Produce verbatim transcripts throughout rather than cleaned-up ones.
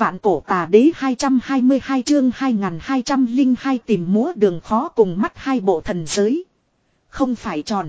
Vạn cổ tà đế hai trăm hai mươi hai chương hai nghìn hai trăm lẻ hai tìm múa đường khó cùng mắt hai bộ thần giới. Không phải tròn.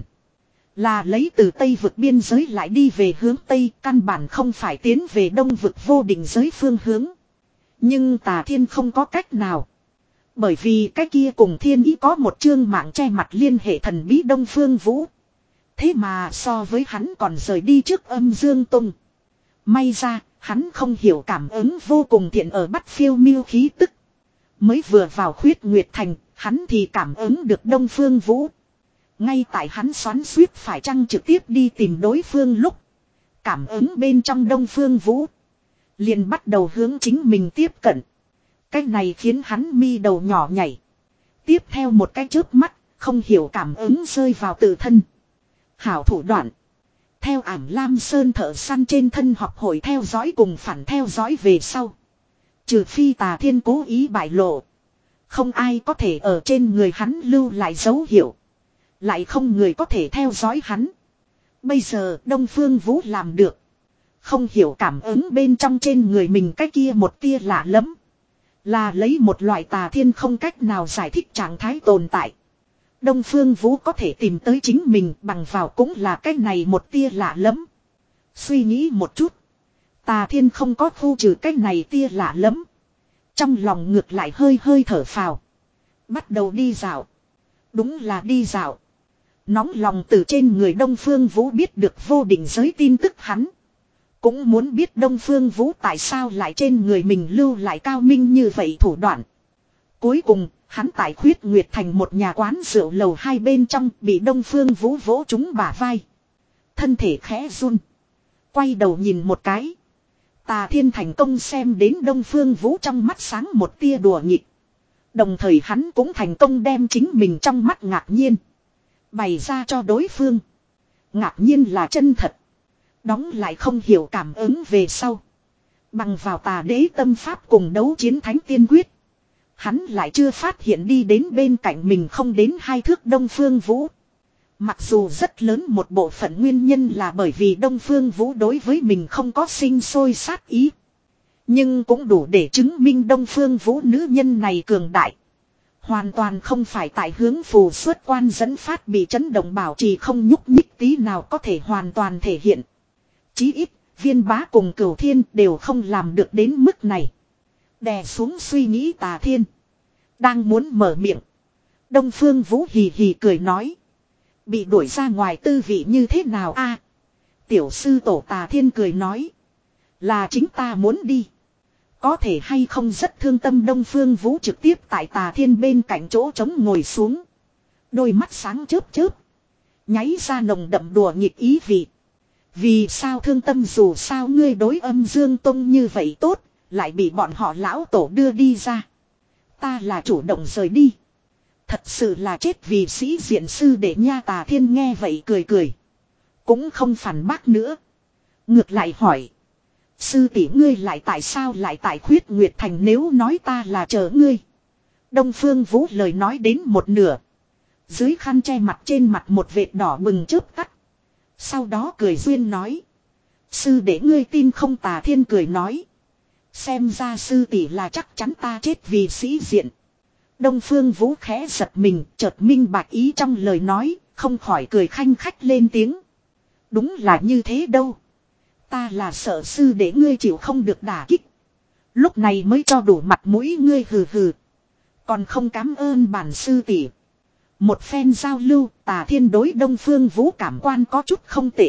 Là lấy từ Tây vực biên giới lại đi về hướng Tây, căn bản không phải tiến về Đông vực vô định giới phương hướng. Nhưng Tà Thiên không có cách nào. Bởi vì cái kia cùng Thiên Ý có một chương mạng che mặt liên hệ thần bí Đông Phương Vũ. Thế mà so với hắn còn rời đi trước Âm Dương Tông. May ra, hắn không hiểu cảm ứng vô cùng thiện ở bắt phiêu miêu khí tức. Mới vừa vào Khuyết Nguyệt Thành, hắn thì cảm ứng được Đông Phương Vũ. Ngay tại hắn xoắn suýt phải chăng trực tiếp đi tìm đối phương lúc. Cảm ứng bên trong Đông Phương Vũ. Liền bắt đầu hướng chính mình tiếp cận. Cái này khiến hắn mi đầu nhỏ nhảy. Tiếp theo một cái chớp mắt, không hiểu cảm ứng rơi vào tự thân. Hảo thủ đoạn. Theo ảm lam sơn thợ săn trên thân học hội theo dõi cùng phản theo dõi về sau. Trừ phi Tà Thiên cố ý bại lộ. Không ai có thể ở trên người hắn lưu lại dấu hiệu. Lại không người có thể theo dõi hắn. Bây giờ Đông Phương Vũ làm được. Không hiểu cảm ứng bên trong trên người mình cái kia một tia lạ lắm. Là lấy một loại Tà Thiên không cách nào giải thích trạng thái tồn tại. Đông Phương Vũ có thể tìm tới chính mình bằng vào cũng là cái này một tia lạ lắm. Suy nghĩ một chút. Tà Thiên không có khu trừ cái này tia lạ lắm. Trong lòng ngược lại hơi hơi thở phào. Bắt đầu đi dạo. Đúng là đi dạo. Nóng lòng từ trên người Đông Phương Vũ biết được vô định giới tin tức hắn. Cũng muốn biết Đông Phương Vũ tại sao lại trên người mình lưu lại cao minh như vậy thủ đoạn. Cuối cùng, hắn tại Khuyết Nguyệt Thành một nhà quán rượu lầu hai bên trong bị Đông Phương Vũ vỗ trúng bả vai. Thân thể khẽ run. Quay đầu nhìn một cái. Tà Thiên thành công xem đến Đông Phương Vũ trong mắt sáng một tia đùa nghịch. Đồng thời hắn cũng thành công đem chính mình trong mắt ngạc nhiên. Bày ra cho đối phương. Ngạc nhiên là chân thật. Đóng lại không hiểu cảm ứng về sau. Bằng vào Tà Đế tâm pháp cùng đấu chiến thánh tiên quyết. Hắn lại chưa phát hiện đi đến bên cạnh mình không đến hai thước Đông Phương Vũ. Mặc dù rất lớn một bộ phận nguyên nhân là bởi vì Đông Phương Vũ đối với mình không có sinh sôi sát ý. Nhưng cũng đủ để chứng minh Đông Phương Vũ nữ nhân này cường đại. Hoàn toàn không phải tại hướng phù xuất quan dẫn phát bị chấn động bảo trì không nhúc nhích tí nào có thể hoàn toàn thể hiện. Chí ít, Viên Bá cùng Cửu Thiên đều không làm được đến mức này. Đè xuống suy nghĩ Tà Thiên. Đang muốn mở miệng. Đông Phương Vũ hì hì cười nói. Bị đuổi ra ngoài tư vị như thế nào a? Tiểu sư tổ Tà Thiên cười nói. Là chính ta muốn đi. Có thể hay không rất thương tâm Đông Phương Vũ trực tiếp tại Tà Thiên bên cạnh chỗ trống ngồi xuống. Đôi mắt sáng chớp chớp. Nháy ra nồng đậm đùa nghịch ý vị. Vì sao thương tâm dù sao ngươi đối Âm Dương Tông như vậy tốt. Lại bị bọn họ lão tổ đưa đi ra. Ta là chủ động rời đi. Thật sự là chết vì sĩ diện sư để nha. Tà Thiên nghe vậy cười cười. Cũng không phản bác nữa. Ngược lại hỏi. Sư tỷ ngươi lại tại sao lại tại Khuyết Nguyệt Thành nếu nói ta là chờ ngươi. Đông Phương Vũ lời nói đến một nửa. Dưới khăn che mặt trên mặt một vệt đỏ bừng chớp tắt. Sau đó cười duyên nói. Sư để ngươi tin không? Tà Thiên cười nói. Xem ra sư tỷ là chắc chắn ta chết vì sĩ diện. Đông Phương Vũ khẽ giật mình, chợt minh bạch ý trong lời nói, không khỏi cười khanh khách lên tiếng. Đúng là như thế đâu. Ta là sợ sư để ngươi chịu không được đả kích. Lúc này mới cho đủ mặt mũi ngươi hừ hừ. Còn không cảm ơn bản sư tỷ. Một phen giao lưu, Tà Thiên đối Đông Phương Vũ cảm quan có chút không tệ.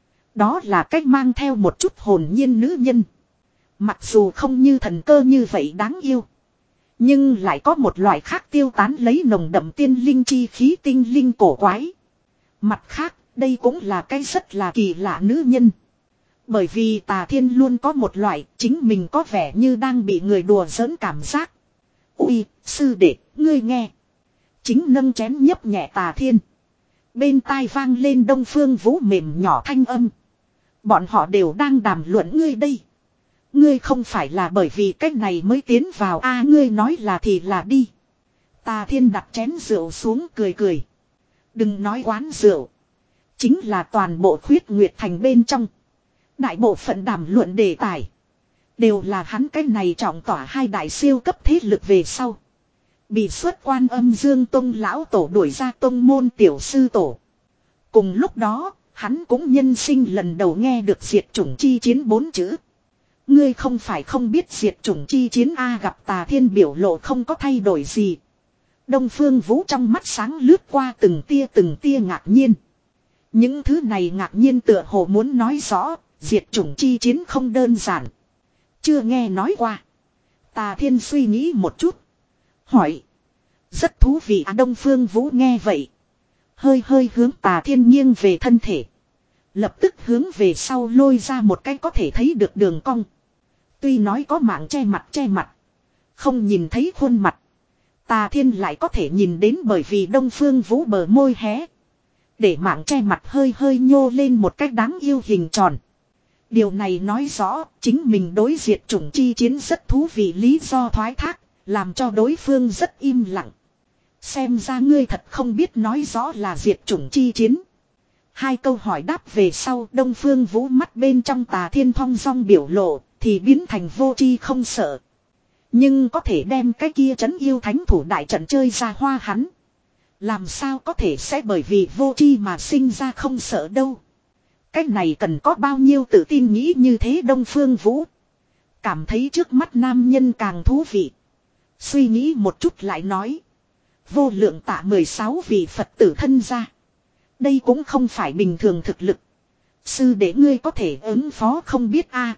Đó là cách mang theo một chút hồn nhiên nữ nhân. Mặc dù không như thần cơ như vậy đáng yêu. Nhưng lại có một loại khác tiêu tán lấy nồng đậm tiên linh chi khí tinh linh cổ quái. Mặt khác, đây cũng là cái rất là kỳ lạ nữ nhân. Bởi vì Tà Thiên luôn có một loại chính mình có vẻ như đang bị người đùa giỡn cảm giác. Ui, sư đệ, ngươi nghe. Chính nâng chén nhấp nhẹ Tà Thiên. Bên tai vang lên Đông Phương Vũ mềm nhỏ thanh âm. Bọn họ đều đang đàm luận ngươi đây. Ngươi không phải là bởi vì cách này mới tiến vào a à, ngươi nói là thì là đi. Tà Thiên đặt chén rượu xuống cười cười. Đừng nói quán rượu. Chính là toàn bộ Khuyết Nguyệt Thành bên trong. Đại bộ phận đàm luận đề tài. Đều là hắn cái này trọng tỏa hai đại siêu cấp thế lực về sau. Bị xuất Quan Âm Dương Tông lão tổ đuổi ra tông môn tiểu sư tổ. Cùng lúc đó, hắn cũng nhân sinh lần đầu nghe được diệt chủng chi chiến bốn chữ. Ngươi không phải không biết diệt chủng chi chiến A, gặp Tà Thiên biểu lộ không có thay đổi gì. Đông Phương Vũ trong mắt sáng lướt qua từng tia từng tia ngạc nhiên. Những thứ này ngạc nhiên tựa hồ muốn nói rõ, diệt chủng chi chiến không đơn giản. Chưa nghe nói qua. Tà Thiên suy nghĩ một chút. Hỏi. Rất thú vị à, Đông Phương Vũ nghe vậy. Hơi hơi hướng Tà Thiên nghiêng về thân thể. Lập tức hướng về sau lôi ra một cái có thể thấy được đường cong. Tuy nói có mạng che mặt che mặt. Không nhìn thấy khuôn mặt. Tà Thiên lại có thể nhìn đến, bởi vì Đông Phương Vũ bờ môi hé. Để mạng che mặt hơi hơi nhô lên một cách đáng yêu hình tròn. Điều này nói rõ chính mình đối diệt chủng chi chiến rất thú vị lý do thoái thác. Làm cho đối phương rất im lặng. Xem ra ngươi thật không biết nói rõ là diệt chủng chi chiến. Hai câu hỏi đáp về sau, Đông Phương Vũ mắt bên trong Tà Thiên thong dong biểu lộ thì biến thành vô tri không sợ. Nhưng có thể đem cái kia trấn yêu thánh thủ đại trận chơi ra hoa hắn. Làm sao có thể sẽ bởi vì vô tri mà sinh ra không sợ đâu. Cái này cần có bao nhiêu tự tin nghĩ như thế Đông Phương Vũ. Cảm thấy trước mắt nam nhân càng thú vị. Suy nghĩ một chút lại nói. Vô lượng tạ mười sáu vị Phật tử thân ra. Đây cũng không phải bình thường thực lực. Sư để ngươi có thể ứng phó không biết a.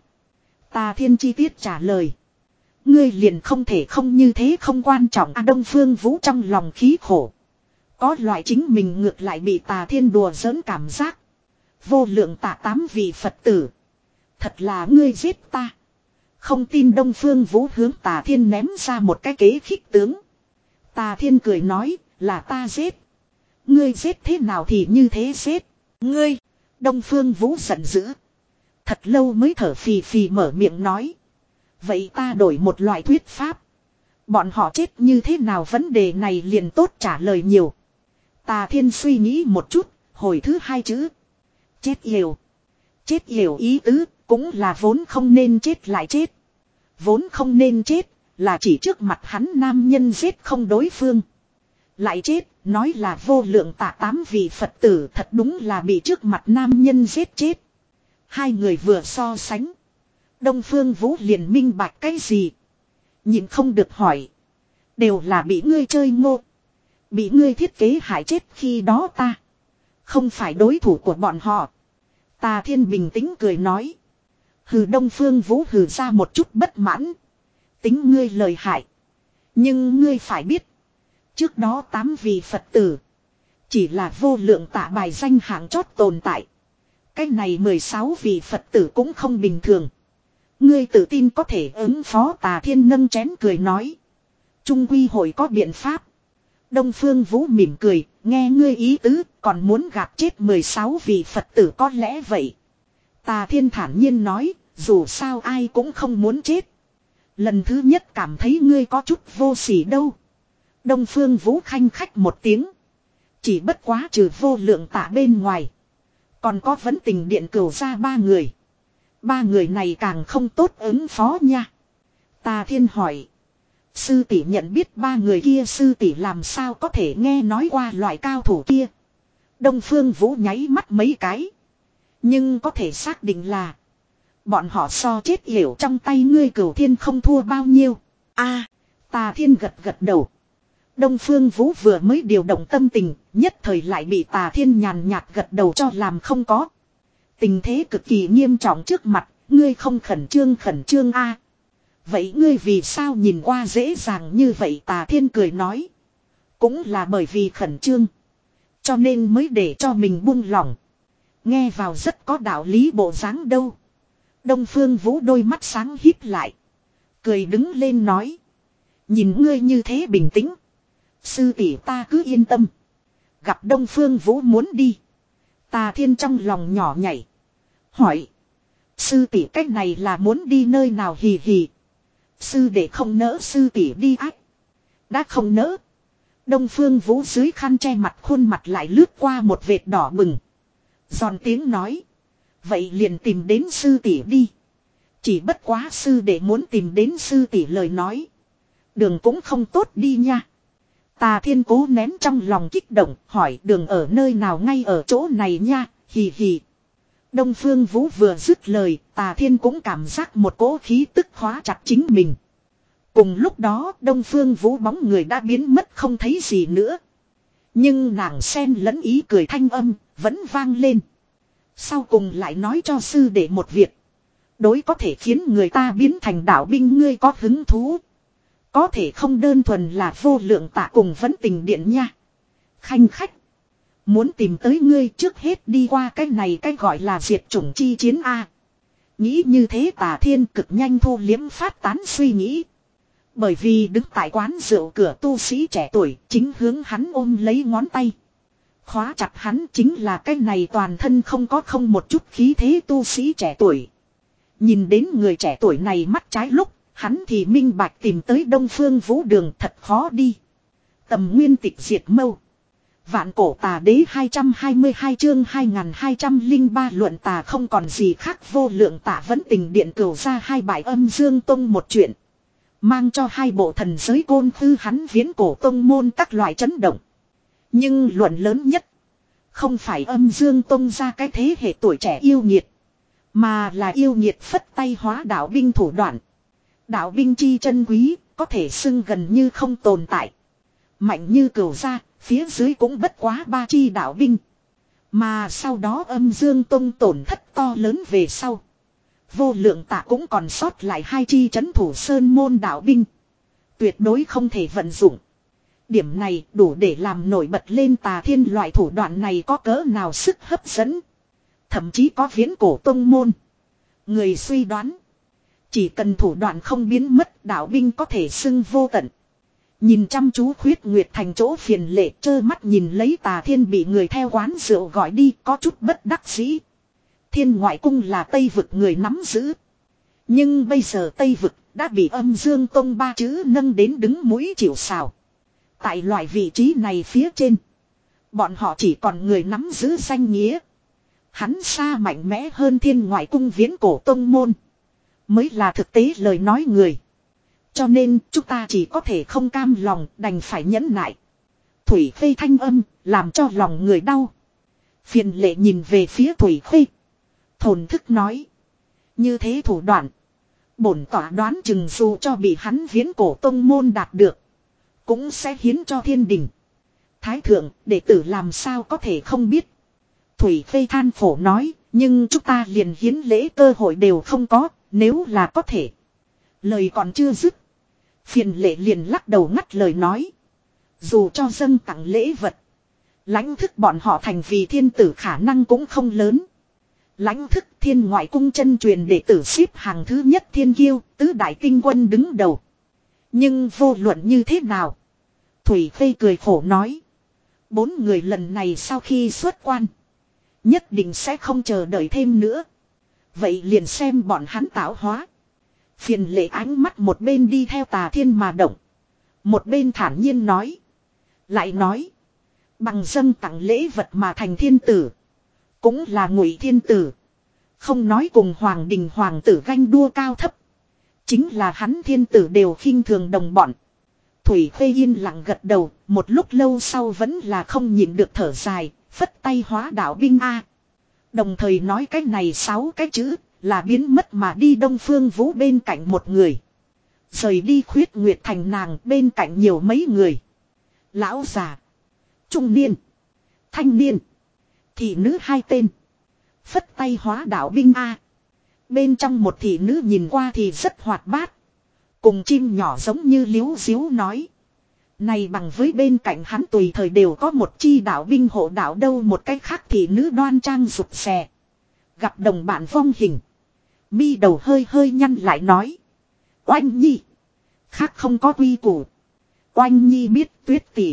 Tà Thiên chi tiết trả lời. Ngươi liền không thể không như thế không quan trọng a. Đông Phương Vũ trong lòng khí khổ. Có loại chính mình ngược lại bị Tà Thiên đùa giỡn cảm giác. Vô lượng tạ tám vị Phật tử. Thật là ngươi giết ta. Không tin Đông Phương Vũ hướng Tà Thiên ném ra một cái kế khích tướng. Tà Thiên cười nói là ta giết. Ngươi giết thế nào thì như thế giết. Ngươi. Đông Phương Vũ giận dữ. Thật lâu mới thở phì phì mở miệng nói. Vậy ta đổi một loại thuyết pháp. Bọn họ chết như thế nào vấn đề này liền tốt trả lời nhiều. Tà Thiên suy nghĩ một chút. Hồi thứ hai chữ. Chết yểu. Chết yểu ý tứ cũng là vốn không nên chết lại chết. Vốn không nên chết là chỉ trước mặt hắn nam nhân giết không đối phương. Lại chết nói là vô lượng tạ tám vị Phật tử thật đúng là bị trước mặt nam nhân giết chết. Hai người vừa so sánh. Đông Phương Vũ liền minh bạch cái gì. Nhìn không được hỏi. Đều là bị ngươi chơi ngô. Bị ngươi thiết kế hại chết khi đó ta. Không phải đối thủ của bọn họ. Tà Thiên bình tĩnh cười nói. Hừ Đông Phương Vũ hừ ra một chút bất mãn. Tính ngươi lời hại. Nhưng ngươi phải biết. Trước đó tám vị Phật tử. Chỉ là vô lượng tạ bài danh hạng chót tồn tại. Cái này mười sáu vị Phật tử cũng không bình thường. Ngươi tự tin có thể ứng phó. Tà Thiên nâng chén cười nói. Trung quy hội có biện pháp. Đông Phương Vũ mỉm cười. Nghe ngươi ý tứ còn muốn gạt chết mười sáu vị Phật tử có lẽ vậy. Tà Thiên thản nhiên nói. Dù sao ai cũng không muốn chết. Lần thứ nhất cảm thấy ngươi có chút vô sỉ đâu. Đông Phương Vũ khanh khách một tiếng. Chỉ bất quá trừ vô lượng tạ bên ngoài. Còn có vấn tình điện cửu ra ba người. Ba người này càng không tốt ứng phó nha. Tà Thiên hỏi. Sư tỷ nhận biết ba người kia, sư tỷ làm sao có thể nghe nói qua loại cao thủ kia. Đông Phương Vũ nháy mắt mấy cái. Nhưng có thể xác định là. Bọn họ so chết yểu trong tay ngươi Cửu Thiên không thua bao nhiêu. A, Tà Thiên gật gật đầu. Đông Phương Vũ vừa mới điều động tâm tình, nhất thời lại bị Tà Thiên nhàn nhạt gật đầu cho làm không có. Tình thế cực kỳ nghiêm trọng trước mặt, ngươi không khẩn trương khẩn trương a. Vậy ngươi vì sao nhìn qua dễ dàng như vậy? Tà Thiên cười nói. Cũng là bởi vì khẩn trương. Cho nên mới để cho mình buông lỏng. Nghe vào rất có đạo lý bộ dáng đâu. Đông Phương Vũ đôi mắt sáng híp lại. Cười đứng lên nói. Nhìn ngươi như thế bình tĩnh. Sư tỷ ta cứ yên tâm. Gặp Đông Phương Vũ muốn đi. Tà Thiên trong lòng nhỏ nhảy. Hỏi. Sư tỷ cách này là muốn đi nơi nào? Hì hì. Sư đệ không nỡ sư tỷ đi ác. Đã không nỡ. Đông Phương Vũ dưới khăn che mặt khuôn mặt lại lướt qua một vệt đỏ bừng. Giòn tiếng nói. Vậy liền tìm đến sư tỷ đi. Chỉ bất quá sư đệ muốn tìm đến sư tỷ lời nói. Đường cũng không tốt đi nha. Tà Thiên cố nén trong lòng kích động, hỏi đường ở nơi nào, ngay ở chỗ này nha, hì hì. Đông Phương Vũ vừa dứt lời, Tà Thiên cũng cảm giác một cỗ khí tức khóa chặt chính mình. Cùng lúc đó, Đông Phương Vũ bóng người đã biến mất không thấy gì nữa. Nhưng nàng xen lẫn ý cười thanh âm, vẫn vang lên. Sau cùng lại nói cho sư đệ một việc. Đối có thể khiến người ta biến thành đạo binh ngươi có hứng thú. Có thể không đơn thuần là vô lượng tạ cùng vấn tình điện nha. Khanh khách. Muốn tìm tới ngươi trước hết đi qua cái này cái gọi là diệt chủng chi chiến A. Nghĩ như thế Tà Thiên cực nhanh thu liếm phát tán suy nghĩ. Bởi vì đứng tại quán rượu cửa tu sĩ trẻ tuổi chính hướng hắn ôm lấy ngón tay. Khóa chặt hắn chính là cái này toàn thân không có không một chút khí thế tu sĩ trẻ tuổi. Nhìn đến người trẻ tuổi này mắt trái lúc, hắn thì minh bạch tìm tới Đông Phương Vũ đường thật khó đi. Tầm nguyên tịch diệt mâu. Vạn cổ tà đế hai trăm hai mươi hai chương hai nghìn hai trăm lẻ ba luận tà không còn gì khác vô lượng tà vẫn tình điện cửu ra hai bài âm dương tông một chuyện. Mang cho hai bộ thần giới côn tư hắn viễn cổ tông môn các loại chấn động. Nhưng luận lớn nhất. Không phải âm dương tông ra cái thế hệ tuổi trẻ yêu nghiệt. Mà là yêu nghiệt phất tay hóa đạo binh thủ đoạn. Đạo binh chi chân quý, có thể xưng gần như không tồn tại. Mạnh như cửu ra, phía dưới cũng bất quá ba chi đạo binh. Mà sau đó âm dương tông tổn thất to lớn về sau. Vô lượng tạ cũng còn sót lại hai chi trấn thủ sơn môn đạo binh. Tuyệt đối không thể vận dụng. Điểm này đủ để làm nổi bật lên Tà Thiên loại thủ đoạn này có cỡ nào sức hấp dẫn. Thậm chí có viễn cổ tông môn. Người suy đoán. Chỉ cần thủ đoạn không biến mất đạo binh có thể xưng vô tận. Nhìn chăm chú Khuyết Nguyệt thành chỗ phiền lệ trơ mắt nhìn lấy Tà Thiên bị người theo quán rượu gọi đi có chút bất đắc dĩ. Thiên ngoại cung là Tây vực người nắm giữ. Nhưng bây giờ Tây vực đã bị âm dương tông ba chữ nâng đến đứng mũi chịu sào. Tại loại vị trí này phía trên. Bọn họ chỉ còn người nắm giữ danh nghĩa. Hắn xa mạnh mẽ hơn thiên ngoại cung viễn cổ tông môn. Mới là thực tế lời nói người. Cho nên chúng ta chỉ có thể không cam lòng đành phải nhẫn nại. Thủy Khê thanh âm làm cho lòng người đau. Phiền lệ nhìn về phía Thủy Khê. Thổn thức nói. Như thế thủ đoạn. Bổn tỏa đoán chừng dù cho bị hắn viễn cổ tông môn đạt được. Cũng sẽ hiến cho thiên đình. Thái thượng đệ tử làm sao có thể không biết. Thủy Khê than khổ nói. Nhưng chúng ta liền hiến lễ cơ hội đều không có. Nếu là có thể. Lời còn chưa dứt. Phiền lệ liền lắc đầu ngắt lời nói. Dù cho dâng tặng lễ vật. Lãnh thức bọn họ thành vì thiên tử khả năng cũng không lớn. Lãnh thức thiên ngoại cung chân truyền đệ tử xếp hàng thứ nhất thiên kiêu. Tứ đại tinh quân đứng đầu. Nhưng vô luận như thế nào. Thủy Khê cười khổ nói. Bốn người lần này sau khi xuất quan. Nhất định sẽ không chờ đợi thêm nữa. Vậy liền xem bọn hắn tạo hóa. Phiền lệ ánh mắt một bên đi theo Tà Thiên mà động. Một bên thản nhiên nói. Lại nói. Bằng dâng tặng lễ vật mà thành thiên tử. Cũng là Ngụy thiên tử. Không nói cùng hoàng đình hoàng tử ganh đua cao thấp. Chính là hắn thiên tử đều khinh thường đồng bọn. Thủy Khê yên lặng gật đầu. Một lúc lâu sau vẫn là không nhịn được thở dài. Phất tay hóa đạo binh A. Đồng thời nói cái này sáu cái chữ. Là biến mất mà đi Đông Phương Vũ bên cạnh một người. Rời đi Khuyết Nguyệt thành nàng bên cạnh nhiều mấy người. Lão già. Trung niên. Thanh niên. Thị nữ hai tên. Phất tay hóa đạo binh A. Bên trong một thị nữ nhìn qua thì rất hoạt bát. Cùng chim nhỏ giống như liếu diếu nói. Này bằng với bên cạnh hắn tùy thời đều có một chi đạo binh hộ đạo đâu một cách khác thị nữ đoan trang rụt rè. Gặp đồng bạn vong hình. Mi đầu hơi hơi nhăn lại nói. Oanh Nhi. Khác không có quy củ. Oanh Nhi biết Tuyết tỷ.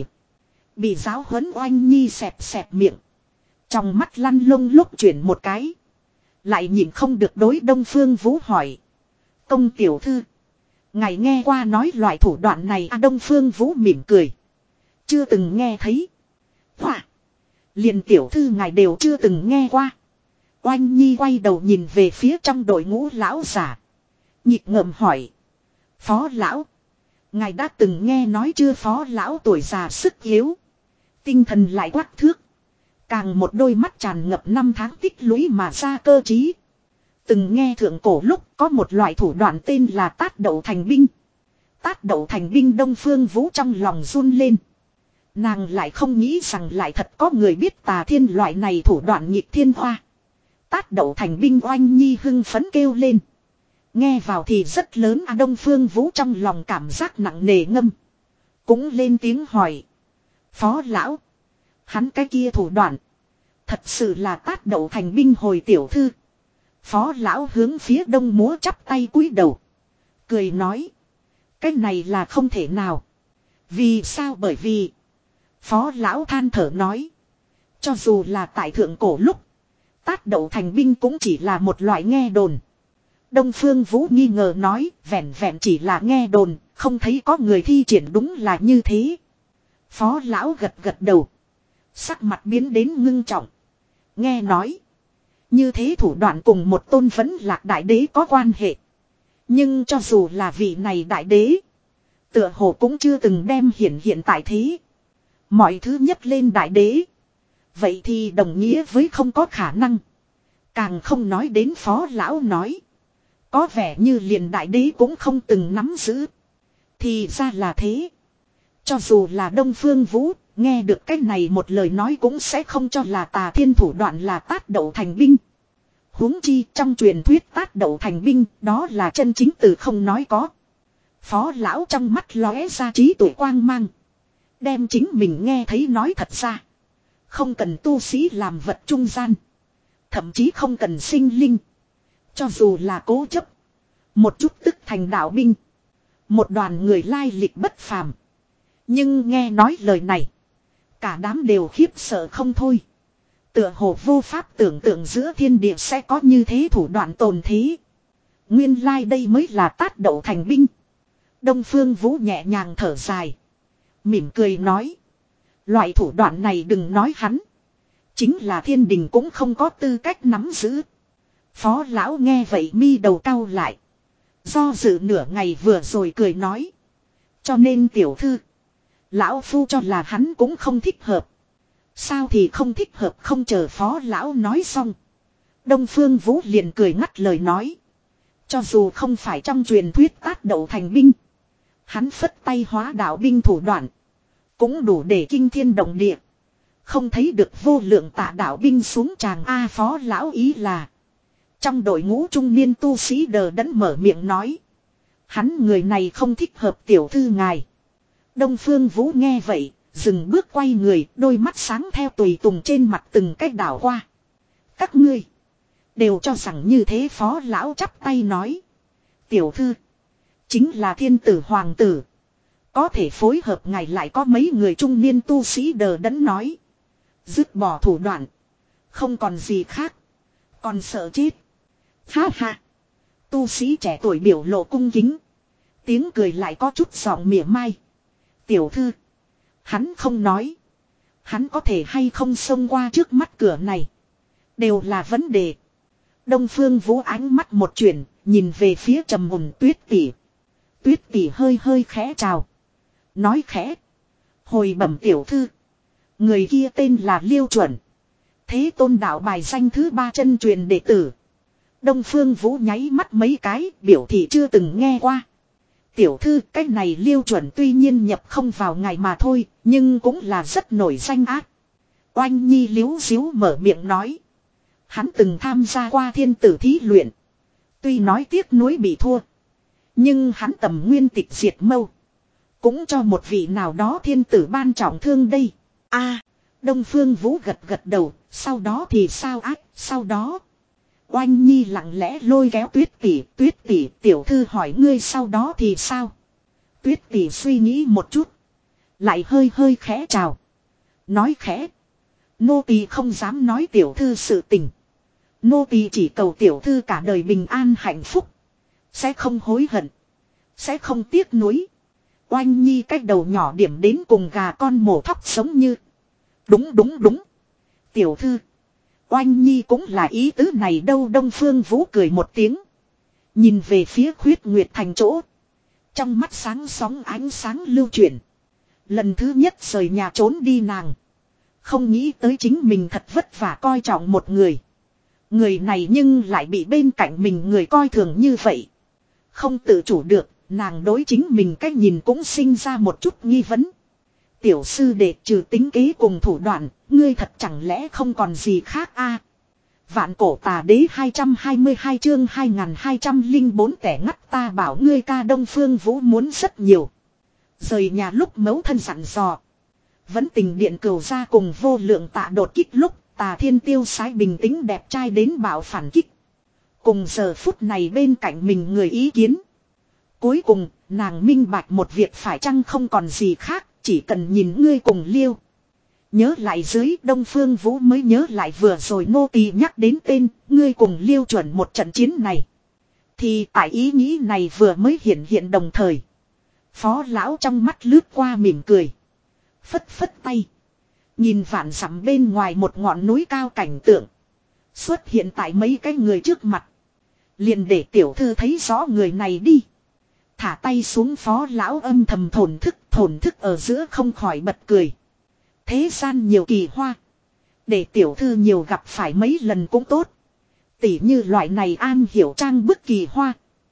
Bị giáo huấn Oanh Nhi xẹp xẹp miệng. Trong mắt lăn lông lúc chuyển một cái. Lại nhìn không được đối Đông Phương Vũ hỏi. Công tiểu thư. Ngài nghe qua nói loại thủ đoạn này à Đông Phương Vũ mỉm cười. Chưa từng nghe thấy. Hỏa. Liền tiểu thư ngài đều chưa từng nghe qua. Oanh Nhi quay đầu nhìn về phía trong đội ngũ lão giả. Nhịp ngợm hỏi. Phó lão. Ngài đã từng nghe nói chưa? Phó lão tuổi già sức yếu. Tinh thần lại quắc thước. Càng một đôi mắt tràn ngập năm tháng tích lũy mà ra cơ trí. Từng nghe thượng cổ lúc có một loại thủ đoạn tên là tát đậu thành binh. Tát đậu thành binh. Đông Phương Vũ trong lòng run lên. Nàng lại không nghĩ rằng lại thật có người biết Tà Thiên loại này thủ đoạn nghịch thiên hoa. Tát đậu thành binh. Oanh Nhi hưng phấn kêu lên. Nghe vào thì rất lớn à. Đông Phương Vũ trong lòng cảm giác nặng nề ngâm. Cũng lên tiếng hỏi. Phó lão. Hắn cái kia thủ đoạn. Thật sự là tát đậu thành binh. Hồi tiểu thư. Phó lão hướng phía đông múa chắp tay cúi đầu. Cười nói. Cái này là không thể nào. Vì sao? Bởi vì. Phó lão than thở nói. Cho dù là tại thượng cổ lúc. Tát đậu thành binh cũng chỉ là một loại nghe đồn. Đông Phương Vũ nghi ngờ nói. Vẹn vẹn chỉ là nghe đồn. Không thấy có người thi triển đúng là như thế. Phó lão gật gật đầu. Sắc mặt biến đến ngưng trọng. Nghe nói. Như thế thủ đoạn cùng một tôn vấn lạc đại đế có quan hệ. Nhưng cho dù là vị này đại đế. Tựa hồ cũng chưa từng đem hiển hiện tại thế. Mọi thứ nhất lên đại đế. Vậy thì đồng nghĩa với không có khả năng. Càng không nói đến phó lão nói. Có vẻ như liền đại đế cũng không từng nắm giữ. Thì ra là thế. Cho dù là Đông Phương Vũ. Nghe được cái này một lời nói cũng sẽ không cho là Tà Thiên thủ đoạn là tát đậu thành binh. Huống chi trong truyền thuyết tát đậu thành binh đó là chân chính từ không nói có. Phó lão trong mắt lóe ra trí tuệ quang mang. Đem chính mình nghe thấy nói thật ra. Không cần tu sĩ làm vật trung gian. Thậm chí không cần sinh linh. Cho dù là cố chấp. Một chút tức thành đạo binh. Một đoàn người lai lịch bất phàm. Nhưng nghe nói lời này. Cả đám đều khiếp sợ không thôi. Tựa hồ vô pháp tưởng tượng giữa thiên địa sẽ có như thế thủ đoạn tồn thế. Nguyên lai like đây mới là tát đậu thành binh. Đông Phương Vũ nhẹ nhàng thở dài. Mỉm cười nói. Loại thủ đoạn này đừng nói hắn. Chính là thiên đình cũng không có tư cách nắm giữ. Phó lão nghe vậy mi đầu cau lại. Do dự nửa ngày vừa rồi cười nói. Cho nên tiểu thư. Lão phu cho là hắn cũng không thích hợp. Sao thì không thích hợp? Không chờ phó lão nói xong. Đông Phương Vũ liền cười ngắt lời nói. Cho dù không phải trong truyền thuyết tát đậu thành binh. Hắn phất tay hóa đạo binh thủ đoạn. Cũng đủ để kinh thiên động địa. Không thấy được vô lượng tả đạo binh xuống tràng. A phó lão ý là. Trong đội ngũ trung niên tu sĩ đờ đẫn mở miệng nói. Hắn người này không thích hợp tiểu thư ngài. Đông Phương Vũ nghe vậy. Dừng bước quay người. Đôi mắt sáng theo tùy tùng trên mặt từng cách đảo qua. Các ngươi. Đều cho rằng như thế. Phó lão chắp tay nói. Tiểu thư. Chính là thiên tử hoàng tử. Có thể phối hợp ngài lại có mấy người trung niên tu sĩ đờ đẫn nói. Dứt bỏ thủ đoạn. Không còn gì khác. Còn sợ chết. Ha ha. Tu sĩ trẻ tuổi biểu lộ cung kính. Tiếng cười lại có chút giọng mỉa mai. Tiểu thư. Hắn không nói. Hắn có thể hay không xông qua trước mắt cửa này. Đều là vấn đề. Đông Phương Vũ ánh mắt một chuyển. Nhìn về phía trầm mùn Tuyết tỷ. Tuyết tỷ hơi hơi khẽ chào. Nói khẽ. Hồi bẩm tiểu thư. Người kia tên là Liêu Chuẩn. Thế tôn đạo bài danh thứ ba chân truyền đệ tử. Đông Phương Vũ nháy mắt mấy cái. Biểu thị chưa từng nghe qua. Tiểu thư cái này Liêu Chuẩn tuy nhiên nhập không vào ngày mà thôi. Nhưng cũng là rất nổi danh ác. Oanh Nhi liếu xíu mở miệng nói. Hắn từng tham gia qua thiên tử thí luyện. Tuy nói tiếc nuối bị thua. Nhưng hắn tầm nguyên tịch diệt mâu. Cũng cho một vị nào đó thiên tử ban trọng thương đây. A, Đông Phương Vũ gật gật đầu. Sau đó thì sao ác, sau đó. Oanh Nhi lặng lẽ lôi kéo Tuyết tỷ. Tuyết tỷ tiểu thư hỏi ngươi sau đó thì sao. Tuyết tỷ suy nghĩ một chút. Lại hơi hơi khẽ chào. Nói khẽ. Nô tỳ không dám nói tiểu thư sự tình. Nô tỳ chỉ cầu tiểu thư cả đời bình an hạnh phúc. Sẽ không hối hận. Sẽ không tiếc nuối. Oanh Nhi cách đầu nhỏ điểm đến cùng gà con mổ thóc sống như. Đúng đúng đúng. Tiểu thư. Oanh Nhi cũng là ý tứ này đâu. Đông Phương Vũ cười một tiếng. Nhìn về phía Khuyết Nguyệt Thành chỗ. Trong mắt sáng sóng ánh sáng lưu chuyển. Lần thứ nhất rời nhà trốn đi nàng. Không nghĩ tới chính mình thật vất vả coi trọng một người. Người này nhưng lại bị bên cạnh mình người coi thường như vậy. Không tự chủ được, nàng đối chính mình cách nhìn cũng sinh ra một chút nghi vấn. Tiểu sư đệ trừ tính kế cùng thủ đoạn, ngươi thật chẳng lẽ không còn gì khác a? Vạn cổ tà đế hai trăm hai mươi hai chương hai nghìn hai trăm lẻ bốn tẻ ngắt ta bảo ngươi ca Đông Phương Vũ muốn rất nhiều. Rời nhà lúc mẫu thân dặn dò. Vẫn tình điện cửu ra cùng vô lượng tạ đột kích lúc Tà Thiên tiêu sái bình tĩnh đẹp trai đến bạo phản kích. Cùng giờ phút này bên cạnh mình người ý kiến. Cuối cùng nàng minh bạch một việc phải chăng không còn gì khác. Chỉ cần nhìn ngươi cùng Liêu. Nhớ lại dưới Đông Phương Vũ mới nhớ lại vừa rồi nô tỳ nhắc đến tên. Ngươi cùng Liêu chuẩn một trận chiến này. Thì tại ý nghĩ này vừa mới hiện hiện đồng thời. Phó lão trong mắt lướt qua mỉm cười. Phất phất tay. Nhìn vạn dặm bên ngoài một ngọn núi cao cảnh tượng. Xuất hiện tại mấy cái người trước mặt. Liền để tiểu thư thấy rõ người này đi. Thả tay xuống phó lão âm thầm thổn thức. Thổn thức ở giữa không khỏi bật cười. Thế gian nhiều kỳ hoa. Để tiểu thư nhiều gặp phải mấy lần cũng tốt. Tỉ như loại này an hiểu trang bức kỳ hoa.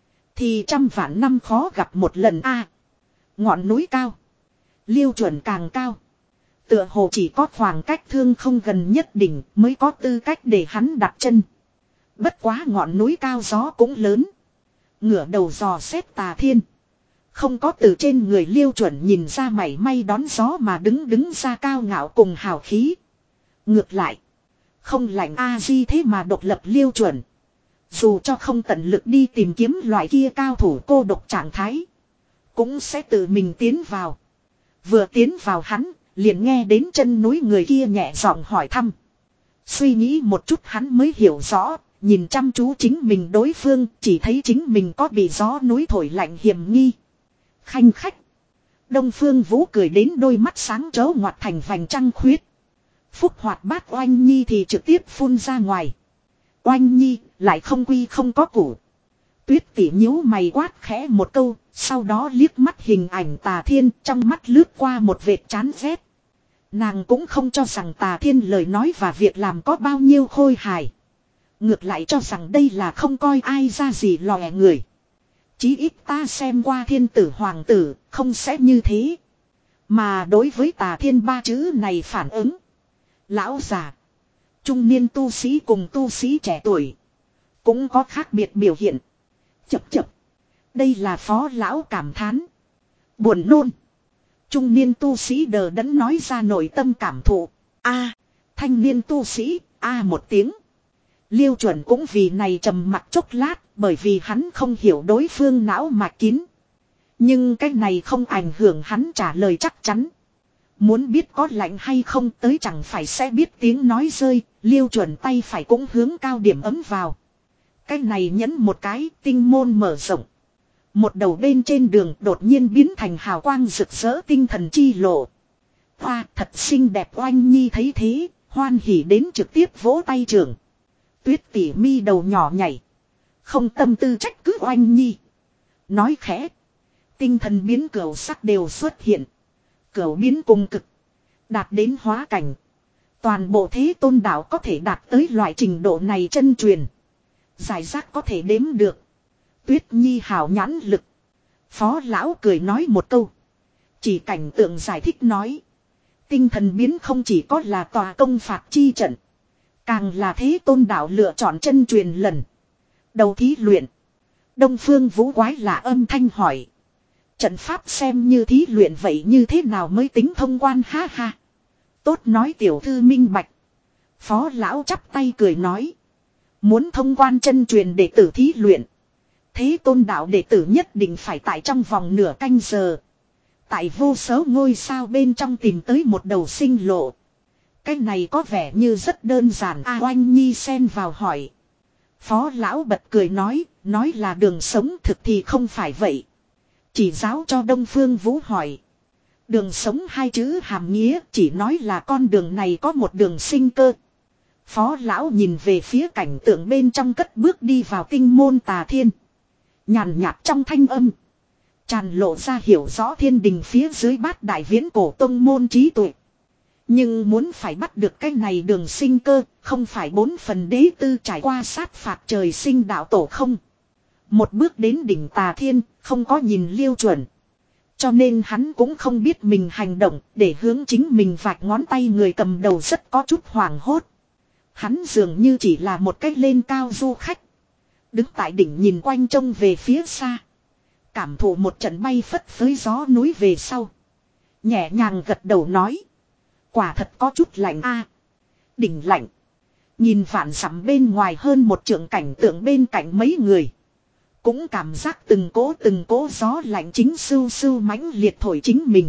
Thì trăm vạn năm khó gặp một lần a. Ngọn núi cao. Liêu chuẩn càng cao. Tựa hồ chỉ có khoảng cách thương không gần nhất đỉnh mới có tư cách để hắn đặt chân. Bất quá ngọn núi cao gió cũng lớn. Ngửa đầu dò xét Tà Thiên. Không có từ trên người Liêu chuẩn nhìn ra mảy may đón gió mà đứng đứng ra cao ngạo cùng hào khí. Ngược lại. Không lạnh A-di thế mà độc lập Liêu chuẩn. Dù cho không tận lực đi tìm kiếm loại kia cao thủ cô độc trạng thái. Cũng sẽ tự mình tiến vào. Vừa tiến vào hắn. Liền nghe đến chân núi người kia nhẹ giọng hỏi thăm. Suy nghĩ một chút hắn mới hiểu rõ. Nhìn chăm chú chính mình đối phương. Chỉ thấy chính mình có bị gió núi thổi lạnh hiểm nghi. Khanh khách. Đông Phương Vũ cười đến đôi mắt sáng chớ ngoặt thành vành trăng khuyết. Phúc hoạt bát Oanh Nhi thì trực tiếp phun ra ngoài. Oanh Nhi lại không quy không có củ. Tuyết tỉ nhíu mày quát khẽ một câu. Sau đó liếc mắt hình ảnh Tà Thiên trong mắt lướt qua một vệt chán ghét. Nàng cũng không cho rằng Tà Thiên lời nói và việc làm có bao nhiêu khôi hài. Ngược lại cho rằng đây là không coi ai ra gì lòe người. Chí ít ta xem qua thiên tử hoàng tử không sẽ như thế. Mà đối với Tà Thiên ba chữ này phản ứng. Lão già. Trung niên tu sĩ cùng tu sĩ trẻ tuổi. Cũng có khác biệt biểu hiện. Chập chập. Đây là phó lão cảm thán. Buồn nôn. Trung niên tu sĩ đờ đẫn nói ra nội tâm cảm thụ. A. Thanh niên tu sĩ. A một tiếng. Liêu chuẩn cũng vì này trầm mặt chốc lát. Bởi vì hắn không hiểu đối phương não mạch kín. Nhưng cái này không ảnh hưởng hắn trả lời chắc chắn. Muốn biết có lạnh hay không tới chẳng phải sẽ biết tiếng nói rơi. Liêu chuẩn tay phải cũng hướng cao điểm ấm vào. Cái này nhấn một cái tinh môn mở rộng. Một đầu bên trên đường đột nhiên biến thành hào quang rực rỡ tinh thần chi lộ. Hoa thật xinh đẹp Oanh Nhi thấy thế, hoan hỉ đến trực tiếp vỗ tay trưởng. Tuyết tỉ mi đầu nhỏ nhảy. Không tâm tư trách cứ Oanh Nhi. Nói khẽ. Tinh thần biến cửu sắc đều xuất hiện. Cửu biến cùng cực. Đạt đến hóa cảnh. Toàn bộ thế tôn đạo có thể đạt tới loại trình độ này chân truyền. Giải rác có thể đếm được. Tuyết Nhi hảo nhãn lực. Phó lão cười nói một câu. Chỉ cảnh tượng giải thích nói. Tinh thần biến không chỉ có là tòa công phạt chi trận. Càng là thế tôn đạo lựa chọn chân truyền lần. Đầu thí luyện. Đông Phương Vũ quái lạ âm thanh hỏi. Trận pháp xem như thí luyện vậy như thế nào mới tính thông quan ha ha. Tốt nói tiểu thư minh bạch. Phó lão chắp tay cười nói. Muốn thông quan chân truyền đệ tử thí luyện. Thế tôn đạo đệ tử nhất định phải tại trong vòng nửa canh giờ. Tại vô số ngôi sao bên trong tìm tới một đầu sinh lộ. Cái này có vẻ như rất đơn giản. A Oanh Nhi xen vào hỏi. Phó lão bật cười nói. Nói là đường sống thực thì không phải vậy. Chỉ giáo cho Đông Phương Vũ hỏi. Đường sống hai chữ hàm nghĩa chỉ nói là con đường này có một đường sinh cơ. Phó lão nhìn về phía cảnh tượng bên trong cất bước đi vào tinh môn Tà Thiên. Nhàn nhạt trong thanh âm. Tràn lộ ra hiểu rõ thiên đình phía dưới bát đại viễn cổ tông môn trí tuệ. Nhưng muốn phải bắt được cái này đường sinh cơ, không phải bốn phần đế tư trải qua sát phạt trời sinh đạo tổ không. Một bước đến đỉnh Tà Thiên, không có nhìn Liêu Chuẩn. Cho nên hắn cũng không biết mình hành động để hướng chính mình vạch ngón tay người cầm đầu rất có chút hoảng hốt. Hắn dường như chỉ là một cách lên cao du khách. Đứng tại đỉnh nhìn quanh trông về phía xa. Cảm thụ một trận bay phất phới gió núi về sau. Nhẹ nhàng gật đầu nói. Quả thật có chút lạnh a. Đỉnh lạnh. Nhìn vạn dặm bên ngoài hơn một trượng cảnh tượng bên cạnh mấy người. Cũng cảm giác từng cỗ từng cỗ gió lạnh chính sưu sưu mãnh liệt thổi chính mình.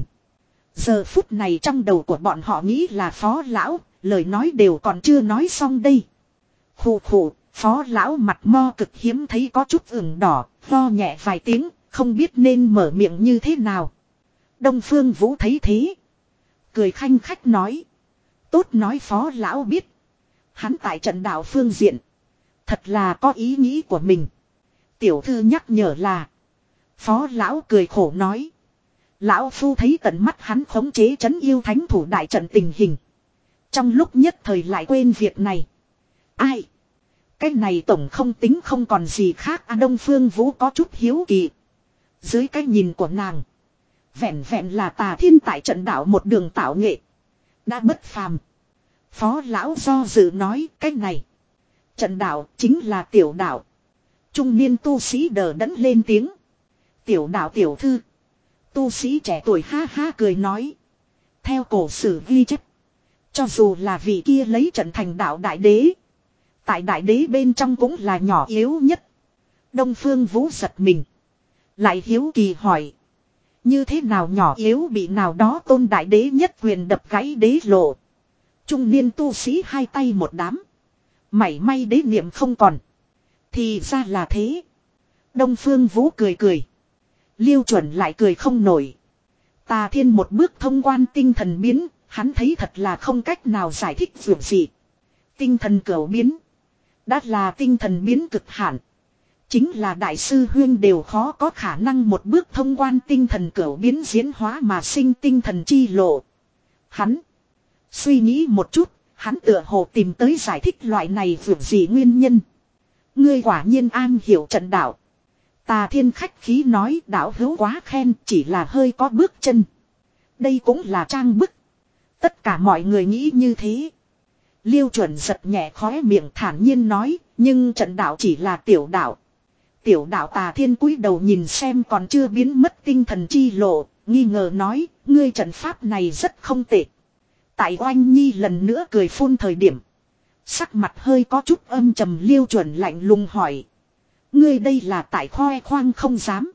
Giờ phút này trong đầu của bọn họ nghĩ là Phó lão, lời nói đều còn chưa nói xong đây. Khủ khủ, Phó lão mặt mo cực hiếm thấy có chút ửng đỏ, lo nhẹ vài tiếng, không biết nên mở miệng như thế nào. Đông Phương Vũ thấy thế. Cười khanh khách nói. Tốt nói Phó lão biết. Hắn tại trận đạo phương diện. Thật là có ý nghĩ của mình. Tiểu thư nhắc nhở là. Phó lão cười khổ nói. Lão phu thấy tận mắt hắn khống chế trấn yêu thánh thủ đại trận tình hình. Trong lúc nhất thời lại quên việc này. Ai? Cái này tổng không tính không còn gì khác à, Đông Phương Vũ có chút hiếu kỳ. Dưới cái nhìn của nàng. Vẹn vẹn là Tà Thiên tại trận đạo một đường tạo nghệ. Đã bất phàm. Phó lão do dự nói cái này. Trận đạo chính là tiểu đạo. Trung niên tu sĩ đờ đẫn lên tiếng. Tiểu đạo tiểu thư. Tu sĩ trẻ tuổi ha ha cười nói. Theo cổ sử ghi chép. Cho dù là vị kia lấy trận thành đạo đại đế. Tại đại đế bên trong cũng là nhỏ yếu nhất. Đông Phương Vũ giật mình. Lại hiếu kỳ hỏi. Như thế nào nhỏ yếu bị nào đó tôn đại đế nhất quyền đập gãy đế lộ. Trung niên tu sĩ hai tay một đám. Mảy may đế niệm không còn. Thì ra là thế. Đông Phương Vũ cười cười. Liêu Chuẩn lại cười không nổi. Tà Thiên một bước thông quan tinh thần biến. Hắn thấy thật là không cách nào giải thích việc gì. Tinh thần cửu biến. Đã là tinh thần biến cực hạn. Chính là đại sư huyên đều khó có khả năng một bước thông quan tinh thần cửu biến diễn hóa mà sinh tinh thần chi lộ. Hắn. Suy nghĩ một chút. Hắn tựa hồ tìm tới giải thích loại này việc gì nguyên nhân. Ngươi quả nhiên an hiểu trận đạo. Tà Thiên khách khí nói đạo hữu quá khen chỉ là hơi có bước chân. Đây cũng là trang bức. Tất cả mọi người nghĩ như thế. Liêu Chuẩn giật nhẹ khóe miệng thản nhiên nói. Nhưng trận đạo chỉ là tiểu đạo. Tiểu đạo Tà Thiên cúi đầu nhìn xem còn chưa biến mất tinh thần chi lộ. Nghi ngờ nói. Ngươi trận pháp này rất không tệ. Tại Oanh Nhi lần nữa cười phun thời điểm. Sắc mặt hơi có chút âm trầm Liêu Chuẩn lạnh lùng hỏi. Ngươi đây là tại khoe khoang không dám.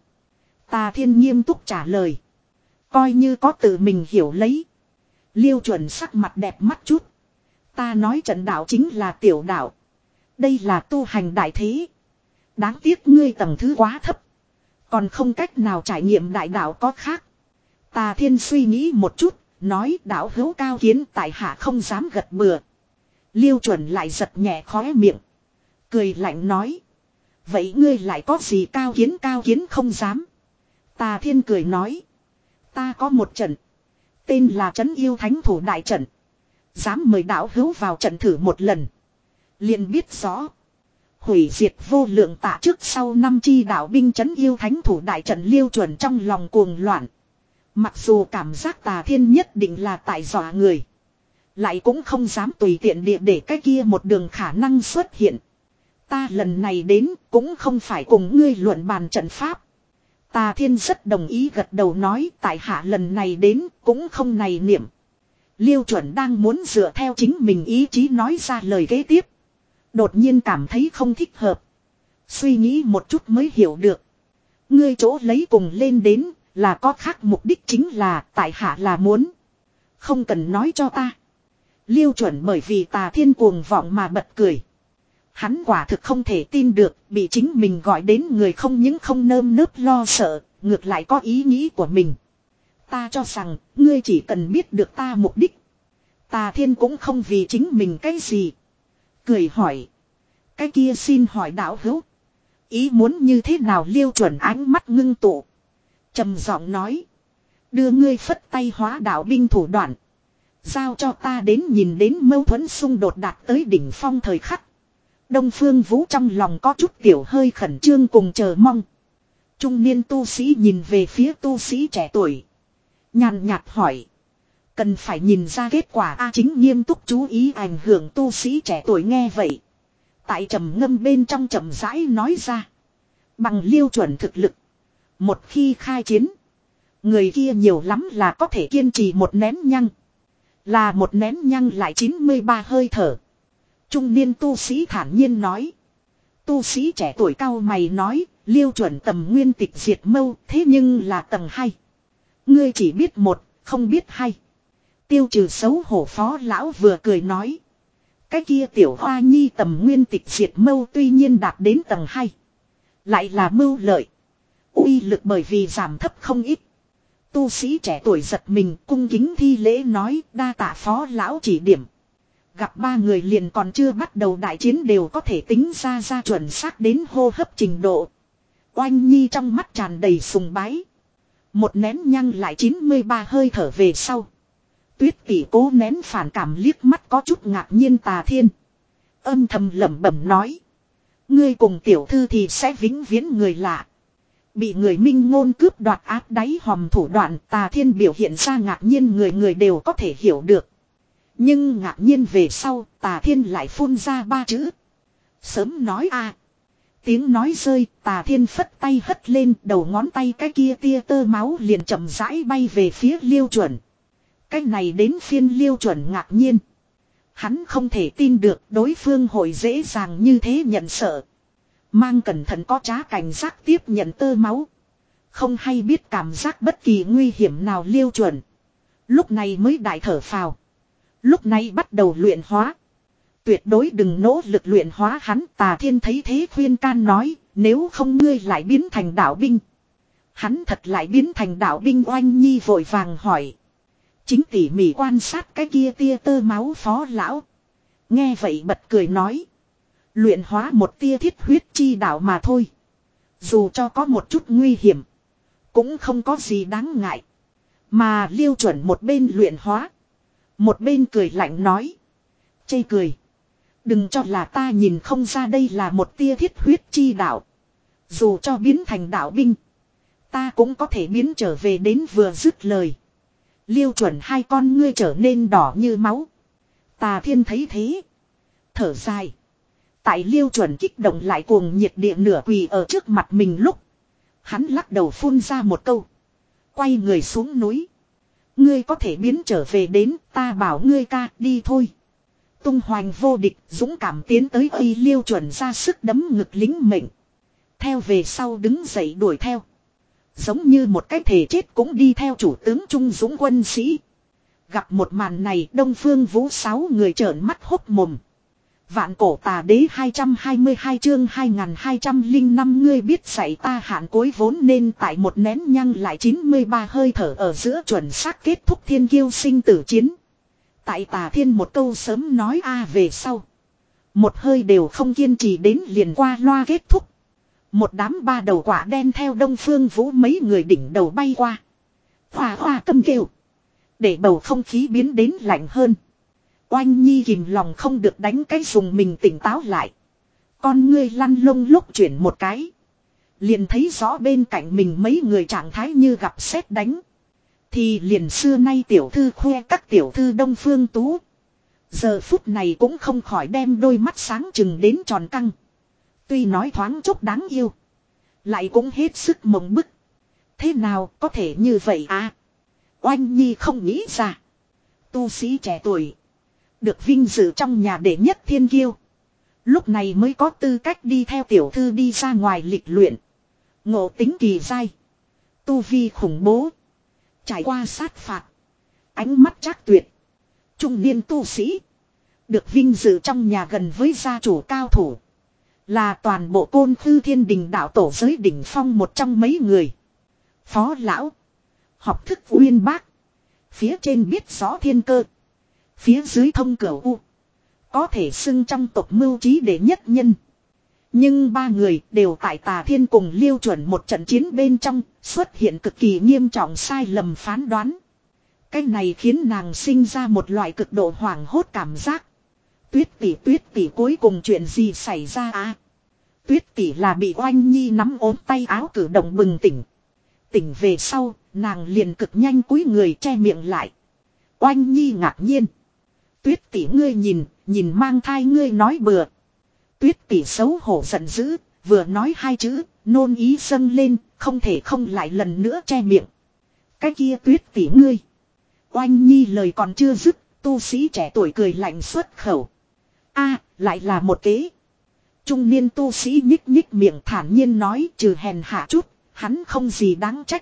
Tà Thiên nghiêm túc trả lời. Coi như có tự mình hiểu lấy. Liêu Chuẩn sắc mặt đẹp mắt chút. Ta nói trận đạo chính là tiểu đạo. Đây là tu hành đại thế. Đáng tiếc ngươi tầng thứ quá thấp. Còn không cách nào trải nghiệm đại đạo có khác. Tà Thiên suy nghĩ một chút. Nói đạo hữu cao kiến tại hạ không dám gật bừa. Liêu Chuẩn lại giật nhẹ khóe miệng. Cười lạnh nói. Vậy ngươi lại có gì cao kiến cao kiến không dám. Tà Thiên cười nói. Ta có một trận. Tên là Trấn Yêu Thánh Thủ Đại Trận. Dám mời đạo hữu vào trận thử một lần. Liền biết rõ. Hủy diệt vô lượng tạ trước sau năm chi đạo binh Trấn Yêu Thánh Thủ Đại Trận Liêu Chuẩn trong lòng cuồng loạn. Mặc dù cảm giác Tà Thiên nhất định là tại dọa người. Lại cũng không dám tùy tiện địa để cái kia một đường khả năng xuất hiện. Ta lần này đến cũng không phải cùng ngươi luận bàn trận pháp. Tà Thiên rất đồng ý gật đầu nói tại hạ lần này đến cũng không này niệm. Liêu Chuẩn đang muốn dựa theo chính mình ý chí nói ra lời kế tiếp. Đột nhiên cảm thấy không thích hợp. Suy nghĩ một chút mới hiểu được. Ngươi chỗ lấy cùng lên đến là có khác mục đích chính là tại hạ là muốn. Không cần nói cho ta. Liêu Chuẩn bởi vì Tà Thiên cuồng vọng mà bật cười. Hắn quả thực không thể tin được bị chính mình gọi đến người không những không nơm nớp lo sợ, ngược lại có ý nghĩ của mình. Ta cho rằng ngươi chỉ cần biết được ta mục đích. Tà Thiên cũng không vì chính mình cái gì. Cười hỏi. Cái kia xin hỏi đạo hữu. Ý muốn như thế nào Liêu Chuẩn ánh mắt ngưng tụ. Trầm giọng nói. Đưa ngươi phất tay hóa đạo binh thủ đoạn. Giao cho ta đến nhìn đến mâu thuẫn xung đột đạt tới đỉnh phong thời khắc. Đông Phương Vũ trong lòng có chút tiểu hơi khẩn trương cùng chờ mong. Trung niên tu sĩ nhìn về phía tu sĩ trẻ tuổi. Nhàn nhạt hỏi. Cần phải nhìn ra kết quả A Chính nghiêm túc chú ý ảnh hưởng tu sĩ trẻ tuổi nghe vậy. Tại trầm ngâm bên trong trầm rãi nói ra. Bằng Liêu Chuẩn thực lực. Một khi khai chiến. Người kia nhiều lắm là có thể kiên trì một nén nhăng. Là một nén nhăng lại chín mươi ba hơi thở. Trung niên tu sĩ thản nhiên nói. Tu sĩ trẻ tuổi cao mày nói. Liêu Chuẩn tầm nguyên tịch diệt mâu thế nhưng là tầng hai. Ngươi chỉ biết một, không biết hai. Tiêu trừ xấu hổ phó lão vừa cười nói. Cái kia tiểu hoa nhi tầm nguyên tịch diệt mâu tuy nhiên đạt đến tầng hai. Lại là mưu lợi. Uy lực bởi vì giảm thấp không ít. Tu sĩ trẻ tuổi giật mình cung kính thi lễ nói đa tạ phó lão chỉ điểm. Gặp ba người liền còn chưa bắt đầu đại chiến đều có thể tính ra ra chuẩn xác đến hô hấp trình độ. Oanh Nhi trong mắt tràn đầy sùng bái. Một nén nhăng lại chín mươi ba hơi thở về sau. Tuyết tỷ cố nén phản cảm liếc mắt có chút ngạc nhiên Tà Thiên. Âm thầm lẩm bẩm nói. Ngươi cùng tiểu thư thì sẽ vĩnh viễn người lạ. Bị người minh ngôn cướp đoạt áp đáy hòm thủ đoạn Tà Thiên biểu hiện ra ngạc nhiên người người đều có thể hiểu được. Nhưng ngạc nhiên về sau Tà Thiên lại phun ra ba chữ. Sớm nói a. Tiếng nói rơi Tà Thiên phất tay hất lên đầu ngón tay cái kia tia tơ máu liền chậm rãi bay về phía Liêu Chuẩn. Cái này đến phiên Liêu Chuẩn ngạc nhiên. Hắn không thể tin được đối phương hội dễ dàng như thế nhận sợ. Mang cẩn thận có trá cảnh giác tiếp nhận tơ máu. Không hay biết cảm giác bất kỳ nguy hiểm nào Liêu Chuẩn. Lúc này mới đại thở phào. Lúc này bắt đầu luyện hóa. Tuyệt đối đừng nỗ lực luyện hóa hắn. Tà Thiên thấy thế khuyên can nói. Nếu không ngươi lại biến thành đạo binh. Hắn thật lại biến thành đạo binh. Oanh Nhi vội vàng hỏi. Chính tỉ mỉ quan sát cái kia tia tơ máu phó lão. Nghe vậy bật cười nói. Luyện hóa một tia thiết huyết chi đạo mà thôi. Dù cho có một chút nguy hiểm. Cũng không có gì đáng ngại. Mà Liêu Chuẩn một bên luyện hóa. Một bên cười lạnh nói. Chê cười. Đừng cho là ta nhìn không ra đây là một tia thiết huyết chi đạo. Dù cho biến thành đạo binh. Ta cũng có thể biến trở về đến vừa dứt lời. Liêu Chuẩn hai con ngươi trở nên đỏ như máu. Tà Thiên thấy thế. Thở dài. Tại Liêu Chuẩn kích động lại cuồng nhiệt địa nửa quỳ ở trước mặt mình lúc. Hắn lắc đầu phun ra một câu. Quay người xuống núi. Ngươi có thể biến trở về đến ta bảo ngươi ca đi thôi. Tung hoành vô địch dũng cảm tiến tới uy Liêu Chuẩn ra sức đấm ngực lính mệnh. Theo về sau đứng dậy đuổi theo. Giống như một cái thể chết cũng đi theo chủ tướng Trung Dũng quân sĩ. Gặp một màn này Đông Phương Vũ sáu người trợn mắt hốc mồm. Vạn cổ tà đế hai trăm hai mươi hai chương hai nghìn hai trăm lẻ năm ngươi biết dạy ta hạn cuối vốn nên tại một nén nhăng lại chín mươi ba hơi thở ở giữa chuẩn xác kết thúc thiên kiêu sinh tử chiến. Tại Tà Thiên một câu sớm nói a về sau. Một hơi đều không kiên trì đến liền qua loa kết thúc. Một đám ba đầu quả đen theo Đông Phương Vũ mấy người đỉnh đầu bay qua. Hoa hoa câm kêu. Để bầu không khí biến đến lạnh hơn. Oanh Nhi kìm lòng không được đánh cái dùng mình tỉnh táo lại. Con ngươi lăn lông lúc chuyển một cái. Liền thấy rõ bên cạnh mình mấy người trạng thái như gặp sét đánh. Thì liền xưa nay tiểu thư khoe các tiểu thư Đông Phương Tú. Giờ phút này cũng không khỏi đem đôi mắt sáng chừng đến tròn căng. Tuy nói thoáng chốc đáng yêu. Lại cũng hết sức mộng bức. Thế nào có thể như vậy à? Oanh Nhi không nghĩ ra. Tu sĩ trẻ tuổi. Được vinh dự trong nhà đệ nhất thiên kiêu. Lúc này mới có tư cách đi theo tiểu thư đi ra ngoài lịch luyện. Ngộ tính kỳ dai. Tu vi khủng bố. Trải qua sát phạt. Ánh mắt trác tuyệt. Trung niên tu sĩ. Được vinh dự trong nhà gần với gia chủ cao thủ. Là toàn bộ Côn Khư Thiên Đình đạo tổ giới đỉnh phong một trong mấy người. Phó lão. Học thức uyên bác. Phía trên biết rõ thiên cơ. Phía dưới thông cửu u. Có thể xưng trong tộc mưu trí đệ nhất nhân. Nhưng ba người đều tại Tà Thiên cùng Liêu Chuẩn một trận chiến bên trong xuất hiện cực kỳ nghiêm trọng sai lầm phán đoán. Cái này khiến nàng sinh ra một loại cực độ hoảng hốt cảm giác. Tuyết tỷ tuyết tỷ cuối cùng chuyện gì xảy ra à? Tuyết tỷ là bị Oanh Nhi nắm ốm tay áo cử động bừng tỉnh. Tỉnh về sau, nàng liền cực nhanh cúi người che miệng lại. Oanh Nhi ngạc nhiên. Tuyết tỷ ngươi nhìn, nhìn mang thai ngươi nói bừa. Tuyết tỷ xấu hổ giận dữ, vừa nói hai chữ, nôn ý dâng lên, không thể không lại lần nữa che miệng. Cái kia tuyết tỷ ngươi. Oanh Nhi lời còn chưa dứt, tu sĩ trẻ tuổi cười lạnh xuất khẩu. A, lại là một kế. Trung niên tu sĩ nhích nhích miệng thản nhiên nói, trừ hèn hạ chút, hắn không gì đáng trách.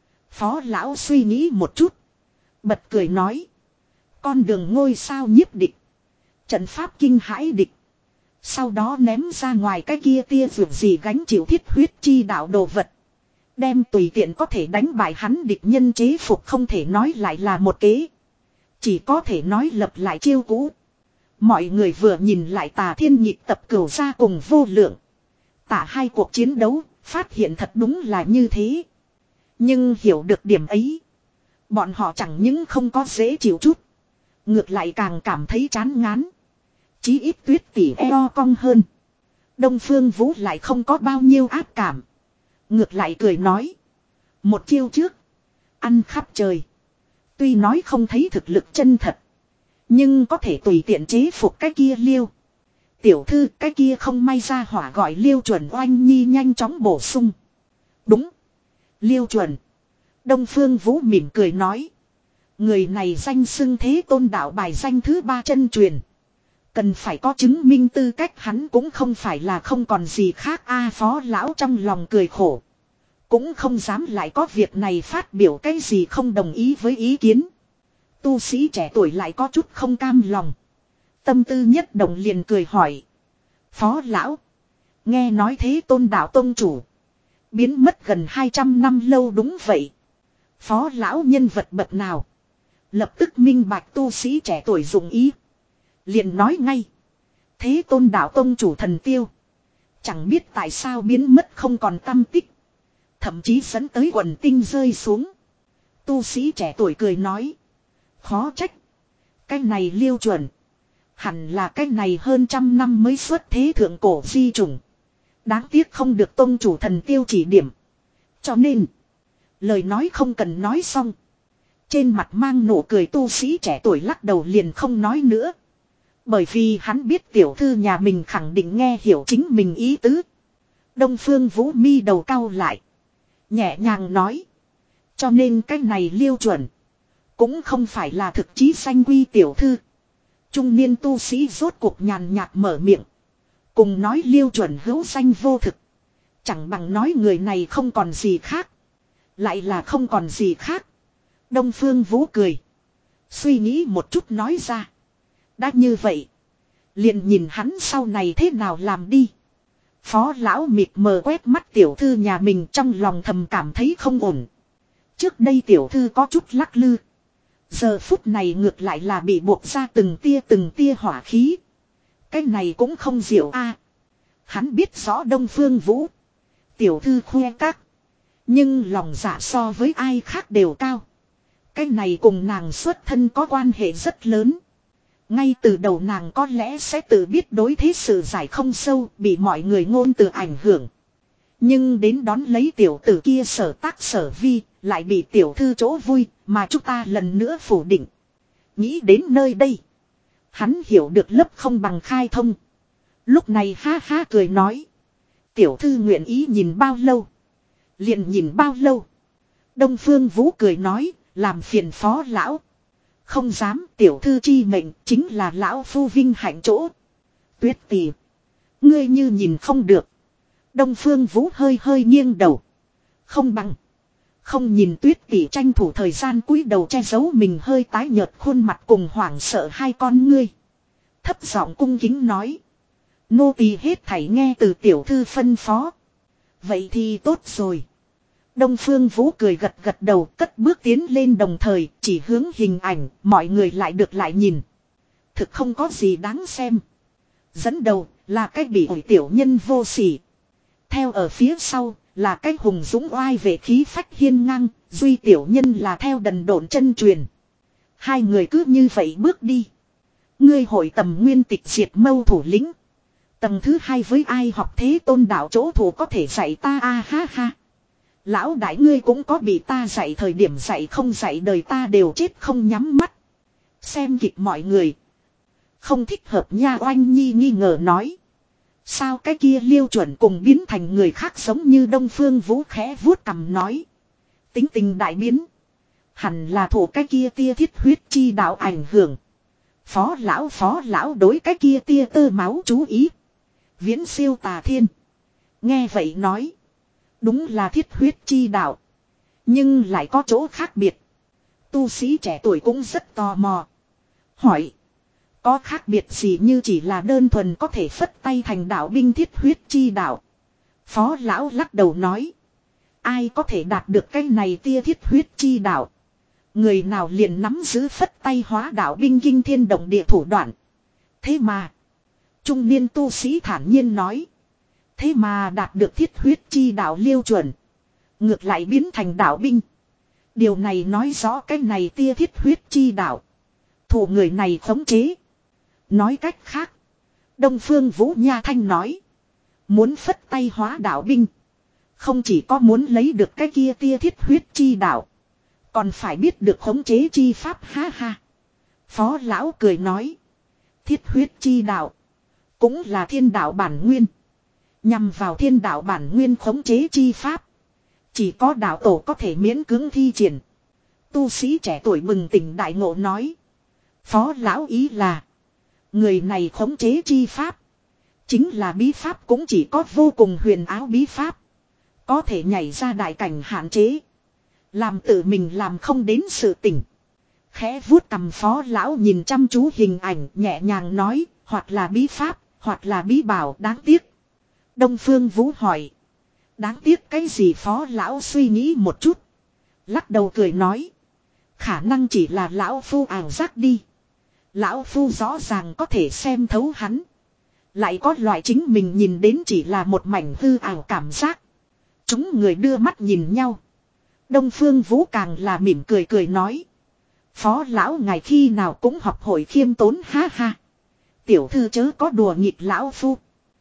Phó lão suy nghĩ một chút. Bật cười nói. Con đường ngôi sao nhiếp địch. Trận pháp kinh hãi địch. Sau đó ném ra ngoài cái kia tia vượt gì gánh chịu thiết huyết chi đạo đồ vật. Đem tùy tiện có thể đánh bại hắn địch nhân chế phục, không thể nói lại là một kế. Chỉ có thể nói lập lại chiêu cũ. Mọi người vừa nhìn lại Tà Thiên nhịp tập cửu ra cùng vô lượng. Tả hai cuộc chiến đấu, phát hiện thật đúng là như thế. Nhưng hiểu được điểm ấy. Bọn họ chẳng những không có dễ chịu chút. Ngược lại càng cảm thấy chán ngán. Chí ít Tuyết tỷ eo cong hơn. Đông Phương Vũ lại không có bao nhiêu áp cảm. Ngược lại cười nói. Một chiêu trước. Ăn khắp trời. Tuy nói không thấy thực lực chân thật. Nhưng có thể tùy tiện chế phục cái kia Liêu. Tiểu thư cái kia không may ra hỏa gọi Liêu Chuẩn. Oanh Nhi nhanh chóng bổ sung. Đúng. Liêu Chuẩn. Đông Phương Vũ mỉm cười nói. Người này danh xưng thế tôn đạo bài danh thứ ba chân truyền. Cần phải có chứng minh tư cách, hắn cũng không phải là không còn gì khác. A Phó lão trong lòng cười khổ. Cũng không dám lại có việc này phát biểu cái gì không đồng ý với ý kiến. Tu sĩ trẻ tuổi lại có chút không cam lòng. Tâm tư nhất động liền cười hỏi. Phó lão. Nghe nói thế tôn đạo tông chủ. Biến mất gần hai trăm năm lâu đúng vậy. Phó lão nhân vật bậc nào. Lập tức minh bạch tu sĩ trẻ tuổi dụng ý. Liền nói ngay. Thế tôn đạo tông chủ thần tiêu. Chẳng biết tại sao biến mất không còn tâm tích. Thậm chí dẫn tới quần tinh rơi xuống. Tu sĩ trẻ tuổi cười nói. Khó trách. Cái này Liêu Chuẩn. Hẳn là cái này hơn trăm năm mới xuất thế thượng cổ di chủng. Đáng tiếc không được tông chủ thần tiêu chỉ điểm. Cho nên. Lời nói không cần nói xong. Trên mặt mang nụ cười tu sĩ trẻ tuổi lắc đầu liền không nói nữa. Bởi vì hắn biết tiểu thư nhà mình khẳng định nghe hiểu chính mình ý tứ. Đông Phương Vũ mi đầu cau lại. Nhẹ nhàng nói. Cho nên cái này Liêu Chuẩn. Cũng không phải là thực chí sanh quy tiểu thư. Trung niên tu sĩ rốt cuộc nhàn nhạt mở miệng. Cùng nói Liêu Chuẩn hữu danh vô thực. Chẳng bằng nói người này không còn gì khác. Lại là không còn gì khác. Đông Phương Vũ cười. Suy nghĩ một chút nói ra. Đã như vậy. Liền nhìn hắn sau này thế nào làm đi. Phó lão mịt mờ quét mắt tiểu thư nhà mình, trong lòng thầm cảm thấy không ổn. Trước đây tiểu thư có chút lắc lư. Giờ phút này ngược lại là bị buộc ra từng tia từng tia hỏa khí. Cái này cũng không diệu a. Hắn biết rõ Đông Phương Vũ. Tiểu thư khoe các. Nhưng lòng dạ so với ai khác đều cao. Cái này cùng nàng xuất thân có quan hệ rất lớn. Ngay từ đầu nàng có lẽ sẽ tự biết đối thế sự giải không sâu, bị mọi người ngôn từ ảnh hưởng. Nhưng đến đón lấy tiểu tử kia sở tác sở vi, lại bị tiểu thư chỗ vui, mà chúng ta lần nữa phủ định. Nghĩ đến nơi đây. Hắn hiểu được lớp không bằng khai thông. Lúc này ha ha cười nói. Tiểu thư nguyện ý nhìn bao lâu. Liền nhìn bao lâu. Đông Phương Vũ cười nói, làm phiền phó lão. Không dám, tiểu thư chi mệnh chính là lão phu vinh hạnh chỗ. Tuyết tỷ. Ngươi như nhìn không được. Đông Phương Vũ hơi hơi nghiêng đầu. Không bằng. Không nhìn Tuyết tỷ tranh thủ thời gian cúi đầu che giấu mình hơi tái nhợt khuôn mặt cùng hoảng sợ hai con ngươi. Thấp giọng cung kính nói. Nô tỳ hết thảy nghe từ tiểu thư phân phó. Vậy thì tốt rồi. Đông Phương Vũ cười gật gật đầu, cất bước tiến lên, đồng thời chỉ hướng hình ảnh, mọi người lại được lại nhìn. Thực không có gì đáng xem. Dẫn đầu là cái bị ổi tiểu nhân vô sỉ. Theo ở phía sau là cái hùng dũng oai về khí phách hiên ngang, duy tiểu nhân là theo đần độn chân truyền. Hai người cứ như vậy bước đi. Ngươi hội tầm nguyên tịch diệt mâu thủ lĩnh. Tầng thứ hai với ai học thế tôn đạo chỗ thủ có thể dạy ta a ha ha. Lão đại ngươi cũng có bị ta dạy thời điểm dạy không dạy đời ta đều chết không nhắm mắt. Xem kịch mọi người. Không thích hợp nha Oanh Nhi nghi ngờ nói. Sao cái kia Liêu Chuẩn cùng biến thành người khác giống như Đông Phương Vũ khẽ vuốt cằm nói. Tính tình đại biến. Hẳn là thủ cái kia tia thiết huyết chi đạo ảnh hưởng. Phó lão phó lão đối cái kia tia tơ máu chú ý. Viễn siêu tà thiên. Nghe vậy nói. Đúng là thiết huyết chi đạo. Nhưng lại có chỗ khác biệt. Tu sĩ trẻ tuổi cũng rất tò mò. Hỏi. Có khác biệt gì như chỉ là đơn thuần có thể phất tay thành đạo binh thiết huyết chi đạo. Phó lão lắc đầu nói. Ai có thể đạt được cái này tia thiết huyết chi đạo. Người nào liền nắm giữ phất tay hóa đạo binh kinh thiên động địa thủ đoạn. Thế mà. Trung niên tu sĩ thản nhiên nói. Thế mà đạt được thiết huyết chi đạo Liêu Chuẩn. Ngược lại biến thành đạo binh. Điều này nói rõ cái này tia thiết huyết chi đạo. Thủ người này khống chế. Nói cách khác. Đông Phương Vũ Nha Thanh nói. Muốn phất tay hóa đạo binh. Không chỉ có muốn lấy được cái kia tia thiết huyết chi đạo. Còn phải biết được khống chế chi pháp ha ha. Phó lão cười nói. Thiết huyết chi đạo. Cũng là thiên đạo bản nguyên. Nhằm vào thiên đạo bản nguyên khống chế chi pháp. Chỉ có đạo tổ có thể miễn cưỡng thi triển. Tu sĩ trẻ tuổi bừng tỉnh đại ngộ nói. Phó lão ý là. Người này khống chế chi pháp. Chính là bí pháp cũng chỉ có vô cùng huyền áo bí pháp. Có thể nhảy ra đại cảnh hạn chế. Làm tự mình làm không đến sự tỉnh. Khẽ vuốt cầm phó lão nhìn chăm chú hình ảnh nhẹ nhàng nói. Hoặc là bí pháp, hoặc là bí bảo đáng tiếc. Đông Phương Vũ hỏi. Đáng tiếc cái gì phó lão suy nghĩ một chút. Lắc đầu cười nói. Khả năng chỉ là lão phu ảo giác đi. Lão phu rõ ràng có thể xem thấu hắn. Lại có loại chính mình nhìn đến chỉ là một mảnh hư ảo cảm giác. Chúng người đưa mắt nhìn nhau. Đông Phương Vũ càng là mỉm cười cười nói. Phó lão ngài khi nào cũng học hội khiêm tốn ha ha. Tiểu thư chớ có đùa nghịch lão phu.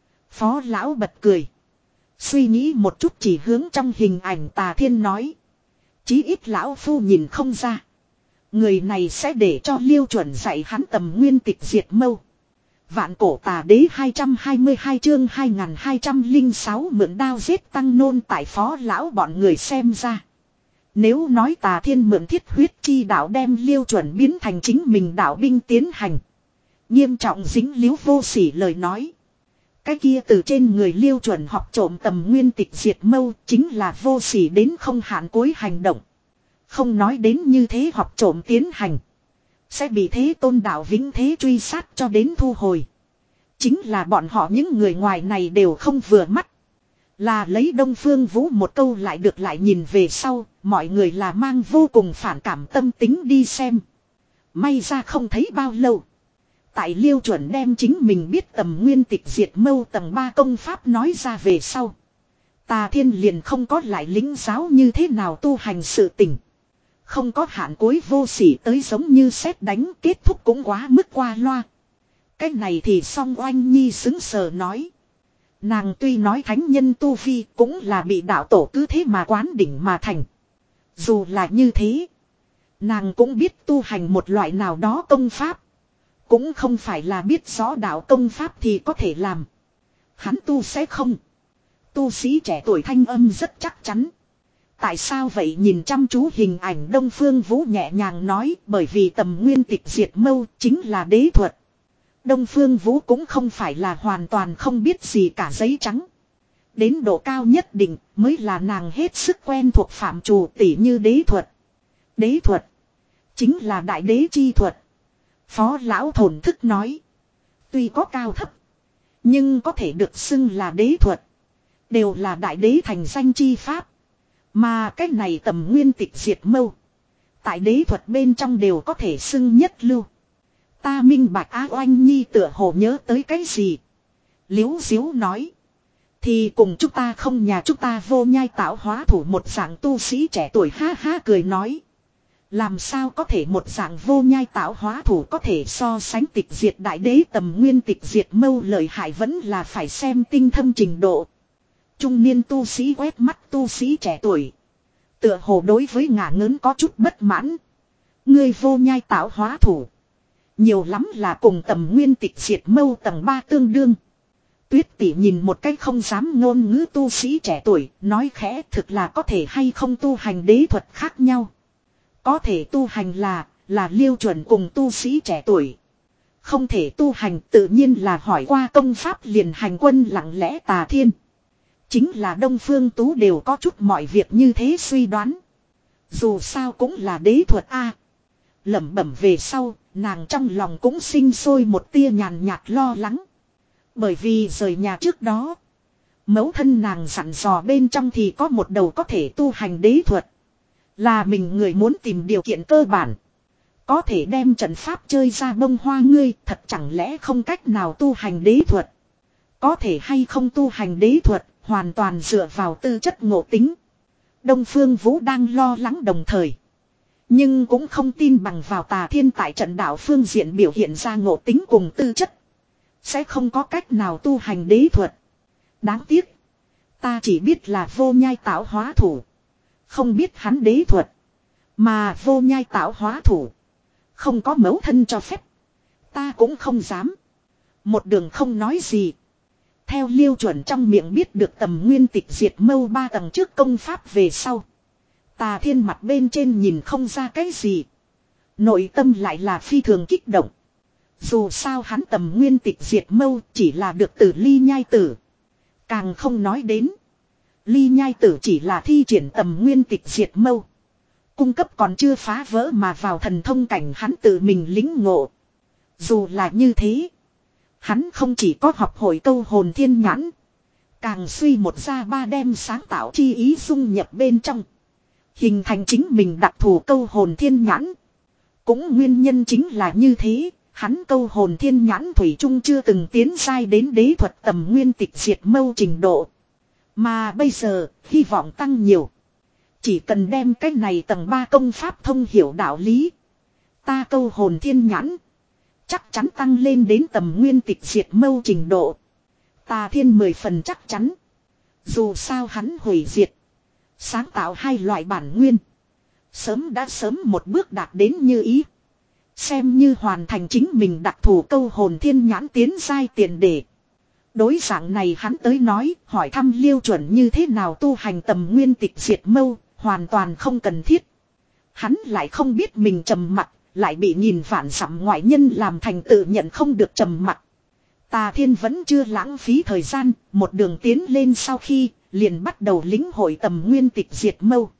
Phó lão bật cười. Suy nghĩ một chút chỉ hướng trong hình ảnh Tà Thiên nói. Chí ít lão phu nhìn không ra. Người này sẽ để cho Liêu Chuẩn dạy hắn tầm nguyên tịch diệt mâu. Vạn cổ tà đế hai trăm hai mươi hai chương hai nghìn hai trăm lẻ sáu mượn đao giết tăng nôn tại phó lão bọn người xem ra. Nếu nói Tà Thiên mượn thiết huyết chi đạo đem Liêu Chuẩn biến thành chính mình đạo binh tiến hành. Nghiêm trọng dính líu vô sỉ lời nói. Cái kia từ trên người Liêu Chuẩn học trộm tầm nguyên tịch diệt mâu chính là vô sỉ đến không hạn cuối hành động. Không nói đến như thế học trộm tiến hành. Sẽ bị thế tôn đạo vĩnh thế truy sát cho đến thu hồi. Chính là bọn họ những người ngoài này đều không vừa mắt. Là lấy Đông Phương Vũ một câu lại được lại nhìn về sau. Mọi người là mang vô cùng phản cảm tâm tính đi xem. May ra không thấy bao lâu. Tại Liêu Chuẩn đem chính mình biết tầm nguyên tịch diệt mâu tầng ba công pháp nói ra về sau. Tà Thiên liền không có lại lính giáo như thế nào tu hành sự tình. Không có hạn cuối vô sỉ tới giống như sét đánh kết thúc cũng quá mức qua loa. Cái này thì song Oanh Nhi xứng sờ nói. Nàng tuy nói thánh nhân tu vi cũng là bị đạo tổ cứ thế mà quán đỉnh mà thành. Dù là như thế. Nàng cũng biết tu hành một loại nào đó công pháp. Cũng không phải là biết rõ đạo công pháp thì có thể làm. Hắn tu sẽ không. Tu sĩ trẻ tuổi thanh âm rất chắc chắn. Tại sao vậy nhìn chăm chú hình ảnh Đông Phương Vũ nhẹ nhàng nói bởi vì tầm nguyên tịch diệt mâu chính là đế thuật. Đông Phương Vũ cũng không phải là hoàn toàn không biết gì cả giấy trắng. Đến độ cao nhất định mới là nàng hết sức quen thuộc phạm trù tỉ như đế thuật. Đế thuật chính là đại đế chi thuật. Phó lão thổn thức nói. Tuy có cao thấp. Nhưng có thể được xưng là đế thuật. Đều là đại đế thành danh chi pháp. Mà cái này tầm nguyên tịch diệt mâu. Tại đế thuật bên trong đều có thể xưng nhất lưu. Ta minh bạch Á Oanh Nhi tựa hồ nhớ tới cái gì. Liếu diếu nói. Thì cùng chúng ta không nhà chúng ta vô nhai tạo hóa thủ một dạng tu sĩ trẻ tuổi ha ha cười nói. Làm sao có thể một dạng vô nhai tạo hóa thủ có thể so sánh tịch diệt đại đế tầm nguyên tịch diệt mâu lợi hại vẫn là phải xem tinh thâm trình độ. Trung niên tu sĩ quét mắt tu sĩ trẻ tuổi. Tựa hồ đối với ngả ngớn có chút bất mãn. Ngươi vô nhai tạo hóa thủ. Nhiều lắm là cùng tầm nguyên tịch diệt mâu tầng ba tương đương. Tuyết tỷ nhìn một cách không dám ngôn ngữ tu sĩ trẻ tuổi, nói khẽ thực là có thể hay không tu hành đế thuật khác nhau. Có thể tu hành là, là liêu chuẩn cùng tu sĩ trẻ tuổi. Không thể tu hành tự nhiên là hỏi qua công pháp liền hành quân lặng lẽ tà thiên. Chính là Đông Phương Tú đều có chút mọi việc như thế suy đoán. Dù sao cũng là đế thuật a. Lẩm bẩm về sau, nàng trong lòng cũng sinh sôi một tia nhàn nhạt lo lắng. Bởi vì rời nhà trước đó, mẫu thân nàng dặn dò bên trong thì có một đầu có thể tu hành đế thuật. Là mình người muốn tìm điều kiện cơ bản. Có thể đem trận pháp chơi ra bông hoa ngươi thật chẳng lẽ không cách nào tu hành đế thuật. Có thể hay không tu hành đế thuật hoàn toàn dựa vào tư chất ngộ tính. Đông Phương Vũ đang lo lắng đồng thời. Nhưng cũng không tin bằng vào tà thiên tại trận đạo phương diện biểu hiện ra ngộ tính cùng tư chất. Sẽ không có cách nào tu hành đế thuật. Đáng tiếc. Ta chỉ biết là vô nhai tạo hóa thủ. Không biết hắn đế thuật. Mà vô nhai tạo hóa thủ. Không có mẫu thân cho phép. Ta cũng không dám. Một đường không nói gì. Theo Liêu Chuẩn trong miệng biết được tầm nguyên tịch diệt mâu ba tầng trước công pháp về sau. Tà thiên mặt bên trên nhìn không ra cái gì. Nội tâm lại là phi thường kích động. Dù sao hắn tầm nguyên tịch diệt mâu chỉ là được từ ly nhai tử. Càng không nói đến. Ly nhai tử chỉ là thi triển tầm nguyên tịch diệt mâu. Cung cấp còn chưa phá vỡ mà vào thần thông cảnh hắn tự mình lính ngộ. Dù là như thế. Hắn không chỉ có học hội câu hồn thiên nhãn. Càng suy một ra ba đem sáng tạo chi ý dung nhập bên trong. Hình thành chính mình đặc thù câu hồn thiên nhãn. Cũng nguyên nhân chính là như thế. Hắn câu hồn thiên nhãn thủy chung chưa từng tiến sai đến đế thuật tầm nguyên tịch diệt mâu trình độ. Mà bây giờ, hy vọng tăng nhiều. Chỉ cần đem cái này tầng ba công pháp thông hiểu đạo lý. Ta câu hồn thiên nhãn. Chắc chắn tăng lên đến tầm nguyên tịch diệt mâu trình độ. Tà thiên mười phần chắc chắn. Dù sao hắn hủy diệt. Sáng tạo hai loại bản nguyên. Sớm đã sớm một bước đạt đến như ý. Xem như hoàn thành chính mình đặc thù câu hồn thiên nhãn tiến giai tiền đề. Đối dạng này hắn tới nói, hỏi thăm Liêu Chuẩn như thế nào tu hành tầm nguyên tịch diệt mâu, hoàn toàn không cần thiết. Hắn lại không biết mình trầm mặc, lại bị nhìn vạn dặm ngoại nhân làm thành tự nhận không được trầm mặc. Tà thiên vẫn chưa lãng phí thời gian, một đường tiến lên sau khi, liền bắt đầu lĩnh hội tầm nguyên tịch diệt mâu.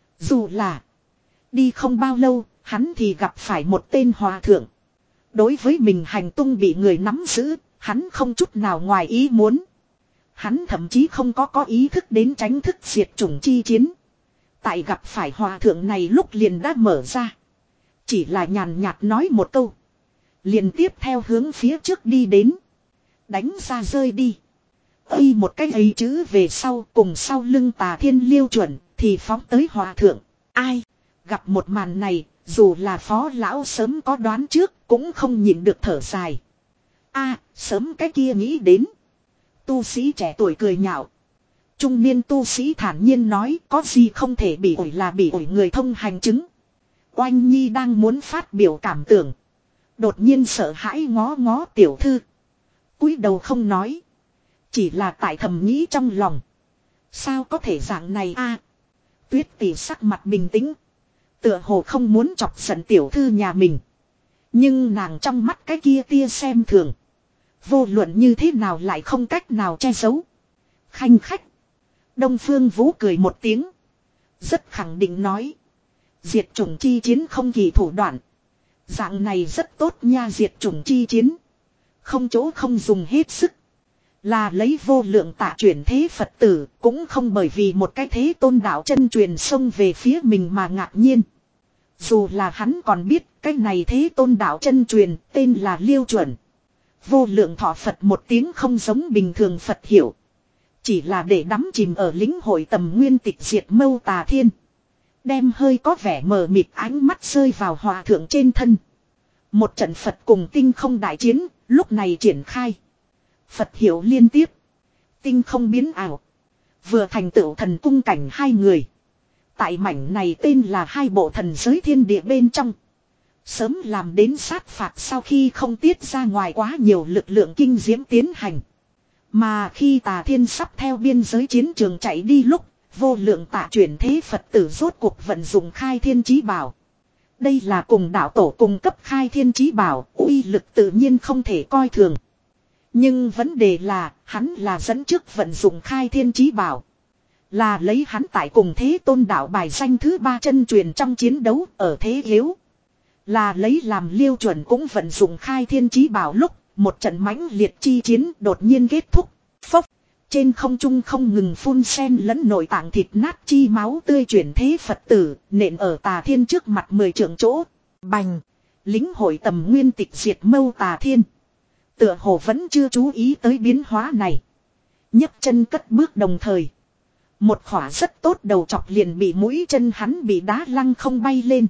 Dù là đi không bao lâu, hắn thì gặp phải một tên hòa thượng. Đối với mình hành tung bị người nắm giữ, hắn không chút nào ngoài ý muốn. Hắn thậm chí không có có ý thức đến tránh thức diệt chủng chi chiến. Tại gặp phải hòa thượng này lúc liền đã mở ra. Chỉ là nhàn nhạt nói một câu. Liền tiếp theo hướng phía trước đi đến. Đánh ra rơi đi. Ây một cái ấy chữ về sau cùng sau lưng Tà Thiên Liêu Chuẩn thì phóng tới hòa thượng. Ai? Gặp một màn này, dù là phó lão sớm có đoán trước cũng không nhịn được thở dài. A, sớm cái kia nghĩ đến. Tu sĩ trẻ tuổi cười nhạo. Trung niên tu sĩ thản nhiên nói có gì không thể bị ổi là bị ổi người thông hành chứng. Oanh Nhi đang muốn phát biểu cảm tưởng. Đột nhiên sợ hãi ngó ngó tiểu thư. Cúi đầu không nói. Chỉ là tại thầm nghĩ trong lòng. Sao có thể dạng này a? Tuyết tỷ sắc mặt bình tĩnh. Tựa hồ không muốn chọc giận tiểu thư nhà mình. Nhưng nàng trong mắt cái kia tia xem thường. Vô luận như thế nào lại không cách nào che giấu. Khanh khách. Đông Phương Vũ cười một tiếng. Rất khẳng định nói. Diệt chủng chi chiến không kỳ thủ đoạn. Dạng này rất tốt nha, diệt chủng chi chiến. Không chỗ không dùng hết sức. Là lấy vô lượng tạ chuyển thế Phật tử. Cũng không bởi vì một cái thế tôn đạo chân truyền xông về phía mình mà ngạc nhiên. Dù là hắn còn biết cái này thế tôn đạo chân truyền tên là Liêu Chuẩn. Vô lượng thọ Phật một tiếng không giống bình thường Phật hiểu. Chỉ là để đắm chìm ở lĩnh hội tầm nguyên tịch diệt mâu tà thiên. Đem hơi có vẻ mờ mịt ánh mắt rơi vào hòa thượng trên thân. Một trận Phật cùng tinh không đại chiến, lúc này triển khai. Phật hiểu liên tiếp. Tinh không biến ảo. Vừa thành tựu thần cung cảnh hai người. Tại mảnh này tên là hai bộ thần giới thiên địa bên trong. Sớm làm đến sát phạt sau khi không tiết ra ngoài quá nhiều lực lượng kinh diễm tiến hành. Mà khi tà thiên sắp theo biên giới chiến trường chạy đi lúc, vô lượng tạ chuyển thế Phật tử rốt cuộc vận dụng khai thiên chí bảo. Đây là cùng đạo tổ cùng cấp khai thiên chí bảo, uy lực tự nhiên không thể coi thường. Nhưng vấn đề là, hắn là dẫn trước vận dụng khai thiên chí bảo. Là lấy hắn tại cùng thế tôn đạo bài danh thứ ba chân truyền trong chiến đấu ở thế yếu. Là lấy làm Liêu Chuẩn cũng vận dụng khai thiên chí bảo lúc, một trận mãnh liệt chi chiến đột nhiên kết thúc. Phốc, trên không trung không ngừng phun sen lẫn nội tạng thịt nát chi máu tươi chuyển thế Phật tử, nện ở tà thiên trước mặt mười trượng chỗ. Bành, lính hội tầm nguyên tịch diệt mâu tà thiên. Tựa hồ vẫn chưa chú ý tới biến hóa này. nhấc chân cất bước đồng thời. Một khỏa rất tốt đầu chọc liền bị mũi chân hắn bị đá lăng không bay lên.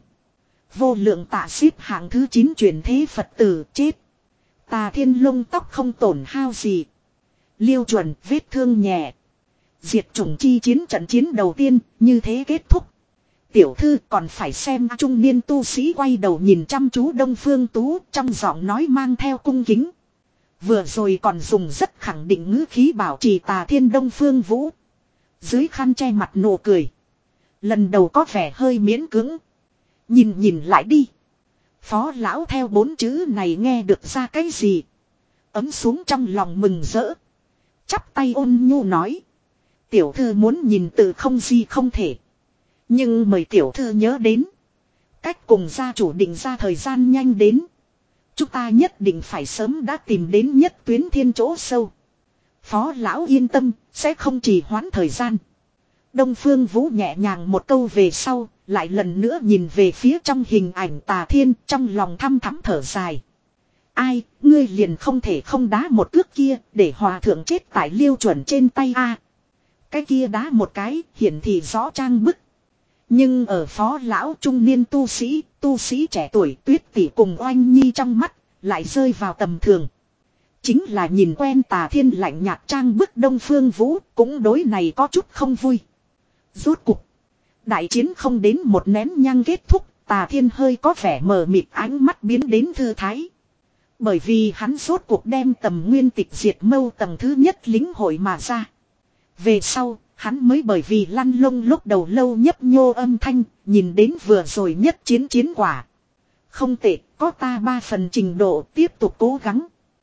Vô lượng tạ xếp hạng thứ chín chuyển thế Phật tử chết. Tà thiên lông tóc không tổn hao gì. Liêu Chuẩn vết thương nhẹ. Diệt chủng chi chiến trận chiến đầu tiên như thế kết thúc. Tiểu thư còn phải xem. Trung niên tu sĩ quay đầu nhìn chăm chú Đông Phương Tú trong giọng nói mang theo cung kính. Vừa rồi còn dùng rất khẳng định ngữ khí bảo trì tà thiên Đông Phương Vũ. Dưới khăn che mặt nụ cười. Lần đầu có vẻ hơi miễn cưỡng. Nhìn nhìn lại đi. Phó lão theo bốn chữ này nghe được ra cái gì. Ấm xuống trong lòng mừng rỡ. Chắp tay ôn nhu nói. Tiểu thư muốn nhìn từ không gì không thể. Nhưng mời tiểu thư nhớ đến. Cách cùng gia chủ định ra thời gian nhanh đến. Chúng ta nhất định phải sớm đã tìm đến nhất tuyến thiên chỗ sâu. Phó lão yên tâm, sẽ không trì hoãn thời gian. Đông Phương Vũ nhẹ nhàng một câu về sau, lại lần nữa nhìn về phía trong hình ảnh tà thiên, trong lòng thăm thắm thở dài. Ai, ngươi liền không thể không đá một cước kia, để hòa thượng chết tại Liêu Chuẩn trên tay a. Cái kia đá một cái, hiển thị rõ trang bức. Nhưng ở phó lão trung niên tu sĩ, tu sĩ trẻ tuổi Tuyết tỷ cùng Oanh Nhi trong mắt, lại rơi vào tầm thường. Chính là nhìn quen tà thiên lạnh nhạt trang bức Đông Phương Vũ, cũng đối này có chút không vui. Rốt cục, đại chiến không đến một nén nhang kết thúc, tà thiên hơi có vẻ mờ mịt ánh mắt biến đến thư thái. Bởi vì hắn rốt cuộc đem tầm nguyên tịch diệt mâu tầng thứ nhất lính hội mà ra. Về sau, hắn mới bởi vì lăn lông lúc đầu lâu nhấp nhô âm thanh, nhìn đến vừa rồi nhất chiến chiến quả. Không tệ, có ta ba phần trình độ tiếp tục cố gắng.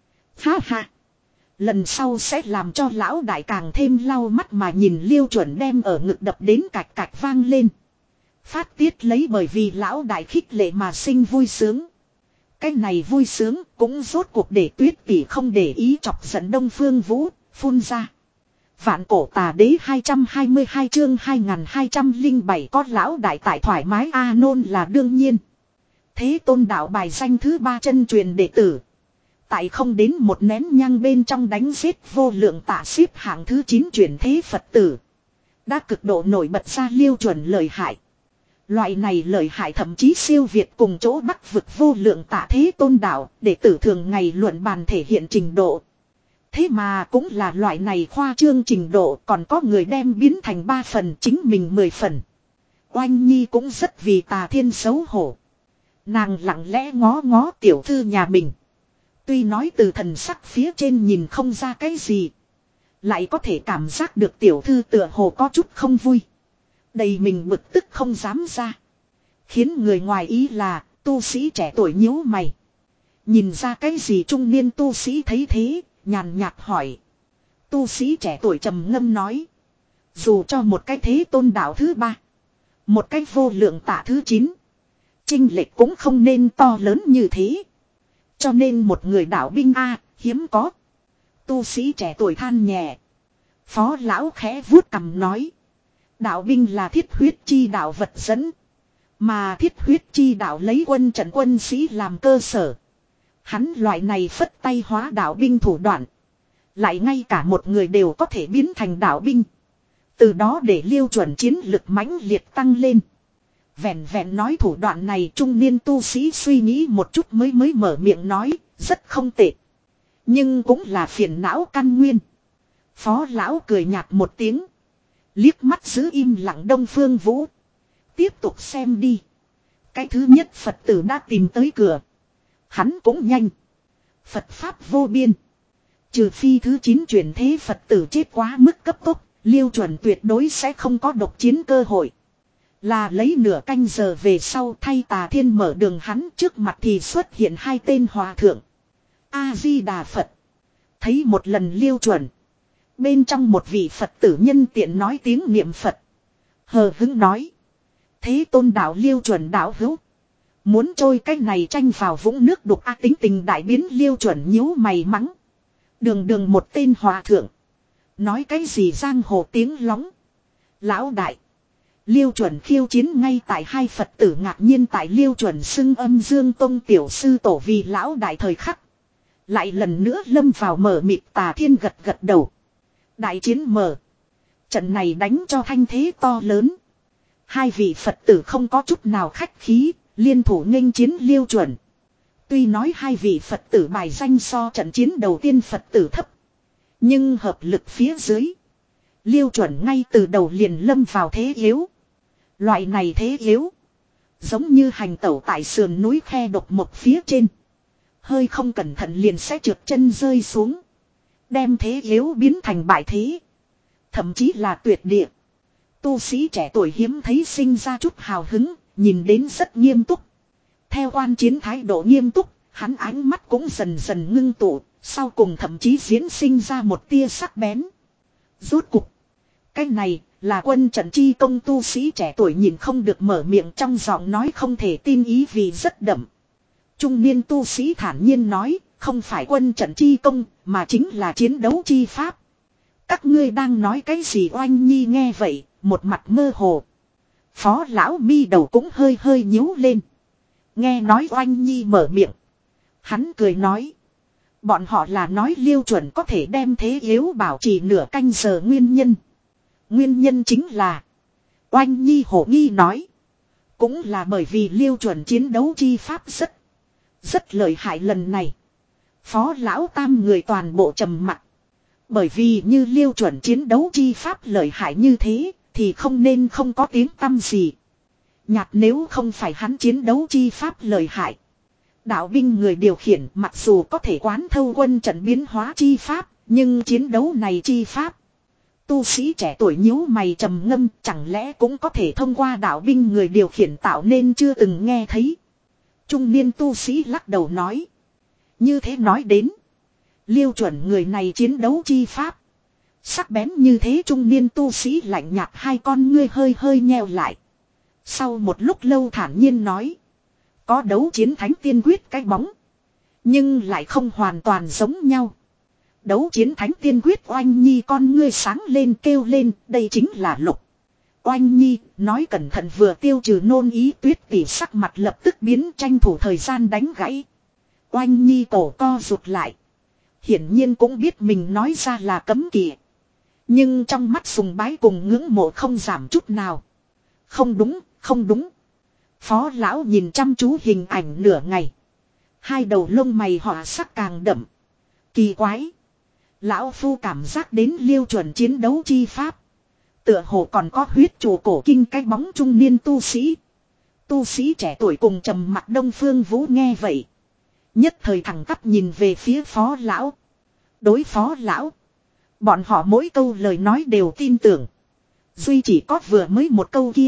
Ha ha. Lần sau sẽ làm cho lão đại càng thêm lau mắt mà nhìn Liêu Chuẩn đem ở ngực đập đến cạch cạch vang lên. Phát tiết lấy bởi vì lão đại khích lệ mà sinh vui sướng. Cái này vui sướng cũng rốt cuộc để Tuyết tỷ không để ý chọc giận Đông Phương Vũ, phun ra. Vạn cổ tà đế hai trăm hai mươi hai chương hai nghìn hai trăm lẻ bảy có lão đại tại thoải mái a nôn là đương nhiên. Thế tôn đạo bài danh thứ ba chân truyền đệ tử. Tại không đến một nén nhang bên trong đánh giết vô lượng tạ xếp hạng thứ chín chuyển thế Phật tử. Đã cực độ nổi bật ra Liêu Chuẩn lợi hại. Loại này lợi hại thậm chí siêu việt cùng chỗ bắc vực vô lượng tạ thế tôn đạo để tử thường ngày luận bàn thể hiện trình độ. Thế mà cũng là loại này khoa trương trình độ còn có người đem biến thành ba phần chính mình mười phần. Oanh Nhi cũng rất vì tà thiên xấu hổ. Nàng lặng lẽ ngó ngó tiểu thư nhà mình. Tuy nói từ thần sắc phía trên nhìn không ra cái gì. Lại có thể cảm giác được tiểu thư tựa hồ có chút không vui. Đầy mình bực tức không dám ra. Khiến người ngoài ý là tu sĩ trẻ tuổi nhíu mày. Nhìn ra cái gì trung niên tu sĩ thấy thế, nhàn nhạt hỏi. Tu sĩ trẻ tuổi trầm ngâm nói. Dù cho một cái thế tôn đạo thứ ba. Một cái vô lượng tạ thứ chín. Chênh lệch cũng không nên to lớn như thế. Cho nên một người đạo binh A, hiếm có. Tu sĩ trẻ tuổi than nhẹ. Phó lão khẽ vuốt cằm nói. Đạo binh là thiết huyết chi đạo vật dẫn. Mà thiết huyết chi đạo lấy quân trận quân sĩ làm cơ sở. Hắn loại này phất tay hóa đạo binh thủ đoạn. Lại ngay cả một người đều có thể biến thành đạo binh. Từ đó để Liêu Chuẩn chiến lực mãnh liệt tăng lên. Vẹn vẹn nói thủ đoạn này, trung niên tu sĩ suy nghĩ một chút mới mới mở miệng nói, rất không tệ. Nhưng cũng là phiền não căn nguyên. Phó lão cười nhạt một tiếng. Liếc mắt giữ im lặng Đông Phương Vũ. Tiếp tục xem đi. Cái thứ nhất Phật tử đã tìm tới cửa. Hắn cũng nhanh. Phật Pháp vô biên. Trừ phi thứ chín chuyển thế Phật tử chết quá mức cấp tốc, Liêu Chuẩn tuyệt đối sẽ không có độc chiến cơ hội. Là lấy nửa canh giờ về sau thay Tà Thiên mở đường, hắn trước mặt thì xuất hiện hai tên hòa thượng. A-di-đà Phật. Thấy một lần Liêu Chuẩn. Bên trong một vị Phật tử nhân tiện nói tiếng niệm Phật. Hờ hững nói. Thế tôn đạo Liêu Chuẩn đạo hữu. Muốn trôi cái này tranh vào vũng nước đục, a tính tình đại biến. Liêu Chuẩn nhíu mày mắng. Đường đường một tên hòa thượng. Nói cái gì giang hồ tiếng lóng. Lão đại. Liêu Chuẩn khiêu chiến ngay tại hai Phật tử ngạc nhiên tại Liêu Chuẩn xưng âm dương tông tiểu sư tổ vì lão đại thời khắc. Lại lần nữa lâm vào mở mịt. Tà Thiên gật gật đầu. Đại chiến mở. Trận này đánh cho thanh thế to lớn. Hai vị Phật tử không có chút nào khách khí, liên thủ nghênh chiến Liêu Chuẩn. Tuy nói hai vị Phật tử bài danh so trận chiến đầu tiên Phật tử thấp. Nhưng hợp lực phía dưới. Liêu Chuẩn ngay từ đầu liền lâm vào thế yếu. Loại này thế yếu. Giống như hành tẩu tại sườn núi khe độc một phía trên. Hơi không cẩn thận liền sẽ trượt chân rơi xuống. Đem thế yếu biến thành bại thế. Thậm chí là tuyệt địa. Tu sĩ trẻ tuổi hiếm thấy sinh ra chút hào hứng, nhìn đến rất nghiêm túc. Theo quan chiến thái độ nghiêm túc, hắn ánh mắt cũng dần dần ngưng tụ, sau cùng thậm chí diễn sinh ra một tia sắc bén. Rốt cục. Cái này là quân trận chi công. Tu sĩ trẻ tuổi nhìn không được mở miệng, trong giọng nói không thể tin ý vì rất đậm. Trung niên tu sĩ thản nhiên nói, không phải quân trận chi công, mà chính là chiến đấu chi pháp. Các ngươi đang nói cái gì? Oanh Nhi nghe vậy, một mặt mơ hồ. Phó lão mi đầu cũng hơi hơi nhíu lên. Nghe nói Oanh Nhi mở miệng. Hắn cười nói. Bọn họ là nói Liêu Chuẩn có thể đem thế yếu bảo trì nửa canh giờ nguyên nhân. Nguyên nhân chính là. Oanh Nhi hổ nghi nói. Cũng là bởi vì Liêu Chuẩn chiến đấu chi pháp rất. Rất lợi hại. Lần này. Phó lão tam người toàn bộ trầm mặc. Bởi vì như Liêu Chuẩn chiến đấu chi pháp lợi hại như thế. Thì không nên không có tiếng tăm gì. Nhạt nếu không phải hắn chiến đấu chi pháp lợi hại. Đạo binh người điều khiển mặc dù có thể quán thâu quân trận biến hóa chi pháp. Nhưng chiến đấu này chi pháp. Tu sĩ trẻ tuổi nhíu mày trầm ngâm, chẳng lẽ cũng có thể thông qua đạo binh người điều khiển tạo nên chưa từng nghe thấy. Trung niên tu sĩ lắc đầu nói. Như thế nói đến. Liêu Chuẩn người này chiến đấu chi pháp. Sắc bén như thế. Trung niên tu sĩ lạnh nhạt, hai con ngươi hơi hơi nheo lại. Sau một lúc lâu thản nhiên nói. Có đấu chiến thánh tiên quyết cái bóng. Nhưng lại không hoàn toàn giống nhau. Đấu chiến thánh tiên quyết. Oanh Nhi con ngươi sáng lên kêu lên, đây chính là lục. Oanh Nhi nói cẩn thận vừa tiêu trừ nôn ý. Tuyết tỷ sắc mặt lập tức biến, tranh thủ thời gian đánh gãy. Oanh Nhi cổ co rụt lại. Hiển nhiên cũng biết mình nói ra là cấm kỵ. Nhưng trong mắt sùng bái cùng ngưỡng mộ không giảm chút nào. Không đúng, không đúng. Phó lão nhìn chăm chú hình ảnh nửa ngày. Hai đầu lông mày họa sắc càng đậm. Kỳ quái. Lão phu cảm giác đến Liêu Chuẩn chiến đấu chi pháp. Tựa hồ còn có huyết chủ cổ kinh cái bóng. Trung niên tu sĩ. Tu sĩ trẻ tuổi cùng trầm mặt Đông Phương Vũ nghe vậy. Nhất thời thẳng tắp nhìn về phía phó lão. Đối phó lão. Bọn họ mỗi câu lời nói đều tin tưởng. Duy chỉ có vừa mới một câu kia.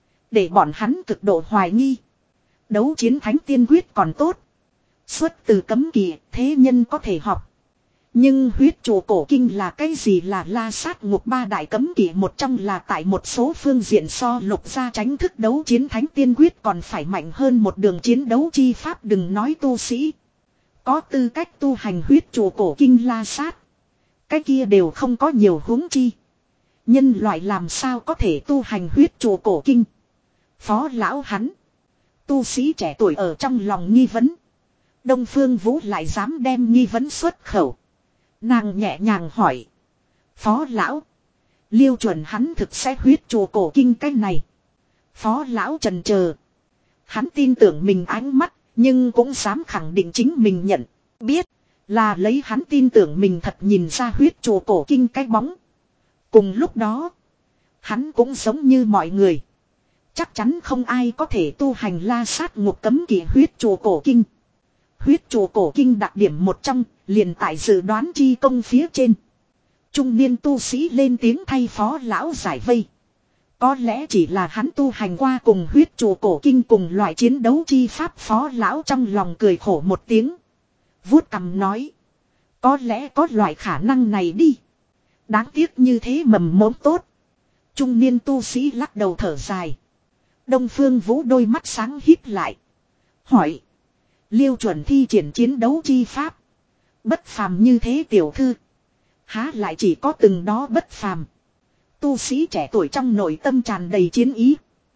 Để bọn hắn cực độ hoài nghi. Đấu chiến thánh tiên quyết còn tốt. Xuất từ cấm kỵ, thế nhân có thể học. Nhưng huyết chủ cổ kinh là cái gì? Là la sát ngục ba đại cấm kỵ một trong, là tại một số phương diện so lục gia tránh thức đấu chiến thánh tiên quyết còn phải mạnh hơn một đường chiến đấu chi pháp. Đừng nói tu sĩ có tư cách tu hành huyết chủ cổ kinh la sát. Cái kia đều không có nhiều huống chi. Nhân loại làm sao có thể tu hành huyết chủ cổ kinh. Phó lão hắn. Tu sĩ trẻ tuổi ở trong lòng nghi vấn. Đông Phương Vũ lại dám đem nghi vấn xuất khẩu. Nàng nhẹ nhàng hỏi. Phó lão. Liêu chuẩn hắn thực sẽ huyết chùa cổ kinh cái này. Phó lão trần chờ. Hắn tin tưởng mình ánh mắt. Nhưng cũng dám khẳng định chính mình nhận. Biết. Là lấy hắn tin tưởng mình thật nhìn ra huyết chùa cổ kinh cái bóng. Cùng lúc đó. Hắn cũng giống như mọi người. Chắc chắn không ai có thể tu hành la sát ngục cấm kỵ huyết chùa cổ kinh. Huyết chùa cổ kinh đặc điểm một trong, liền tại dự đoán chi công phía trên. Trung niên tu sĩ lên tiếng thay phó lão giải vây. Có lẽ chỉ là hắn tu hành qua cùng huyết chùa cổ kinh cùng loại chiến đấu chi pháp, phó lão trong lòng cười khổ một tiếng. Vuốt cằm nói. Có lẽ có loại khả năng này đi. Đáng tiếc như thế mầm mống tốt. Trung niên tu sĩ lắc đầu thở dài. Đông Phương Vũ đôi mắt sáng híp lại. Hỏi. Liêu chuẩn thi triển chiến đấu chi pháp. Bất phàm như thế tiểu thư. Há lại chỉ có từng đó bất phàm. Tu sĩ trẻ tuổi trong nội tâm tràn đầy chiến ý.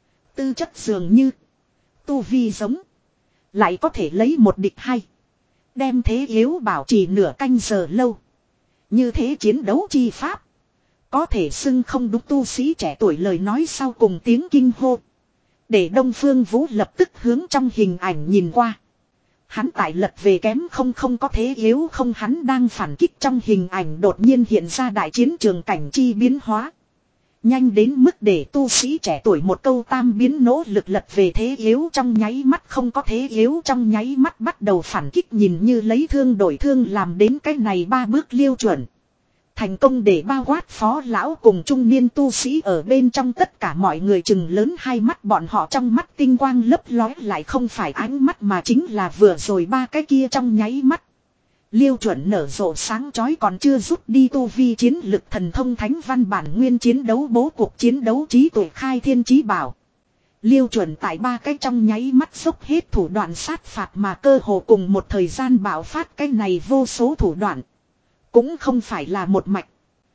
Tư chất dường như. Tu vi giống. Lại có thể lấy một địch hai. Đem thế yếu bảo trì nửa canh giờ lâu. Như thế chiến đấu chi pháp. Có thể xưng không đúng tu sĩ trẻ tuổi lời nói sau cùng tiếng kinh hô. Để Đông Phương Vũ lập tức hướng trong hình ảnh nhìn qua. Hắn tại lật về kém không không có thế yếu không, hắn đang phản kích trong hình ảnh đột nhiên hiện ra đại chiến trường cảnh chi biến hóa. Nhanh đến mức để tu sĩ trẻ tuổi một câu tam biến nỗ lực lật về thế yếu trong nháy mắt không có thế yếu trong nháy mắt bắt đầu phản kích, nhìn như lấy thương đổi thương làm đến cái này ba bước Liêu chuẩn. Thành công để bao quát phó lão cùng trung niên tu sĩ ở bên trong tất cả mọi người chừng lớn hai mắt, bọn họ trong mắt tinh quang lấp lóe lại không phải ánh mắt mà chính là vừa rồi ba cái kia trong nháy mắt. Liêu chuẩn nở rộ sáng chói còn chưa rút đi tu vi chiến lực thần thông thánh văn bản nguyên chiến đấu bố cuộc chiến đấu trí tuệ khai thiên chí bảo. Liêu chuẩn tại ba cái trong nháy mắt dốc hết thủ đoạn sát phạt mà cơ hồ cùng một thời gian bạo phát cái này vô số thủ đoạn. Cũng không phải là một mạch.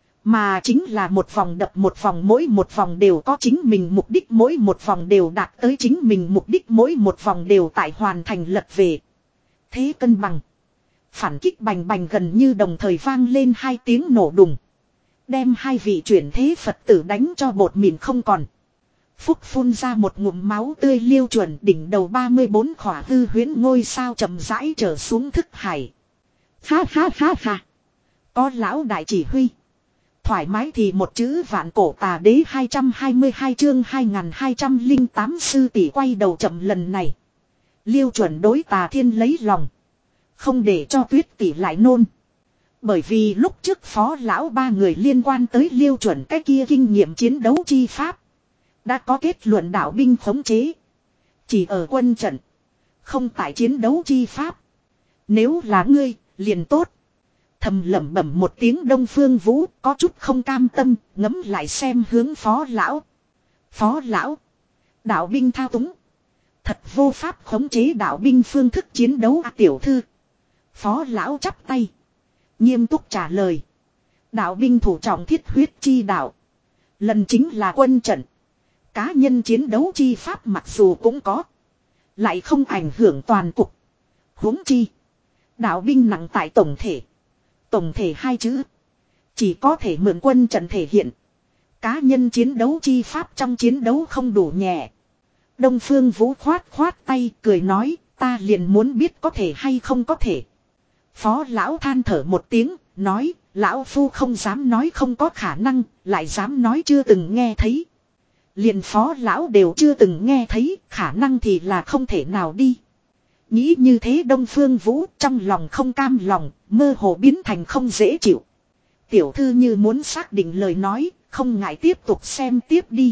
Mà chính là một vòng đập một vòng, mỗi một vòng đều có chính mình mục đích, mỗi một vòng đều đạt tới chính mình mục đích, mỗi một vòng đều tại hoàn thành lật về. Thế cân bằng. Phản kích bành bành gần như đồng thời vang lên hai tiếng nổ đùng. Đem hai vị chuyển thế Phật tử đánh cho bột mịn không còn. Phúc phun ra một ngụm máu tươi, Liêu chuẩn đỉnh đầu ba mươi bốn khỏa hư huyễn ngôi sao chậm rãi trở xuống thức hải. Ha ha ha ha. Có lão đại chỉ huy. Thoải mái thì một chữ vạn cổ tà đế hai trăm hai mươi hai chương hai hai không tám sư tỷ quay đầu chậm lần này. Liêu chuẩn đối tà thiên lấy lòng. Không để cho tuyết tỷ lại nôn. Bởi vì lúc trước phó lão ba người liên quan tới liêu chuẩn cái kia kinh nghiệm chiến đấu chi pháp. Đã có kết luận đạo binh khống chế. Chỉ ở quân trận. Không tại chiến đấu chi pháp. Nếu là ngươi, liền tốt. Thầm lẩm bẩm một tiếng, Đông Phương Vũ có chút không cam tâm, ngấm lại xem hướng phó lão. Phó lão. Đạo binh thao túng. Thật vô pháp khống chế đạo binh phương thức chiến đấu à, tiểu thư. Phó lão chắp tay. Nghiêm túc trả lời. Đạo binh thủ trọng thiết huyết chi đạo. Lần chính là quân trận. Cá nhân chiến đấu chi pháp mặc dù cũng có. Lại không ảnh hưởng toàn cục. Huống chi. Đạo binh nặng tại tổng thể. Tổng thể hai chữ. Chỉ có thể mượn quân trận thể hiện. Cá nhân chiến đấu chi pháp trong chiến đấu không đủ nhẹ. Đông Phương Vũ khoát khoát tay cười nói. Ta liền muốn biết có thể hay không có thể. Phó lão than thở một tiếng. Nói. Lão phu không dám nói không có khả năng. Lại dám nói chưa từng nghe thấy. Liền phó lão đều chưa từng nghe thấy. Khả năng thì là không thể nào đi. Nghĩ như thế Đông Phương Vũ trong lòng không cam lòng, mơ hồ biến thành không dễ chịu. Tiểu thư như muốn xác định lời nói, không ngại tiếp tục xem tiếp đi.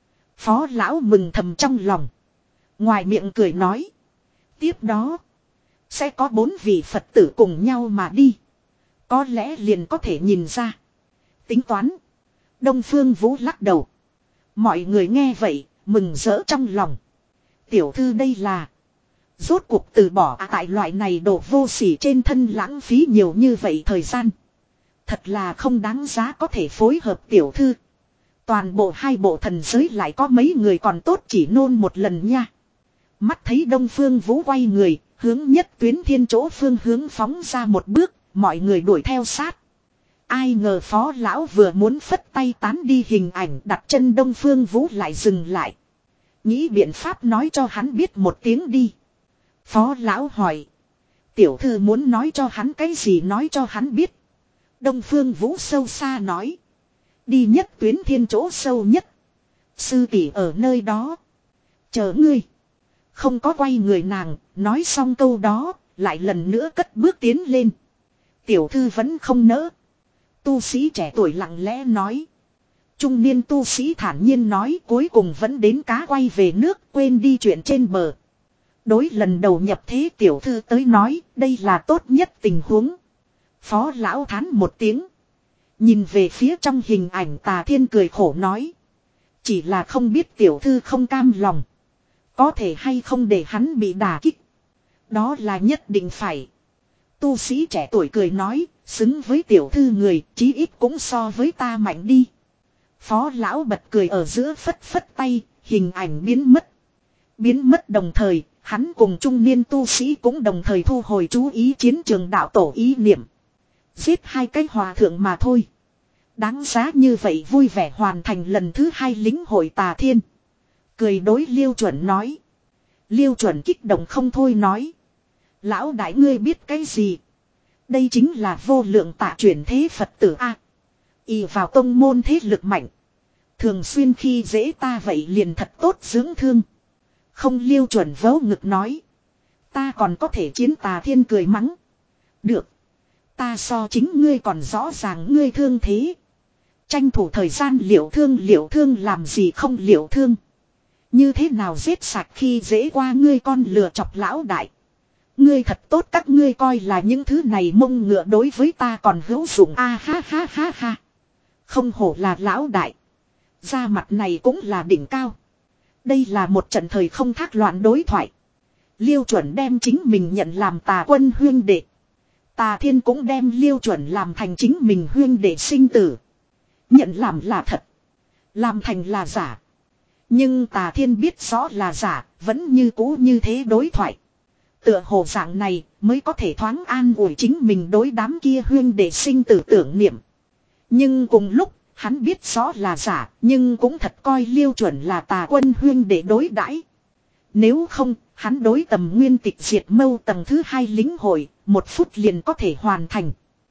Phó lão mừng thầm trong lòng. Ngoài miệng cười nói. Tiếp đó, sẽ có bốn vị Phật tử cùng nhau mà đi. Có lẽ liền có thể nhìn ra. Tính toán. Đông Phương Vũ lắc đầu. Mọi người nghe vậy, mừng rỡ trong lòng. Tiểu thư đây là... Rốt cuộc từ bỏ à, tại loại này đồ vô sỉ trên thân lãng phí nhiều như vậy thời gian. Thật là không đáng giá, có thể phối hợp tiểu thư. Toàn bộ hai bộ thần giới lại có mấy người còn tốt chỉ nôn một lần nha. Mắt thấy Đông Phương Vũ quay người, hướng Nhất Tuyến Thiên chỗ phương hướng phóng ra một bước, mọi người đuổi theo sát. Ai ngờ Phó Lão vừa muốn phất tay tán đi hình ảnh, đặt chân Đông Phương Vũ lại dừng lại. Nghĩ biện pháp nói cho hắn biết một tiếng đi. Phó Lão hỏi. Tiểu thư muốn nói cho hắn cái gì nói cho hắn biết. Đông Phương Vũ sâu xa nói. Đi Nhất Tuyến Thiên chỗ sâu nhất. Sư tỷ ở nơi đó. Chờ ngươi. Không có quay người nàng, nói xong câu đó, lại lần nữa cất bước tiến lên. Tiểu thư vẫn không nỡ. Tu sĩ trẻ tuổi lặng lẽ nói. Trung niên tu sĩ thản nhiên nói cuối cùng vẫn đến cá quay về nước, quên đi chuyện trên bờ. Đối lần đầu nhập thế tiểu thư tới nói, đây là tốt nhất tình huống. Phó Lão thán một tiếng. Nhìn về phía trong hình ảnh Tà Thiên cười khổ nói. Chỉ là không biết tiểu thư không cam lòng. Có thể hay không để hắn bị đả kích. Đó là nhất định phải. Tu sĩ trẻ tuổi cười nói, xứng với tiểu thư người, chí ít cũng so với ta mạnh đi. Phó Lão bật cười ở giữa phất phất tay, hình ảnh biến mất. Biến mất đồng thời, hắn cùng trung niên tu sĩ cũng đồng thời thu hồi chú ý chiến trường đạo tổ ý niệm. Giết hai cái hòa thượng mà thôi. Đáng giá như vậy vui vẻ hoàn thành lần thứ hai lính hội Tà Thiên. Cười đối Liêu Chuẩn nói. Liêu Chuẩn kích động không thôi nói. Lão đại ngươi biết cái gì? Đây chính là vô lượng tạ chuyển thế Phật tử A. Y vào tông môn thế lực mạnh. Thường xuyên khi dễ ta vậy liền thật tốt dưỡng thương. Không Liêu Chuẩn vớ ngực nói. Ta còn có thể chiến Tà Thiên cười mắng. Được. Ta so chính ngươi còn rõ ràng ngươi thương thế. Tranh thủ thời gian liệu thương liệu thương làm gì không liệu thương. Như thế nào giết sạch khi dễ qua ngươi con lừa chọc lão đại. Ngươi thật tốt các ngươi coi là những thứ này mông ngựa đối với ta còn hữu dụng a ha ha ha ha. Không hổ là lão đại. Da mặt này cũng là đỉnh cao. Đây là một trận thời không thác loạn đối thoại. Liêu Chuẩn đem chính mình nhận làm Tà Quân huyên đệ. Tà Thiên cũng đem Liêu Chuẩn làm thành chính mình huyên đệ sinh tử. Nhận làm là thật. Làm thành là giả. Nhưng Tà Thiên biết rõ là giả, vẫn như cũ như thế đối thoại. Tựa hồ dạng này mới có thể thoáng an ủi chính mình đối đám kia huyên đệ sinh tử tưởng niệm. Nhưng cùng lúc, hắn biết rõ là giả, nhưng cũng thật coi Liêu Chuẩn là Tà Quân huyên đệ đối đãi. Nếu không, hắn đối tầm nguyên tịch diệt mâu tầng thứ hai lính hội, một phút liền có thể hoàn thành.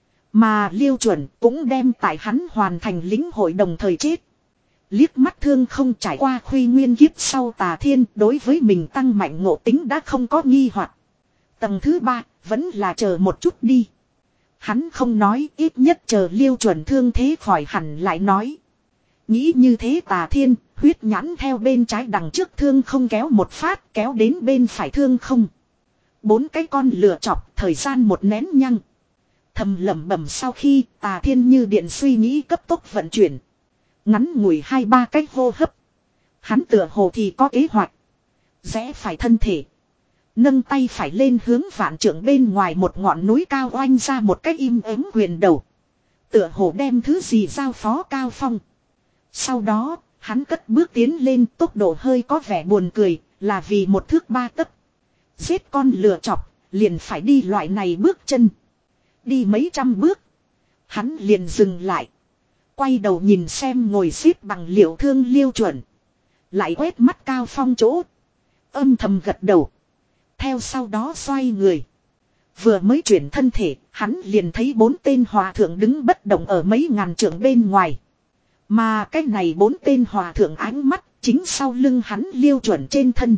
Mà Liêu Chuẩn cũng đem tại hắn hoàn thành lính hội đồng thời chết. Liếc mắt thương không trải qua khuy nguyên kiếp sau Tà Thiên đối với mình tăng mạnh ngộ tính đã không có nghi hoặc. Tầng thứ ba vẫn là chờ một chút đi. Hắn không nói ít nhất chờ Liêu Chuẩn thương thế khỏi hẳn lại nói. Nghĩ như thế Tà Thiên huyết nhãn theo bên trái đằng trước thương không kéo một phát kéo đến bên phải thương không. Bốn cái con lửa chọc thời gian một nén nhăng. Thầm lẩm bẩm sau khi Tà Thiên như điện suy nghĩ cấp tốc vận chuyển. Ngắn ngủi hai ba cách hô hấp. Hắn tựa hồ thì có kế hoạch. Rẽ phải thân thể. Nâng tay phải lên hướng vạn trượng bên ngoài một ngọn núi cao oanh ra một cách im ắng huyền đầu. Tựa hồ đem thứ gì giao phó Cao Phong. Sau đó, hắn cất bước tiến lên tốc độ hơi có vẻ buồn cười, là vì một thước ba tấc. Giết con lừa chọc, liền phải đi loại này bước chân. Đi mấy trăm bước. Hắn liền dừng lại. Quay đầu nhìn xem ngồi xếp bằng liệu thương Liêu Chuẩn. Lại quét mắt Cao Phong chỗ. Âm thầm gật đầu. Theo sau đó xoay người. Vừa mới chuyển thân thể, hắn liền thấy bốn tên hòa thượng đứng bất động ở mấy ngàn trượng bên ngoài. Mà cái này bốn tên hòa thượng ánh mắt, chính sau lưng hắn Liêu Chuẩn trên thân.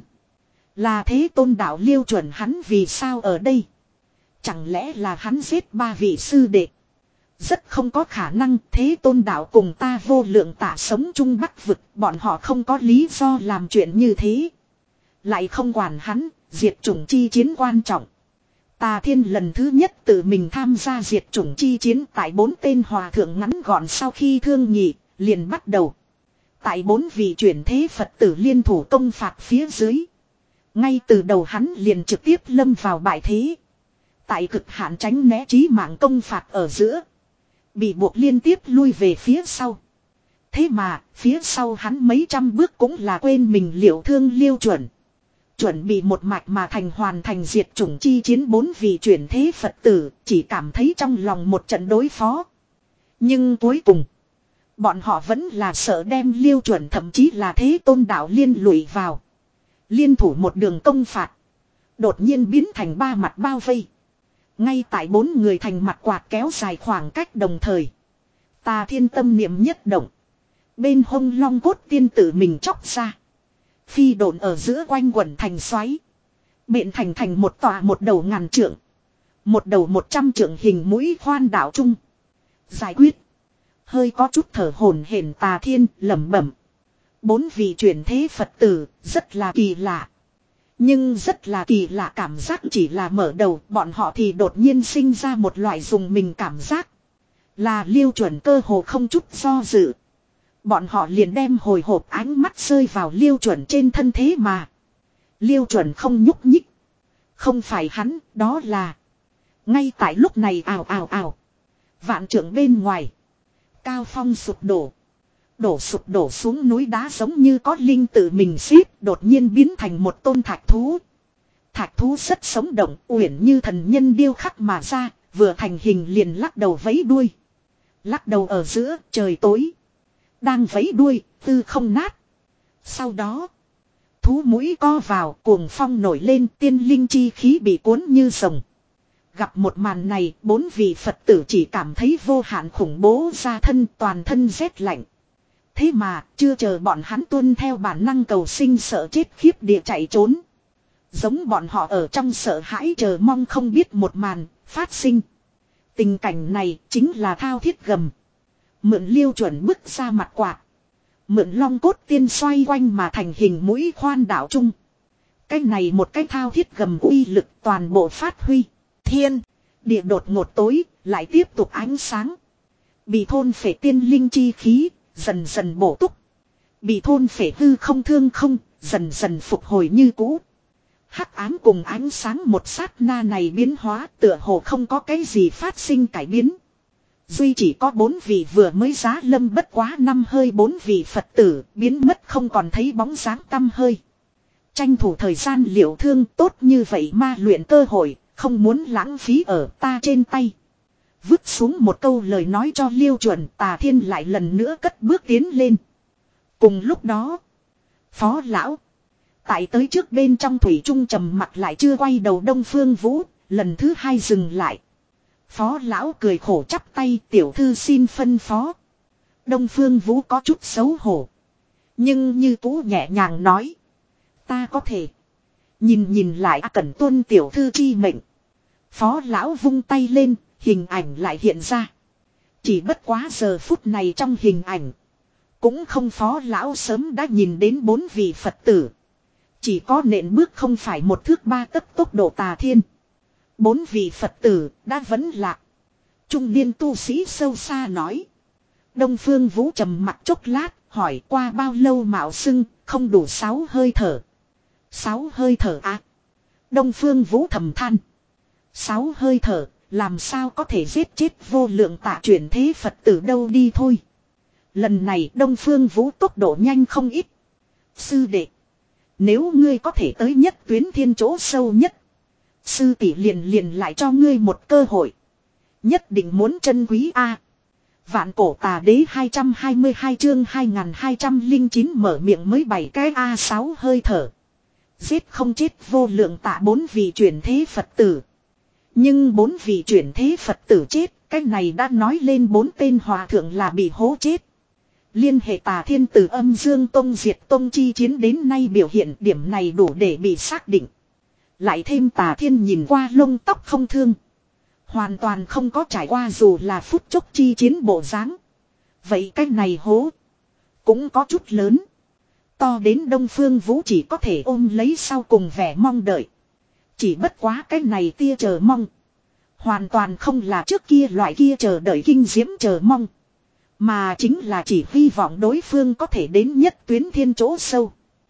Là Thế Tôn đạo Liêu Chuẩn hắn vì sao ở đây? Chẳng lẽ là hắn giết ba vị sư đệ? Rất không có khả năng Thế Tôn đạo cùng ta vô lượng tạ sống chung Bắc vực, bọn họ không có lý do làm chuyện như thế. Lại không quản hắn, diệt chủng chi chiến quan trọng. Tà Thiên lần thứ nhất tự mình tham gia diệt chủng chi chiến tại bốn tên hòa thượng ngắn gọn sau khi thương nhị, liền bắt đầu. Tại bốn vị chuyển thế Phật tử liên thủ công phạt phía dưới. Ngay từ đầu hắn liền trực tiếp lâm vào bại thế. Tại cực hạn tránh né chí mạng công phạt ở giữa. Bị buộc liên tiếp lui về phía sau. Thế mà, phía sau hắn mấy trăm bước cũng là quên mình liệu thương Liêu Chuẩn. Chuẩn bị một mạch mà thành hoàn thành diệt chủng chi chiến bốn vị chuyển thế Phật tử, chỉ cảm thấy trong lòng một trận đối phó. Nhưng cuối cùng, bọn họ vẫn là sợ đem Liêu Chuẩn thậm chí là Thế Tôn đạo liên lụy vào. Liên thủ một đường công phạt. Đột nhiên biến thành ba mặt bao vây. Ngay tại bốn người thành mặt quạt kéo dài khoảng cách đồng thời. Tà Thiên tâm niệm nhất động. Bên hông long cốt tiên tử mình chóc ra. Phi độn ở giữa quanh quẩn thành xoáy. Biện thành thành một tòa một đầu ngàn trượng. Một đầu một trăm trượng hình mũi khoan đảo trung. Giải quyết. Hơi có chút thở hổn hển Tà Thiên lẩm bẩm. Bốn vị chuyển thế Phật tử rất là kỳ lạ. Nhưng rất là kỳ lạ cảm giác chỉ là mở đầu bọn họ thì đột nhiên sinh ra một loại dùng mình cảm giác. Là Liêu Chuẩn cơ hồ không chút do dự. Bọn họ liền đem hồi hộp ánh mắt rơi vào Liêu Chuẩn trên thân thế mà. Liêu Chuẩn không nhúc nhích. Không phải hắn, đó là. Ngay tại lúc này ào ào ào. Vạn trượng bên ngoài. Cao phong sụp đổ. Đổ sụp đổ xuống núi đá giống như có linh tự mình xếp đột nhiên biến thành một tôn thạch thú. Thạch thú rất sống động, uyển như thần nhân điêu khắc mà ra, vừa thành hình liền lắc đầu vẫy đuôi. Lắc đầu ở giữa, trời tối. Đang vẫy đuôi, tư không nát. Sau đó, thú mũi co vào, cuồng phong nổi lên, tiên linh chi khí bị cuốn như rồng. Gặp một màn này, bốn vị Phật tử chỉ cảm thấy vô hạn khủng bố ra thân, toàn thân rét lạnh. Thế mà, chưa chờ bọn hắn tuân theo bản năng cầu sinh sợ chết khiếp địa chạy trốn. Giống bọn họ ở trong sợ hãi chờ mong không biết một màn, phát sinh. Tình cảnh này chính là thao thiết gầm. Mượn Liêu Chuẩn bức ra mặt quạt. Mượn long cốt tiên xoay quanh mà thành hình mũi khoan đảo trung. Cái này một cái thao thiết gầm uy lực toàn bộ phát huy. Thiên, địa đột ngột tối, lại tiếp tục ánh sáng. Bị thôn phệ tiên linh chi khí, dần dần bổ túc. Bị thôn phệ hư không thương không, dần dần phục hồi như cũ. Hắc ám cùng ánh sáng một sát na này biến hóa tựa hồ không có cái gì phát sinh cải biến. Duy chỉ có bốn vị vừa mới giá lâm bất quá năm hơi bốn vị Phật tử biến mất không còn thấy bóng dáng tăm hơi. Tranh thủ thời gian liệu thương tốt như vậy ma luyện cơ hội, không muốn lãng phí ở ta trên tay. Vứt xuống một câu lời nói cho Liêu Chuẩn Tà Thiên lại lần nữa cất bước tiến lên. Cùng lúc đó, Phó Lão, tại tới trước bên trong thủy trung trầm mặt lại chưa quay đầu Đông Phương Vũ, lần thứ hai dừng lại. Phó Lão cười khổ chắp tay tiểu thư xin phân phó. Đông Phương Vũ có chút xấu hổ. Nhưng như Tú nhẹ nhàng nói. Ta có thể. Nhìn nhìn lại Cẩn tuân tiểu thư chi mệnh. Phó Lão vung tay lên, hình ảnh lại hiện ra. Chỉ bất quá giờ phút này trong hình ảnh. Cũng không Phó Lão sớm đã nhìn đến bốn vị Phật tử. Chỉ có nện bước không phải một thước ba tấc tốc độ Tà Thiên. Bốn vị Phật tử đã vẫn lạc. Trung niên tu sĩ sâu xa nói. Đông Phương Vũ trầm mặt chốc lát, hỏi qua bao lâu mạo xưng, không đủ sáu hơi thở. Sáu hơi thở à? Đông Phương Vũ thầm than. Sáu hơi thở, làm sao có thể giết chết vô lượng tạ chuyển thế Phật tử đâu đi thôi. Lần này Đông Phương Vũ tốc độ nhanh không ít. Sư đệ, nếu ngươi có thể tới nhất tuyến thiên chỗ sâu nhất, sư tỷ liền liền lại cho ngươi một cơ hội. Nhất định muốn trân quý a. À, vạn cổ tà đế hai trăm hai mươi hai chương hai nghìn hai trăm lẻ chín mở miệng mới bảy cái a sáu hơi thở. Giết không chết vô lượng tạ bốn vị chuyển thế Phật tử. Nhưng bốn vị chuyển thế Phật tử chết, cái này đã nói lên bốn tên hòa thượng là bị hố chết. Liên hệ Tà Thiên từ âm dương tông diệt tông chi chiến đến nay biểu hiện điểm này đủ để bị xác định. Lại thêm Tà Thiên nhìn qua lông tóc không thương. Hoàn toàn không có trải qua dù là phút chốc chi chiến bộ dáng. Vậy cái này hố cũng có chút lớn. To đến Đông Phương Vũ chỉ có thể ôm lấy sau cùng vẻ mong đợi. Chỉ bất quá cái này tia chờ mong. Hoàn toàn không là trước kia loại kia chờ đợi kinh diễm chờ mong. Mà chính là chỉ hy vọng đối phương có thể đến nhất tuyến thiên chỗ sâu.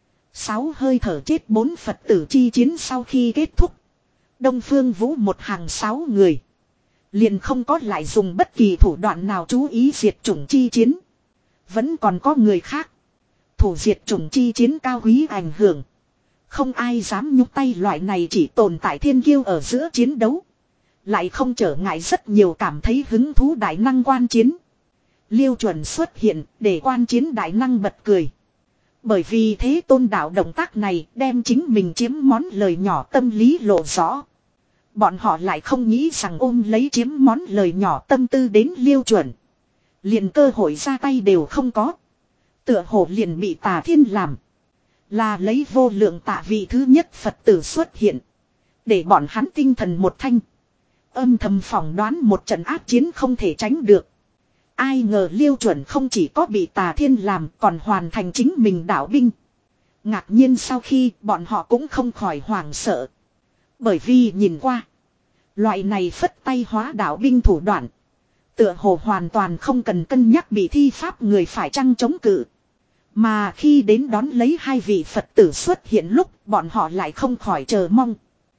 Sáu hơi thở chết bốn Phật tử chi chiến sau khi kết thúc. Đông Phương Vũ một hàng sáu người. Liền không có lại dùng bất kỳ thủ đoạn nào chú ý diệt chủng chi chiến. Vẫn còn có người khác. Thủ diệt chủng chi chiến cao quý ảnh hưởng. Không ai dám nhúc tay loại này chỉ tồn tại thiên kiêu ở giữa chiến đấu. Lại không trở ngại rất nhiều cảm thấy hứng thú đại năng quan chiến. Liêu Chuẩn xuất hiện để quan chiến đại năng bật cười. Bởi vì thế Tôn đạo động tác này đem chính mình chiếm món lời nhỏ tâm lý lộ rõ. Bọn họ lại không nghĩ rằng ôm lấy chiếm món lời nhỏ tâm tư đến Liêu Chuẩn. Liền cơ hội ra tay đều không có. Tựa hồ liền bị Tà Thiên làm. Là lấy vô lượng tạ vị thứ nhất Phật tử xuất hiện. Để bọn hắn tinh thần một thanh. Âm thầm phỏng đoán một trận ác chiến không thể tránh được. Ai ngờ Liêu Chuẩn không chỉ có bị Tà Thiên làm còn hoàn thành chính mình đạo binh. Ngạc nhiên sau khi bọn họ cũng không khỏi hoảng sợ. Bởi vì nhìn qua. Loại này phất tay hóa đạo binh thủ đoạn. Tựa hồ hoàn toàn không cần cân nhắc bị thi pháp người phải chăng chống cự. Mà khi đến đón lấy hai vị Phật tử xuất hiện lúc bọn họ lại không khỏi chờ mong.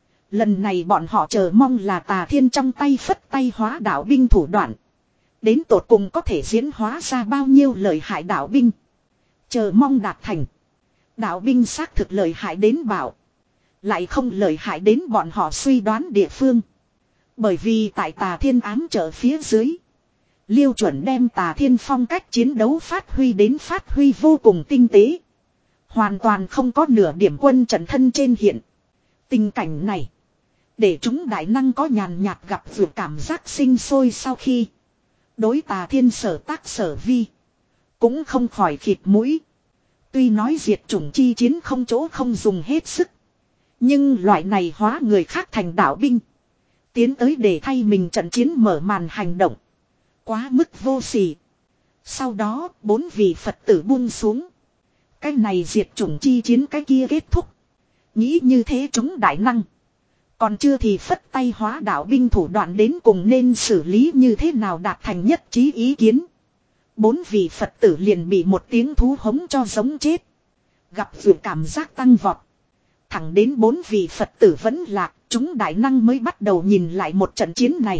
Lần này bọn họ chờ mong là Tà Thiên trong tay phất tay hóa đạo binh thủ đoạn. Đến tột cùng có thể diễn hóa ra bao nhiêu lợi hại đạo binh. Chờ mong đạt thành. Đạo binh xác thực lợi hại đến bảo. Lại không lợi hại đến bọn họ suy đoán địa phương. Bởi vì tại Tà Thiên ám trợ phía dưới. Liêu Chuẩn đem Tà Thiên phong cách chiến đấu phát huy đến phát huy vô cùng tinh tế. Hoàn toàn không có nửa điểm quân trận thân trên hiện. Tình cảnh này. Để chúng đại năng có nhàn nhạt gặp vượt cảm giác sinh sôi sau khi. Đối Tà Thiên sở tác sở vi. Cũng không khỏi khịt mũi. Tuy nói diệt chủng chi chiến không chỗ không dùng hết sức. Nhưng loại này hóa người khác thành đạo binh. Tiến tới để thay mình trận chiến mở màn hành động. Quá mức vô sỉ. Sau đó bốn vị Phật tử buông xuống. Cái này diệt chủng chi chiến cái kia kết thúc. Nghĩ như thế chúng đại năng. Còn chưa thì phất tay hóa đạo binh thủ đoạn đến cùng nên xử lý như thế nào đạt thành nhất trí ý kiến. Bốn vị Phật tử liền bị một tiếng thú hống cho giống chết. Gặp vừa cảm giác tăng vọt. Thẳng đến bốn vị Phật tử vẫn lạc, chúng đại năng mới bắt đầu nhìn lại một trận chiến này.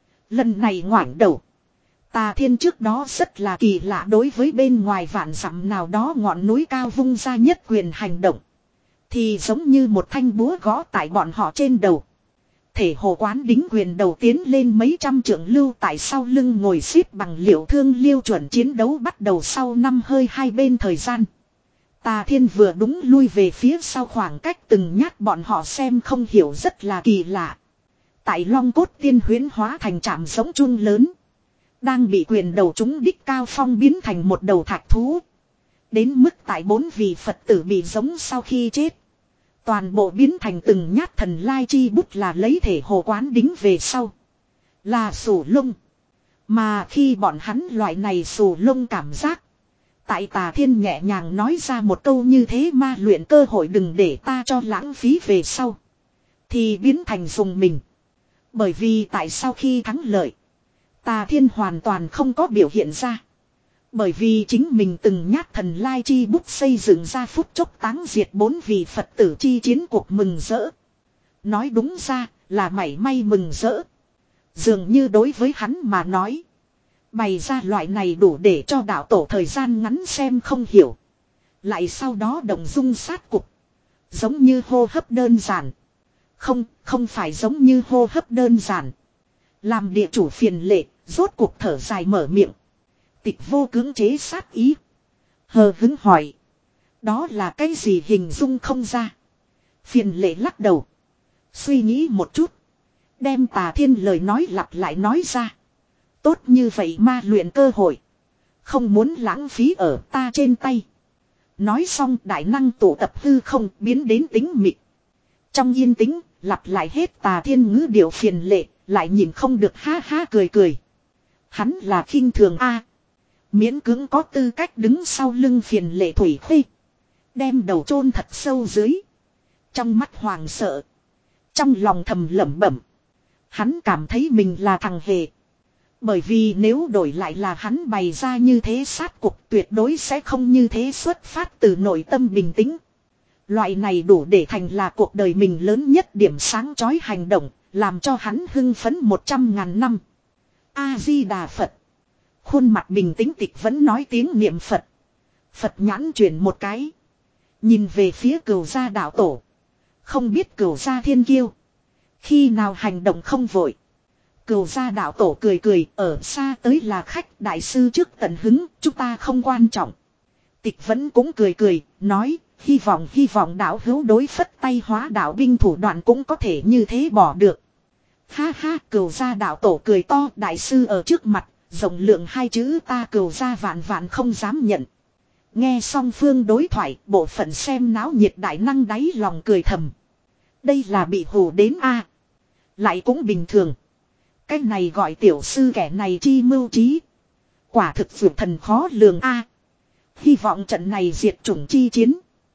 Lần này ngoảnh đầu. Tà Thiên trước đó rất là kỳ lạ đối với bên ngoài vạn dặm nào đó ngọn núi cao vung ra nhất quyền hành động. Thì giống như một thanh búa gõ tại bọn họ trên đầu. Thể hồ quán đính quyền đầu tiến lên mấy trăm trượng lưu tại sau lưng ngồi xếp bằng liệu thương Liêu Chuẩn chiến đấu bắt đầu sau năm hơi hai bên thời gian. Tà Thiên vừa đúng lui về phía sau khoảng cách từng nhát bọn họ xem không hiểu rất là kỳ lạ. Tại long cốt tiên huyễn hóa thành trạm giống chun lớn. Đang bị quyền đầu chúng đích cao phong biến thành một đầu thạch thú. Đến mức tại bốn vị Phật tử bị giống sau khi chết. Toàn bộ biến thành từng nhát thần lai chi bút là lấy thể hồ quán đính về sau. Là sù lông. Mà khi bọn hắn loại này sù lông cảm giác. Tại Tà Thiên nhẹ nhàng nói ra một câu như thế ma luyện cơ hội đừng để ta cho lãng phí về sau. Thì biến thành dùng mình. Bởi vì tại sau khi thắng lợi. Tà Thiên hoàn toàn không có biểu hiện ra. Bởi vì chính mình từng nhát thần lai chi bút xây dựng ra phút chốc táng diệt bốn vị Phật tử chi chiến cuộc mừng rỡ. Nói đúng ra là mảy may mừng rỡ. Dường như đối với hắn mà nói. Bày ra loại này đủ để cho đạo tổ thời gian ngắn xem không hiểu. Lại sau đó động dung sát cục. Giống như hô hấp đơn giản. Không, không phải giống như hô hấp đơn giản. Làm địa chủ phiền lệ, rốt cuộc thở dài mở miệng. Tịch vô cưỡng chế sát ý. Hờ hứng hỏi. Đó là cái gì hình dung không ra. Phiền lệ lắc đầu. Suy nghĩ một chút. Đem Tà Thiên lời nói lặp lại nói ra. Tốt như vậy ma luyện cơ hội. Không muốn lãng phí ở ta trên tay. Nói xong đại năng tụ tập hư không biến đến tính mịt. Trong yên tĩnh, lặp lại hết Tà Thiên ngữ điệu phiền lệ, lại nhìn không được ha ha cười cười. Hắn là khinh thường a, miễn cưỡng có tư cách đứng sau lưng phiền lệ thủy khuy. Đem đầu chôn thật sâu dưới. Trong mắt hoàng sợ. Trong lòng thầm lẩm bẩm. Hắn cảm thấy mình là thằng hề. Bởi vì nếu đổi lại là hắn bày ra như thế sát cục tuyệt đối sẽ không như thế xuất phát từ nội tâm bình tĩnh. Loại này đủ để thành là cuộc đời mình lớn nhất điểm sáng chói hành động, làm cho hắn hưng phấn một trăm ngàn năm. A-di-đà Phật. Khuôn mặt bình tĩnh Tịch vẫn nói tiếng niệm Phật. Phật nhãn chuyển một cái. Nhìn về phía Cửu gia đạo tổ. Không biết Cửu gia thiên kiêu. Khi nào hành động không vội. Cửu gia đạo tổ cười cười, ở xa tới là khách, đại sư trước tận hứng, chúng ta không quan trọng. Tịch vẫn cũng cười cười, nói, hy vọng hy vọng đạo hữu đối phất tay hóa đạo binh thủ đoạn cũng có thể như thế bỏ được. Ha ha, Cửu gia đạo tổ cười to, đại sư ở trước mặt, rộng lượng hai chữ ta Cửu gia vạn vạn không dám nhận. Nghe song phương đối thoại, bộ phận xem náo nhiệt đại năng đáy lòng cười thầm. Đây là bị hù đến a. Lại cũng bình thường. Cái này gọi tiểu sư kẻ này chi mưu trí. Quả thực vượt thần khó lường a. Hy vọng trận này diệt chủng chi chiến.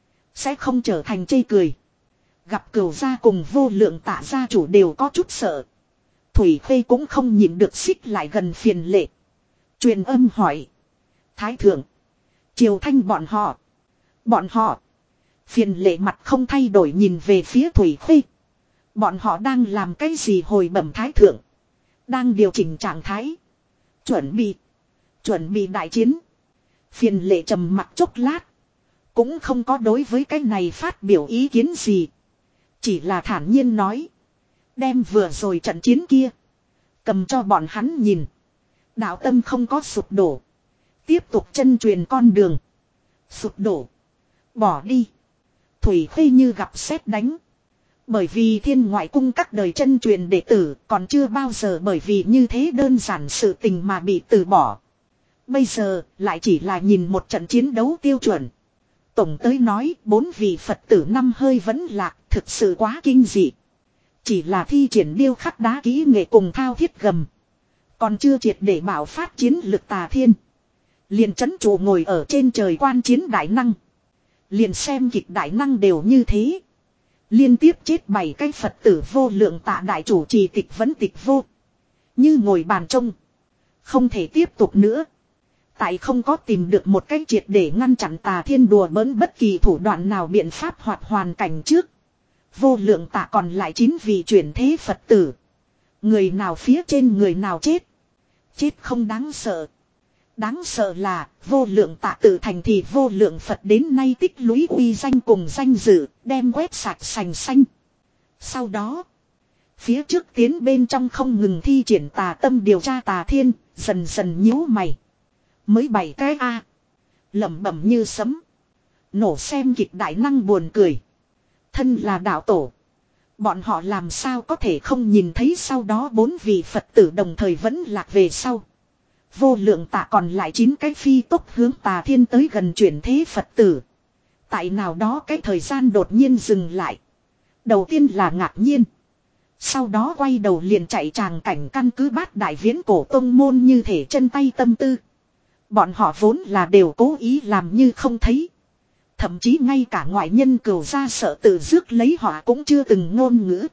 Sẽ không trở thành chê cười. Gặp Cửu gia cùng Vô Lượng Tạ gia chủ đều có chút sợ. Thủy Khê cũng không nhìn được xích lại gần phiền lệ. Truyền âm hỏi. Thái thượng. Triều Thanh bọn họ. Bọn họ. Phiền lệ mặt không thay đổi nhìn về phía Thủy Khê. Bọn họ đang làm cái gì hồi bẩm Thái thượng. Đang điều chỉnh trạng thái. Chuẩn bị. Chuẩn bị đại chiến. Phiền lệ trầm mặt chốc lát. Cũng không có đối với cái này phát biểu ý kiến gì. Chỉ là thản nhiên nói. Đem vừa rồi trận chiến kia. Cầm cho bọn hắn nhìn. Đạo tâm không có sụp đổ. Tiếp tục chân truyền con đường. Sụp đổ. Bỏ đi. Thủy Khê như gặp sét đánh. Bởi vì Thiên Ngoại Cung các đời chân truyền đệ tử còn chưa bao giờ bởi vì như thế đơn giản sự tình mà bị từ bỏ. Bây giờ lại chỉ là nhìn một trận chiến đấu tiêu chuẩn. Tổng tới nói bốn vị Phật tử năm hơi vẫn lạc thực sự quá kinh dị. Chỉ là thi triển điêu khắc đá kỹ nghệ cùng thao thiết gầm. Còn chưa triệt để bảo phát chiến lực Tà Thiên. Liền chấn trụ ngồi ở trên trời quan chiến đại năng. Liền xem kịch đại năng đều như thế. Liên tiếp chết bảy cái Phật tử Vô Lượng Tạ đại chủ trì Tịch vẫn Tịch vô. Như ngồi bàn trông. Không thể tiếp tục nữa. Tại không có tìm được một cách triệt để ngăn chặn Tà Thiên đùa bỡn bất kỳ thủ đoạn nào biện pháp hoặc hoàn cảnh trước. Vô Lượng Tạ còn lại chín vị chuyển thế Phật tử. Người nào phía trên người nào chết. Chết không đáng sợ. Đáng sợ là Vô Lượng Tạ tự thành thì Vô Lượng Phật đến nay tích lũy uy danh cùng danh dự, đem quét sạch sành xanh. Sau đó, phía trước tiến bên trong không ngừng thi triển tà tâm điều tra Tà Thiên, dần dần nhíu mày. Mới bảy cái a, lẩm bẩm như sấm. Nổ xem kịch đại năng buồn cười. Thân là đạo tổ, bọn họ làm sao có thể không nhìn thấy sau đó bốn vị Phật tử đồng thời vẫn lạc về sau. Vô Lượng Tạ còn lại chín cái phi tốc hướng Tà Thiên tới gần chuyển thế Phật tử. Tại nào đó cái thời gian đột nhiên dừng lại. Đầu tiên là ngạc nhiên. Sau đó quay đầu liền chạy tràng cảnh căn cứ Bát Đại Viễn Cổ tông môn như thể chân tay tâm tư. Bọn họ vốn là đều cố ý làm như không thấy. Thậm chí ngay cả ngoại nhân Cửu gia sợ tự rước lấy họ cũng chưa từng ngôn ngữ.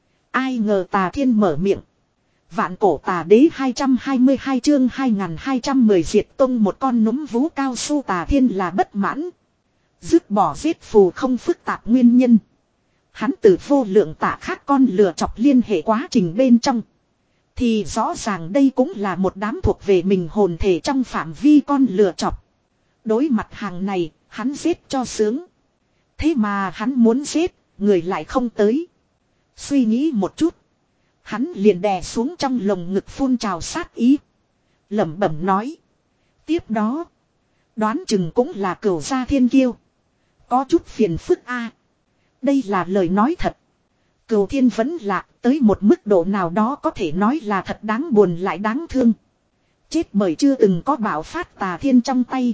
Ai ngờ Tà Thiên mở miệng. Vạn Cổ Tà Đế hai trăm hai mươi hai chương hai nghìn hai trăm mười diệt tông một con núm vú cao su. Tà Thiên là bất mãn. Dứt bỏ giết phù không phức tạp nguyên nhân. Hắn từ Vô Lượng Tạ khác con lừa chọc liên hệ quá trình bên trong. Thì rõ ràng đây cũng là một đám thuộc về mình hồn thể trong phạm vi con lừa chọc. Đối mặt hàng này, hắn giết cho sướng. Thế mà hắn muốn giết, người lại không tới. Suy nghĩ một chút. Hắn liền đè xuống trong lồng ngực phun trào sát ý. Lẩm bẩm nói. Tiếp đó. Đoán chừng cũng là Cửu gia thiên kiêu. Có chút phiền phức a. Đây là lời nói thật. Cửu thiên vẫn lạc tới một mức độ nào đó có thể nói là thật đáng buồn lại đáng thương. Chết bởi chưa từng có bạo phát Tà Thiên trong tay.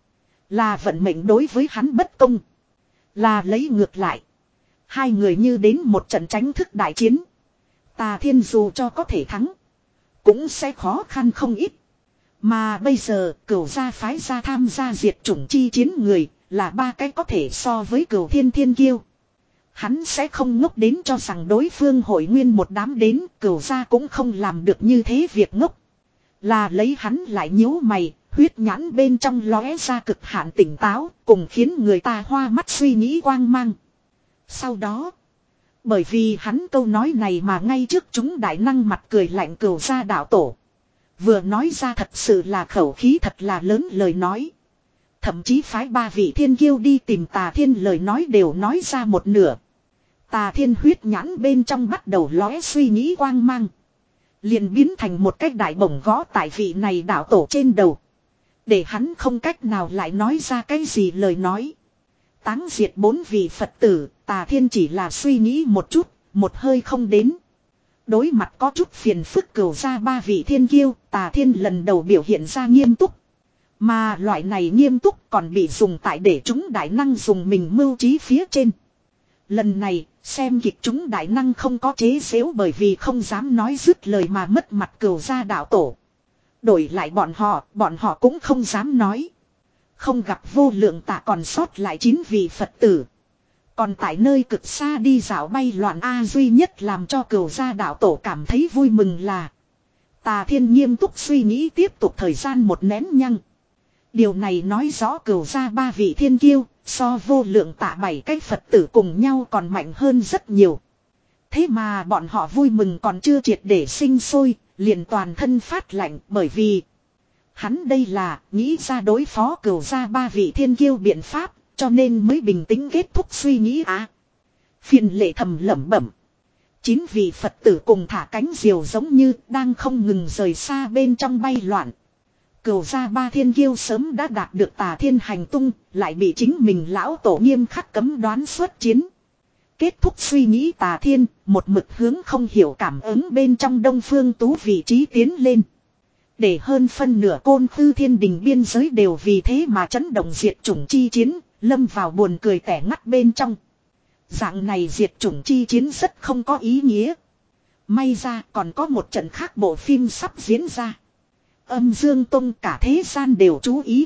Là vận mệnh đối với hắn bất công. Là lấy ngược lại. Hai người như đến một trận tránh thức đại chiến. Tà Thiên dù cho có thể thắng. Cũng sẽ khó khăn không ít. Mà bây giờ Cửu gia phái ra tham gia diệt chủng chi chiến người. Là ba cái có thể so với Cửu thiên thiên kiêu. Hắn sẽ không ngốc đến cho rằng đối phương hội nguyên một đám đến. Cửu gia cũng không làm được như thế việc ngốc. Là lấy hắn lại nhíu mày. Huyết nhãn bên trong lóe ra cực hạn tỉnh táo. Cùng khiến người ta hoa mắt suy nghĩ quang mang. Sau đó. Bởi vì hắn câu nói này mà ngay trước chúng đại năng mặt cười lạnh Cửu gia đạo tổ. Vừa nói ra thật sự là khẩu khí thật là lớn lời nói. Thậm chí phái ba vị thiên kiêu đi tìm Tà Thiên lời nói đều nói ra một nửa. Tà Thiên huyết nhãn bên trong bắt đầu lóe suy nghĩ quang mang. Liền biến thành một cách đại bổng gõ tại vị này đạo tổ trên đầu. Để hắn không cách nào lại nói ra cái gì lời nói. Táng diệt bốn vị Phật tử, Tà Thiên chỉ là suy nghĩ một chút, một hơi không đến. Đối mặt có chút phiền phức cửu ra ba vị thiên kiêu, Tà Thiên lần đầu biểu hiện ra nghiêm túc. Mà loại này nghiêm túc còn bị dùng tại để chúng đại năng dùng mình mưu trí phía trên. Lần này, xem kịch chúng đại năng không có chế giễu bởi vì không dám nói dứt lời mà mất mặt cửu gia đạo tổ. Đổi lại bọn họ, bọn họ cũng không dám nói. Không gặp vô lượng tạ còn sót lại chín vị Phật tử. Còn tại nơi cực xa đi dạo bay loạn A duy nhất làm cho cửu gia đạo tổ cảm thấy vui mừng là Tà Thiên nghiêm túc suy nghĩ tiếp tục thời gian một nén nhăng. Điều này nói rõ cửu gia ba vị thiên kiêu, so vô lượng tạ bảy cái Phật tử cùng nhau còn mạnh hơn rất nhiều. Thế mà bọn họ vui mừng còn chưa triệt để sinh sôi, liền toàn thân phát lạnh bởi vì hắn đây là nghĩ ra đối phó cửu gia ba vị thiên kiêu biện pháp, cho nên mới bình tĩnh kết thúc suy nghĩ á. À, phiền lệ thầm lẩm bẩm. Chín vị Phật tử cùng thả cánh diều giống như đang không ngừng rời xa bên trong bay loạn. Cửu gia ba thiên kiêu sớm đã đạt được Tà Thiên hành tung, lại bị chính mình lão tổ nghiêm khắc cấm đoán xuất chiến. Kết thúc suy nghĩ Tà Thiên, một mực hướng không hiểu cảm ứng bên trong Đông Phương Tú vị trí tiến lên. Để hơn phân nửa Côn Tư Thiên Đình biên giới đều vì thế mà chấn động diệt chủng chi chiến, lâm vào buồn cười tẻ ngắt bên trong. Dạng này diệt chủng chi chiến rất không có ý nghĩa. May ra còn có một trận khác bộ phim sắp diễn ra. Âm Dương Tông cả thế gian đều chú ý.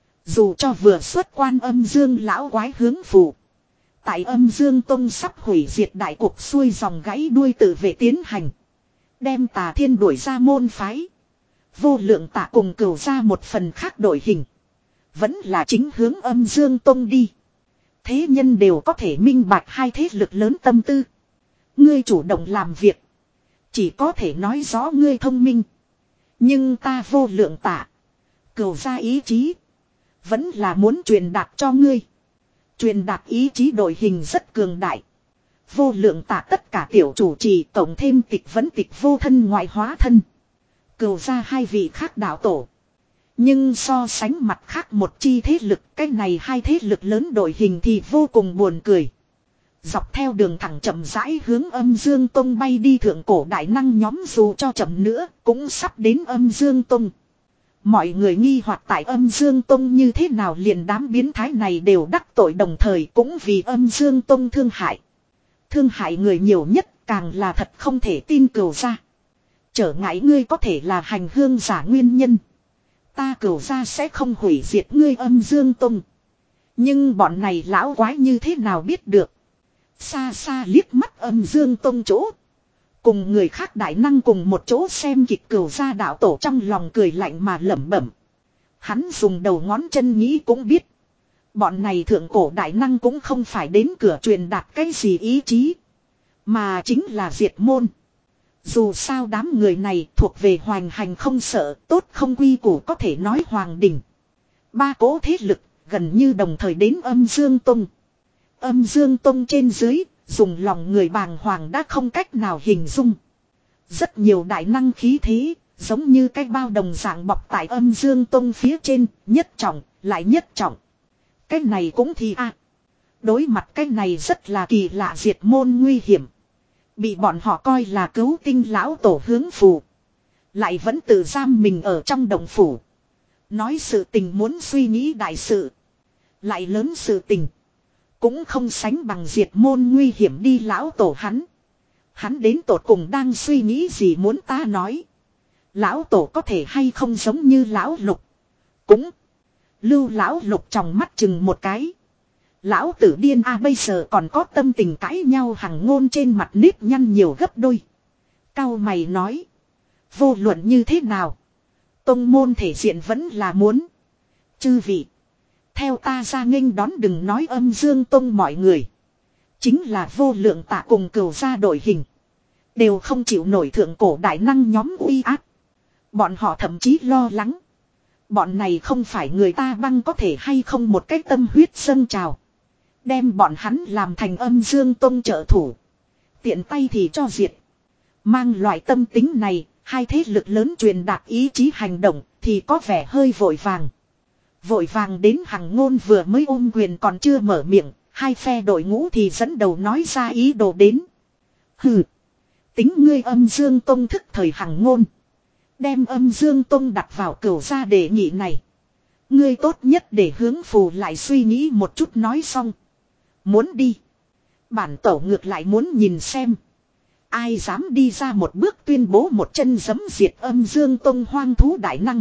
Dù cho vừa xuất quan Âm Dương lão quái hướng phù. Tại Âm Dương Tông sắp hủy diệt đại cuộc xuôi dòng gãy đuôi tự vệ tiến hành. Đem Tà Thiên đuổi ra môn phái. Vô lượng tạ cùng cửu ra một phần khác đổi hình. Vẫn là chính hướng Âm Dương Tông đi. Thế nhân đều có thể minh bạch hai thế lực lớn tâm tư. Ngươi chủ động làm việc. Chỉ có thể nói rõ ngươi thông minh. Nhưng ta vô lượng tạ. Cửu ra ý chí. Vẫn là muốn truyền đạt cho ngươi. Truyền đạt ý chí đội hình rất cường đại. Vô lượng tạ tất cả tiểu chủ trì tổng thêm tịch vấn tịch vô thân ngoại hóa thân. Cửu ra hai vị khác đạo tổ. Nhưng so sánh mặt khác một chi thế lực, cái này hai thế lực lớn đội hình thì vô cùng buồn cười. Dọc theo đường thẳng chậm rãi hướng Âm Dương Tông bay đi thượng cổ đại năng nhóm dù cho chậm nữa cũng sắp đến Âm Dương Tông. Mọi người nghi hoặc tại Âm Dương Tông như thế nào liền đám biến thái này đều đắc tội đồng thời cũng vì Âm Dương Tông thương hại. Thương hại người nhiều nhất càng là thật không thể tin cửu ra. Trở ngại ngươi có thể là hành hương giả nguyên nhân. Ta cửu ra sẽ không hủy diệt ngươi Âm Dương Tông. Nhưng bọn này lão quái như thế nào biết được. Xa xa liếc mắt Âm Dương Tông chỗ. Cùng người khác đại năng cùng một chỗ xem kịch cửu gia đạo tổ trong lòng cười lạnh mà lẩm bẩm. Hắn dùng đầu ngón chân nghĩ cũng biết. Bọn này thượng cổ đại năng cũng không phải đến cửa truyền đạt cái gì ý chí. Mà chính là diệt môn. Dù sao đám người này thuộc về hoành hành không sợ, tốt không quy củ có thể nói hoàng đình. Ba cỗ thế lực gần như đồng thời đến Âm Dương Tông. Âm Dương Tông trên dưới, dùng lòng người bàng hoàng đã không cách nào hình dung. Rất nhiều đại năng khí thế, giống như cái bao đồng dạng bọc tại Âm Dương Tông phía trên, nhất trọng, lại nhất trọng. Cái này cũng thì à. Đối mặt cái này rất là kỳ lạ diệt môn nguy hiểm. Bị bọn họ coi là cứu tinh lão tổ hướng phù. Lại vẫn tự giam mình ở trong đồng phủ. Nói sự tình muốn suy nghĩ đại sự. Lại lớn sự tình. Cũng không sánh bằng diệt môn nguy hiểm đi lão tổ hắn. Hắn đến tột cùng đang suy nghĩ gì muốn ta nói. Lão tổ có thể hay không giống như lão lục. Cũng. Lưu lão lục trong mắt chừng một cái. Lão tử điên a à, bây giờ còn có tâm tình cãi nhau hằng ngôn trên mặt nếp nhăn nhiều gấp đôi. Cao mày nói. Vô luận như thế nào. Tông môn thể diện vẫn là muốn. Chư vị. Theo ta ra nghênh đón đừng nói Âm Dương Tông mọi người. Chính là vô lượng tạ cùng cửu gia đội hình. Đều không chịu nổi thượng cổ đại năng nhóm uy áp. Bọn họ thậm chí lo lắng. Bọn này không phải người ta băng có thể hay không một cách tâm huyết dâng trào. Đem bọn hắn làm thành âm dương tông trợ thủ. Tiện tay thì cho diệt. Mang loại tâm tính này, hai thế lực lớn truyền đạt ý chí hành động thì có vẻ hơi vội vàng. Vội vàng đến Hằng Ngôn vừa mới ôm quyền còn chưa mở miệng, hai phe đội ngũ thì dẫn đầu nói ra ý đồ đến. Hừ, tính ngươi âm dương tông thức thời Hằng Ngôn. Đem âm dương tông đặt vào cửu gia đề nghị này. Ngươi tốt nhất để hướng phù lại suy nghĩ một chút nói xong. Muốn đi. Bản tổ ngược lại muốn nhìn xem. Ai dám đi ra một bước tuyên bố một chân giấm diệt âm dương tông hoang thú đại năng.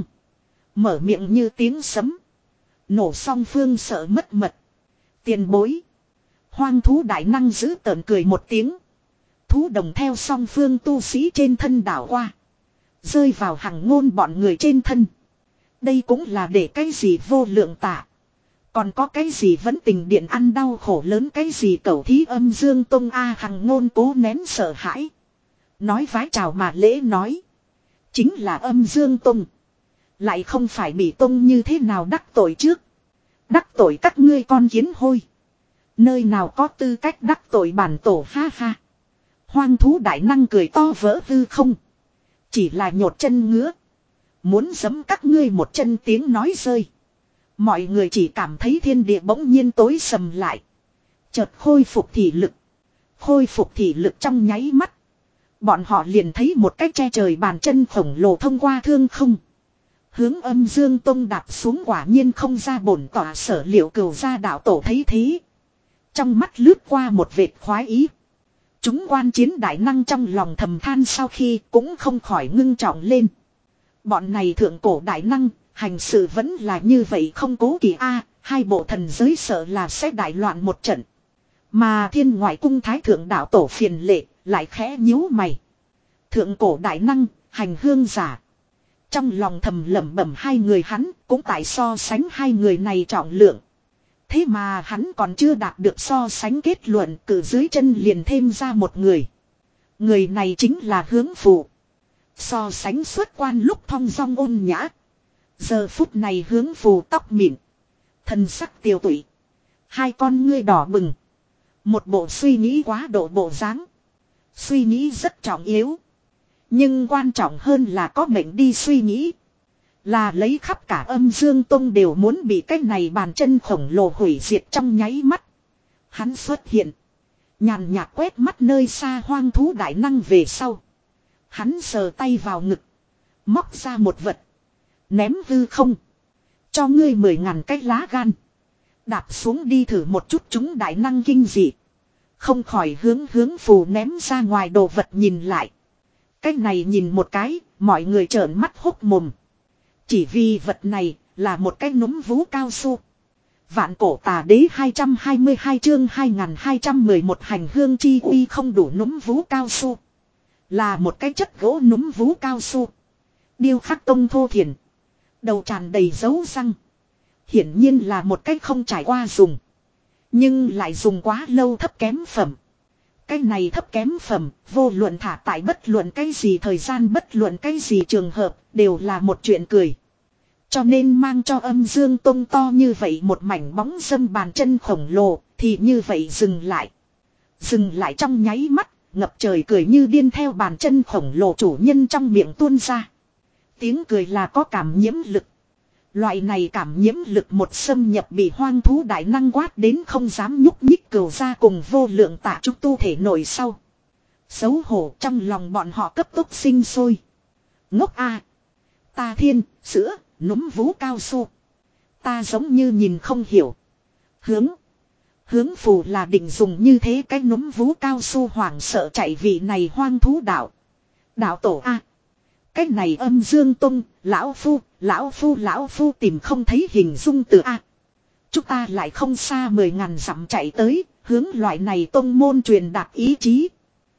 Mở miệng như tiếng sấm. Nổ song phương sợ mất mật. Tiền bối. Hoang thú đại năng giữ tợn cười một tiếng. Thú đồng theo song phương tu sĩ trên thân đảo qua. Rơi vào Hằng Ngôn bọn người trên thân. Đây cũng là để cái gì vô lượng tạ. Còn có cái gì vẫn tình điện ăn đau khổ lớn cái gì cẩu thí âm dương tông A Hằng Ngôn cố nén sợ hãi. Nói vái chào mà lễ nói. Chính là âm dương tông. Lại không phải bị tông như thế nào đắc tội trước. Đắc tội các ngươi con kiến hôi. Nơi nào có tư cách đắc tội bản tổ ha ha. Hoang thú đại năng cười to vỡ hư không. Chỉ là nhột chân ngứa. Muốn giẫm các ngươi một chân tiếng nói rơi. Mọi người chỉ cảm thấy thiên địa bỗng nhiên tối sầm lại. Chợt khôi phục thị lực. Khôi phục thị lực trong nháy mắt. Bọn họ liền thấy một cái che trời bàn chân khổng lồ thông qua thương không. Hướng âm dương tông đạp xuống quả nhiên không ra bổn tỏa sở liệu cửu gia đạo tổ thấy thế. Trong mắt lướt qua một vệt khoái ý. Chúng quan chiến đại năng trong lòng thầm than sau khi cũng không khỏi ngưng trọng lên. Bọn này thượng cổ đại năng, hành sự vẫn là như vậy không cố kỳ a, hai bộ thần giới sợ là sẽ đại loạn một trận. Mà thiên ngoại cung thái thượng đạo tổ phiền lệ, lại khẽ nhíu mày. Thượng cổ đại năng, hành hương giả. Trong lòng thầm lẩm bẩm hai người hắn, cũng tại so sánh hai người này trọng lượng. Thế mà hắn còn chưa đạt được so sánh kết luận, cử dưới chân liền thêm ra một người. Người này chính là Hướng Phù. So sánh xuất quan lúc thong dong ôn nhã. Giờ phút này Hướng Phù tóc mịn. Thần sắc tiêu tụy. Hai con ngươi đỏ bừng. Một bộ suy nghĩ quá độ bộ dáng. Suy nghĩ rất trọng yếu. Nhưng quan trọng hơn là có mệnh đi suy nghĩ. Là lấy khắp cả âm dương tông đều muốn bị cái này bàn chân khổng lồ hủy diệt trong nháy mắt. Hắn xuất hiện. Nhàn nhạt quét mắt nơi xa hoang thú đại năng về sau. Hắn sờ tay vào ngực. Móc ra một vật. Ném hư không. Cho ngươi mười ngàn cái lá gan. Đạp xuống đi thử một chút chúng đại năng kinh dị. Không khỏi hướng hướng phù ném ra ngoài đồ vật nhìn lại. Cái này nhìn một cái, mọi người trợn mắt hốc mồm. Chỉ vì vật này là một cái núm vú cao su. Vạn cổ tà đế hai trăm hai mươi hai chương hai nghìn hai trăm mười một hành hương chi uy không đủ núm vú cao su. Là một cái chất gỗ núm vú cao su. Điêu khắc công thô thiển. Đầu tràn đầy dấu răng. Hiển nhiên là một cái không trải qua dùng. Nhưng lại dùng quá lâu thấp kém phẩm. Cái này thấp kém phẩm, vô luận thả tại bất luận cái gì thời gian bất luận cái gì trường hợp, đều là một chuyện cười. Cho nên mang cho âm dương tông to như vậy một mảnh bóng dâm bàn chân khổng lồ, thì như vậy dừng lại. Dừng lại trong nháy mắt, ngập trời cười như điên theo bàn chân khổng lồ chủ nhân trong miệng tuôn ra. Tiếng cười là có cảm nhiễm lực. Loại này cảm nhiễm lực một xâm nhập bị hoang thú đại năng quát đến không dám nhúc nhích cừu ra cùng vô lượng tạ trúc tu thể nổi sau. Xấu hổ trong lòng bọn họ cấp tốc sinh sôi. Ngốc a, ta thiên, sữa, núm vú cao su. Ta giống như nhìn không hiểu. Hướng. Hướng phù là định dùng như thế cái núm vú cao su hoảng sợ chạy vị này hoang thú đạo. Đạo tổ a. Cái này âm dương tông, lão phu, lão phu lão phu tìm không thấy hình dung từ A. Chúng ta lại không xa mười ngàn dặm chạy tới, hướng loại này tông môn truyền đạt ý chí.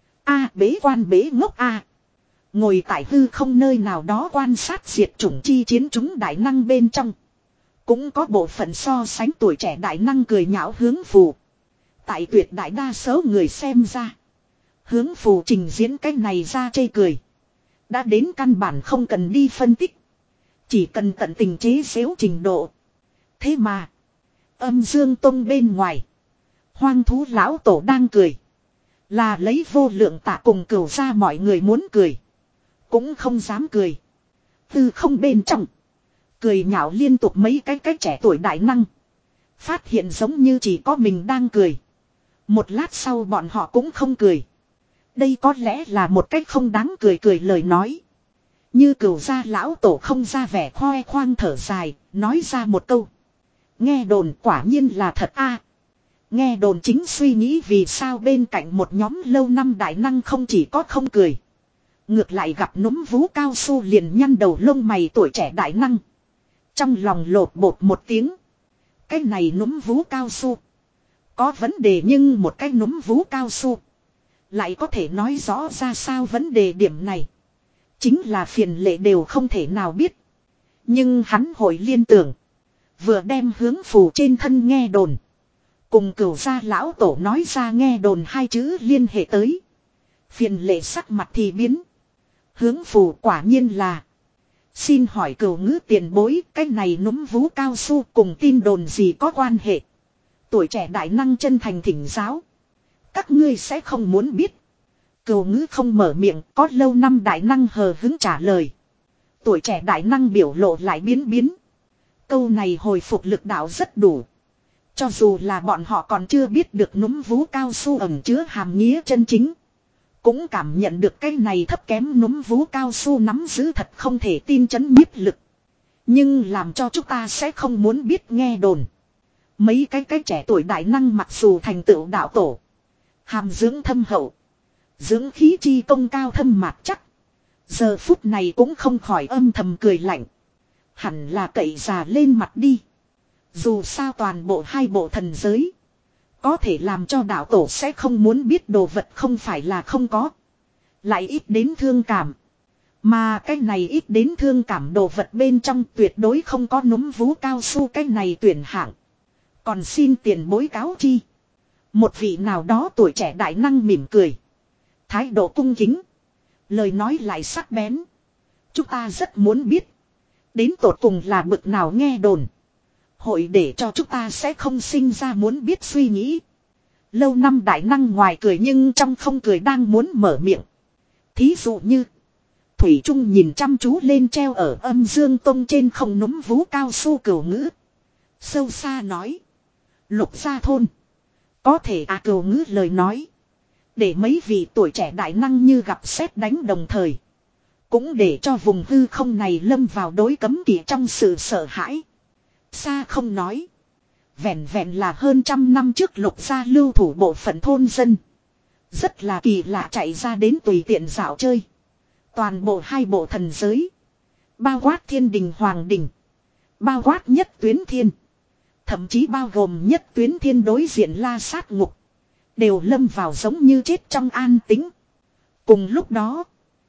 A bế quan bế ngốc A. Ngồi tại hư không nơi nào đó quan sát diệt chủng chi chiến chúng đại năng bên trong. Cũng có bộ phận so sánh tuổi trẻ đại năng cười nhạo Hướng Phù. Tại tuyệt đại đa số người xem ra. Hướng Phù trình diễn cái này ra chê cười. Đã đến căn bản không cần đi phân tích. Chỉ cần tận tình chế xếu trình độ. Thế mà. Âm Dương Tông bên ngoài. Hoang thú lão tổ đang cười. Là lấy vô lượng tạ cùng cửu ra mọi người muốn cười. Cũng không dám cười. Từ không bên trong. Cười nhạo liên tục mấy cái cái trẻ tuổi đại năng. Phát hiện giống như chỉ có mình đang cười. Một lát sau bọn họ cũng không cười. Đây có lẽ là một cách không đáng cười cười lời nói. Như cửu gia lão tổ không ra vẻ khoe khoang thở dài, nói ra một câu. Nghe đồn quả nhiên là thật a. Nghe đồn chính suy nghĩ vì sao bên cạnh một nhóm lâu năm đại năng không chỉ có không cười. Ngược lại gặp núm vú cao su liền nhăn đầu lông mày tuổi trẻ đại năng. Trong lòng lột bột một tiếng. Cái này núm vú cao su. Có vấn đề nhưng một cái núm vú cao su. Lại có thể nói rõ ra sao vấn đề điểm này. Chính là phiền lệ đều không thể nào biết. Nhưng hắn hội liên tưởng. Vừa đem hướng phù trên thân nghe đồn. Cùng cửu gia lão tổ nói ra nghe đồn hai chữ liên hệ tới. Phiền lệ sắc mặt thì biến. Hướng phù quả nhiên là. Xin hỏi cửu ngữ tiền bối. Cái này núm vú cao su cùng tin đồn gì có quan hệ. Tuổi trẻ đại năng chân thành thỉnh giáo. Các ngươi sẽ không muốn biết. Cửu ngữ không mở miệng. Có lâu năm đại năng hờ hứng trả lời. Tuổi trẻ đại năng biểu lộ lại biến biến. Câu này hồi phục lực đạo rất đủ. Cho dù là bọn họ còn chưa biết được núm vú cao su ẩn chứa hàm nghĩa chân chính. Cũng cảm nhận được cái này thấp kém núm vú cao su nắm giữ thật không thể tin chấn nhiếp lực. Nhưng làm cho chúng ta sẽ không muốn biết nghe đồn. Mấy cái cái trẻ tuổi đại năng mặc dù thành tựu đạo tổ. Hàm dưỡng thâm hậu. Dưỡng khí chi công cao thâm mạc chắc. Giờ phút này cũng không khỏi âm thầm cười lạnh. Hẳn là cậy già lên mặt đi. Dù sao toàn bộ hai bộ thần giới. Có thể làm cho đạo tổ sẽ không muốn biết đồ vật không phải là không có. Lại ít đến thương cảm. Mà cái này ít đến thương cảm đồ vật bên trong tuyệt đối không có núm vú cao su cái này tuyển hạng. Còn xin tiền bối cáo chi. Một vị nào đó tuổi trẻ đại năng mỉm cười. Thái độ cung kính. Lời nói lại sắc bén. Chúng ta rất muốn biết. Đến tột cùng là bực nào nghe đồn. Hội để cho chúng ta sẽ không sinh ra muốn biết suy nghĩ. Lâu năm đại năng ngoài cười nhưng trong không cười đang muốn mở miệng. Thí dụ như. Thủy Trung nhìn chăm chú lên treo ở âm dương tông trên không núm vú cao su cửu ngữ. Sâu xa nói. Lục gia thôn. Có thể à cửu ngữ lời nói. Để mấy vị tuổi trẻ đại năng như gặp sét đánh đồng thời. Cũng để cho vùng hư không này lâm vào đối cấm kỵ trong sự sợ hãi. Xa không nói. Vẹn vẹn là hơn trăm năm trước lục gia lưu thủ bộ phận thôn dân. Rất là kỳ lạ chạy ra đến tùy tiện dạo chơi. Toàn bộ hai bộ thần giới. Bao quát thiên đình hoàng đình. Bao quát nhất tuyến thiên. Thậm chí bao gồm nhất tuyến thiên đối diện la sát ngục. Đều lâm vào giống như chết trong an tĩnh. Cùng lúc đó.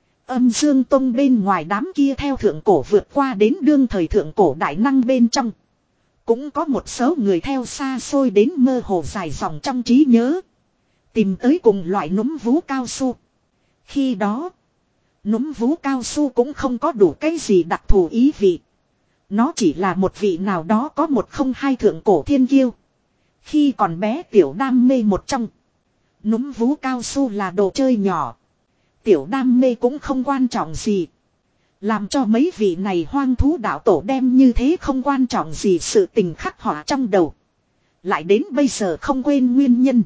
Âm Dương Tông bên ngoài đám kia theo thượng cổ vượt qua đến đương thời thượng cổ đại năng bên trong. Cũng có một số người theo xa xôi đến mơ hồ dài dòng trong trí nhớ. Tìm tới cùng loại núm vú cao su. Khi đó, núm vú cao su cũng không có đủ cái gì đặc thù ý vị. Nó chỉ là một vị nào đó có một không hai thượng cổ thiên kiêu. Khi còn bé tiểu đam mê một trong. Núm vú cao su là đồ chơi nhỏ. Tiểu đam mê cũng không quan trọng gì. Làm cho mấy vị này hoang thú đạo tổ đem như thế không quan trọng gì sự tình khắc họa trong đầu. Lại đến bây giờ không quên nguyên nhân.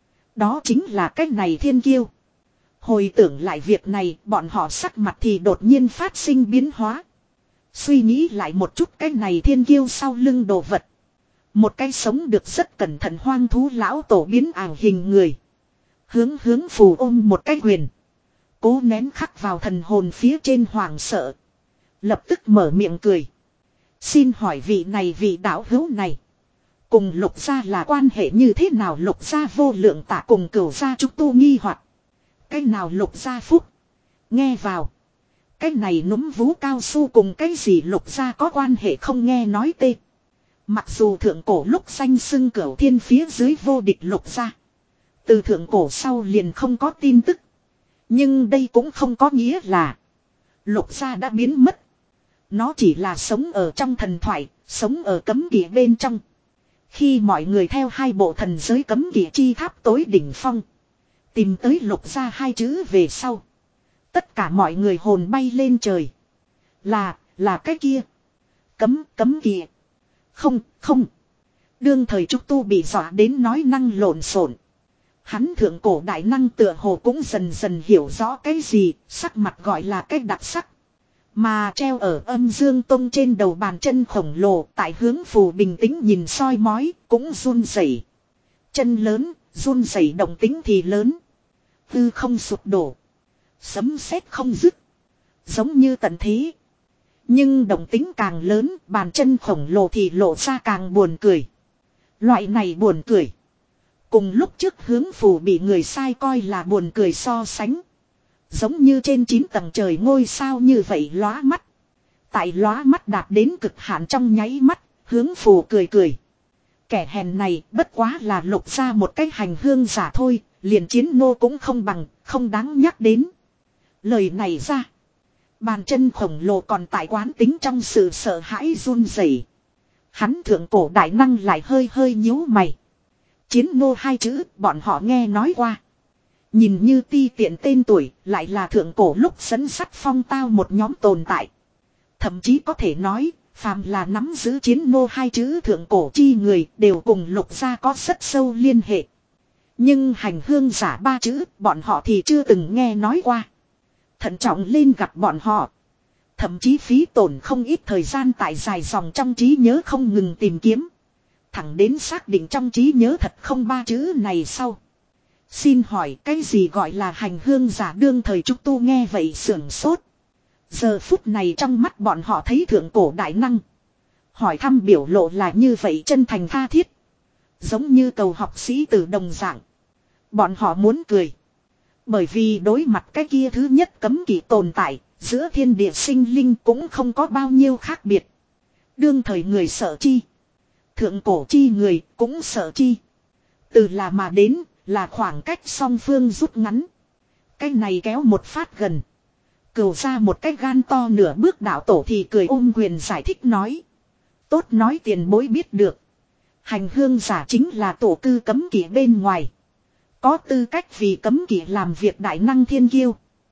Đó chính là cái này thiên kiêu. Hồi tưởng lại việc này bọn họ sắc mặt thì đột nhiên phát sinh biến hóa. Suy nghĩ lại một chút cái này thiên kiêu sau lưng đồ vật. Một cái sống được rất cẩn thận hoang thú lão tổ biến ảo hình người. Hướng hướng phù ôm một cái quyền. Cố nén khắc vào thần hồn phía trên hoàng sợ. Lập tức mở miệng cười. Xin hỏi vị này vị đạo hữu này. Cùng lục gia là quan hệ như thế nào lục gia vô lượng tả cùng cửu gia trúc tu nghi hoặc. Cái nào lục gia phúc. Nghe vào. Cái này núm vú cao su cùng cái gì lục gia có quan hệ không nghe nói tê. Mặc dù thượng cổ lúc danh xưng cửu thiên phía dưới vô địch lục gia. Từ thượng cổ sau liền không có tin tức. Nhưng đây cũng không có nghĩa là Lục gia đã biến mất. Nó chỉ là sống ở trong thần thoại, sống ở cấm kỵ bên trong. Khi mọi người theo hai bộ thần giới cấm kỵ chi tháp tối đỉnh phong, tìm tới lục gia hai chữ về sau, tất cả mọi người hồn bay lên trời. Là, là cái kia. Cấm, cấm kỵ. Không, không. Đương thời trúc tu bị dọa đến nói năng lộn xộn. Hắn thượng cổ đại năng tựa hồ cũng dần dần hiểu rõ cái gì, sắc mặt gọi là cái đặc sắc. Mà treo ở âm dương tông trên đầu bàn chân khổng lồ tại hướng phù bình tĩnh nhìn soi mói, cũng run rẩy. Chân lớn, run rẩy động tính thì lớn. Hư không sụp đổ. Sấm sét không dứt. Giống như tận thế. Nhưng động tính càng lớn, bàn chân khổng lồ thì lộ ra càng buồn cười. Loại này buồn cười. Cùng lúc trước hướng phù bị người sai coi là buồn cười so sánh. Giống như trên chín tầng trời ngôi sao như vậy lóa mắt. Tại lóa mắt đạt đến cực hạn trong nháy mắt, hướng phù cười cười. Kẻ hèn này bất quá là lục ra một cái hành hương giả thôi, liền chiến nô cũng không bằng, không đáng nhắc đến. Lời này ra. Bàn chân khổng lồ còn tại quán tính trong sự sợ hãi run rẩy. Hắn thượng cổ đại năng lại hơi hơi nhíu mày. Chiến nô hai chữ bọn họ nghe nói qua. Nhìn như ti tiện tên tuổi lại là thượng cổ lúc dẫn sắt phong tao một nhóm tồn tại. Thậm chí có thể nói, phàm là nắm giữ chiến nô hai chữ thượng cổ chi người đều cùng lục gia có rất sâu liên hệ. Nhưng hành hương giả ba chữ bọn họ thì chưa từng nghe nói qua. Thận trọng lên gặp bọn họ. Thậm chí phí tổn không ít thời gian tại dài dòng trong trí nhớ không ngừng tìm kiếm. Thẳng đến xác định trong trí nhớ thật không ba chữ này sau. Xin hỏi cái gì gọi là hành hương giả đương thời trúc tu nghe vậy sưởng sốt. Giờ phút này trong mắt bọn họ thấy thượng cổ đại năng. Hỏi thăm biểu lộ là như vậy chân thành tha thiết. Giống như cầu học sĩ từ đồng dạng. Bọn họ muốn cười. Bởi vì đối mặt cái kia thứ nhất cấm kỵ tồn tại, giữa thiên địa sinh linh cũng không có bao nhiêu khác biệt. Đương thời người sợ chi. Thượng cổ chi người cũng sợ chi. Từ là mà đến là khoảng cách song phương rút ngắn. Cái này kéo một phát gần. Cừu ra một cái gan to nửa bước đạo tổ thì cười ôm quyền giải thích nói. Tốt nói tiền bối biết được. Hành hương giả chính là tổ cư cấm kỵ bên ngoài. Có tư cách vì cấm kỵ làm việc đại năng thiên kiêu.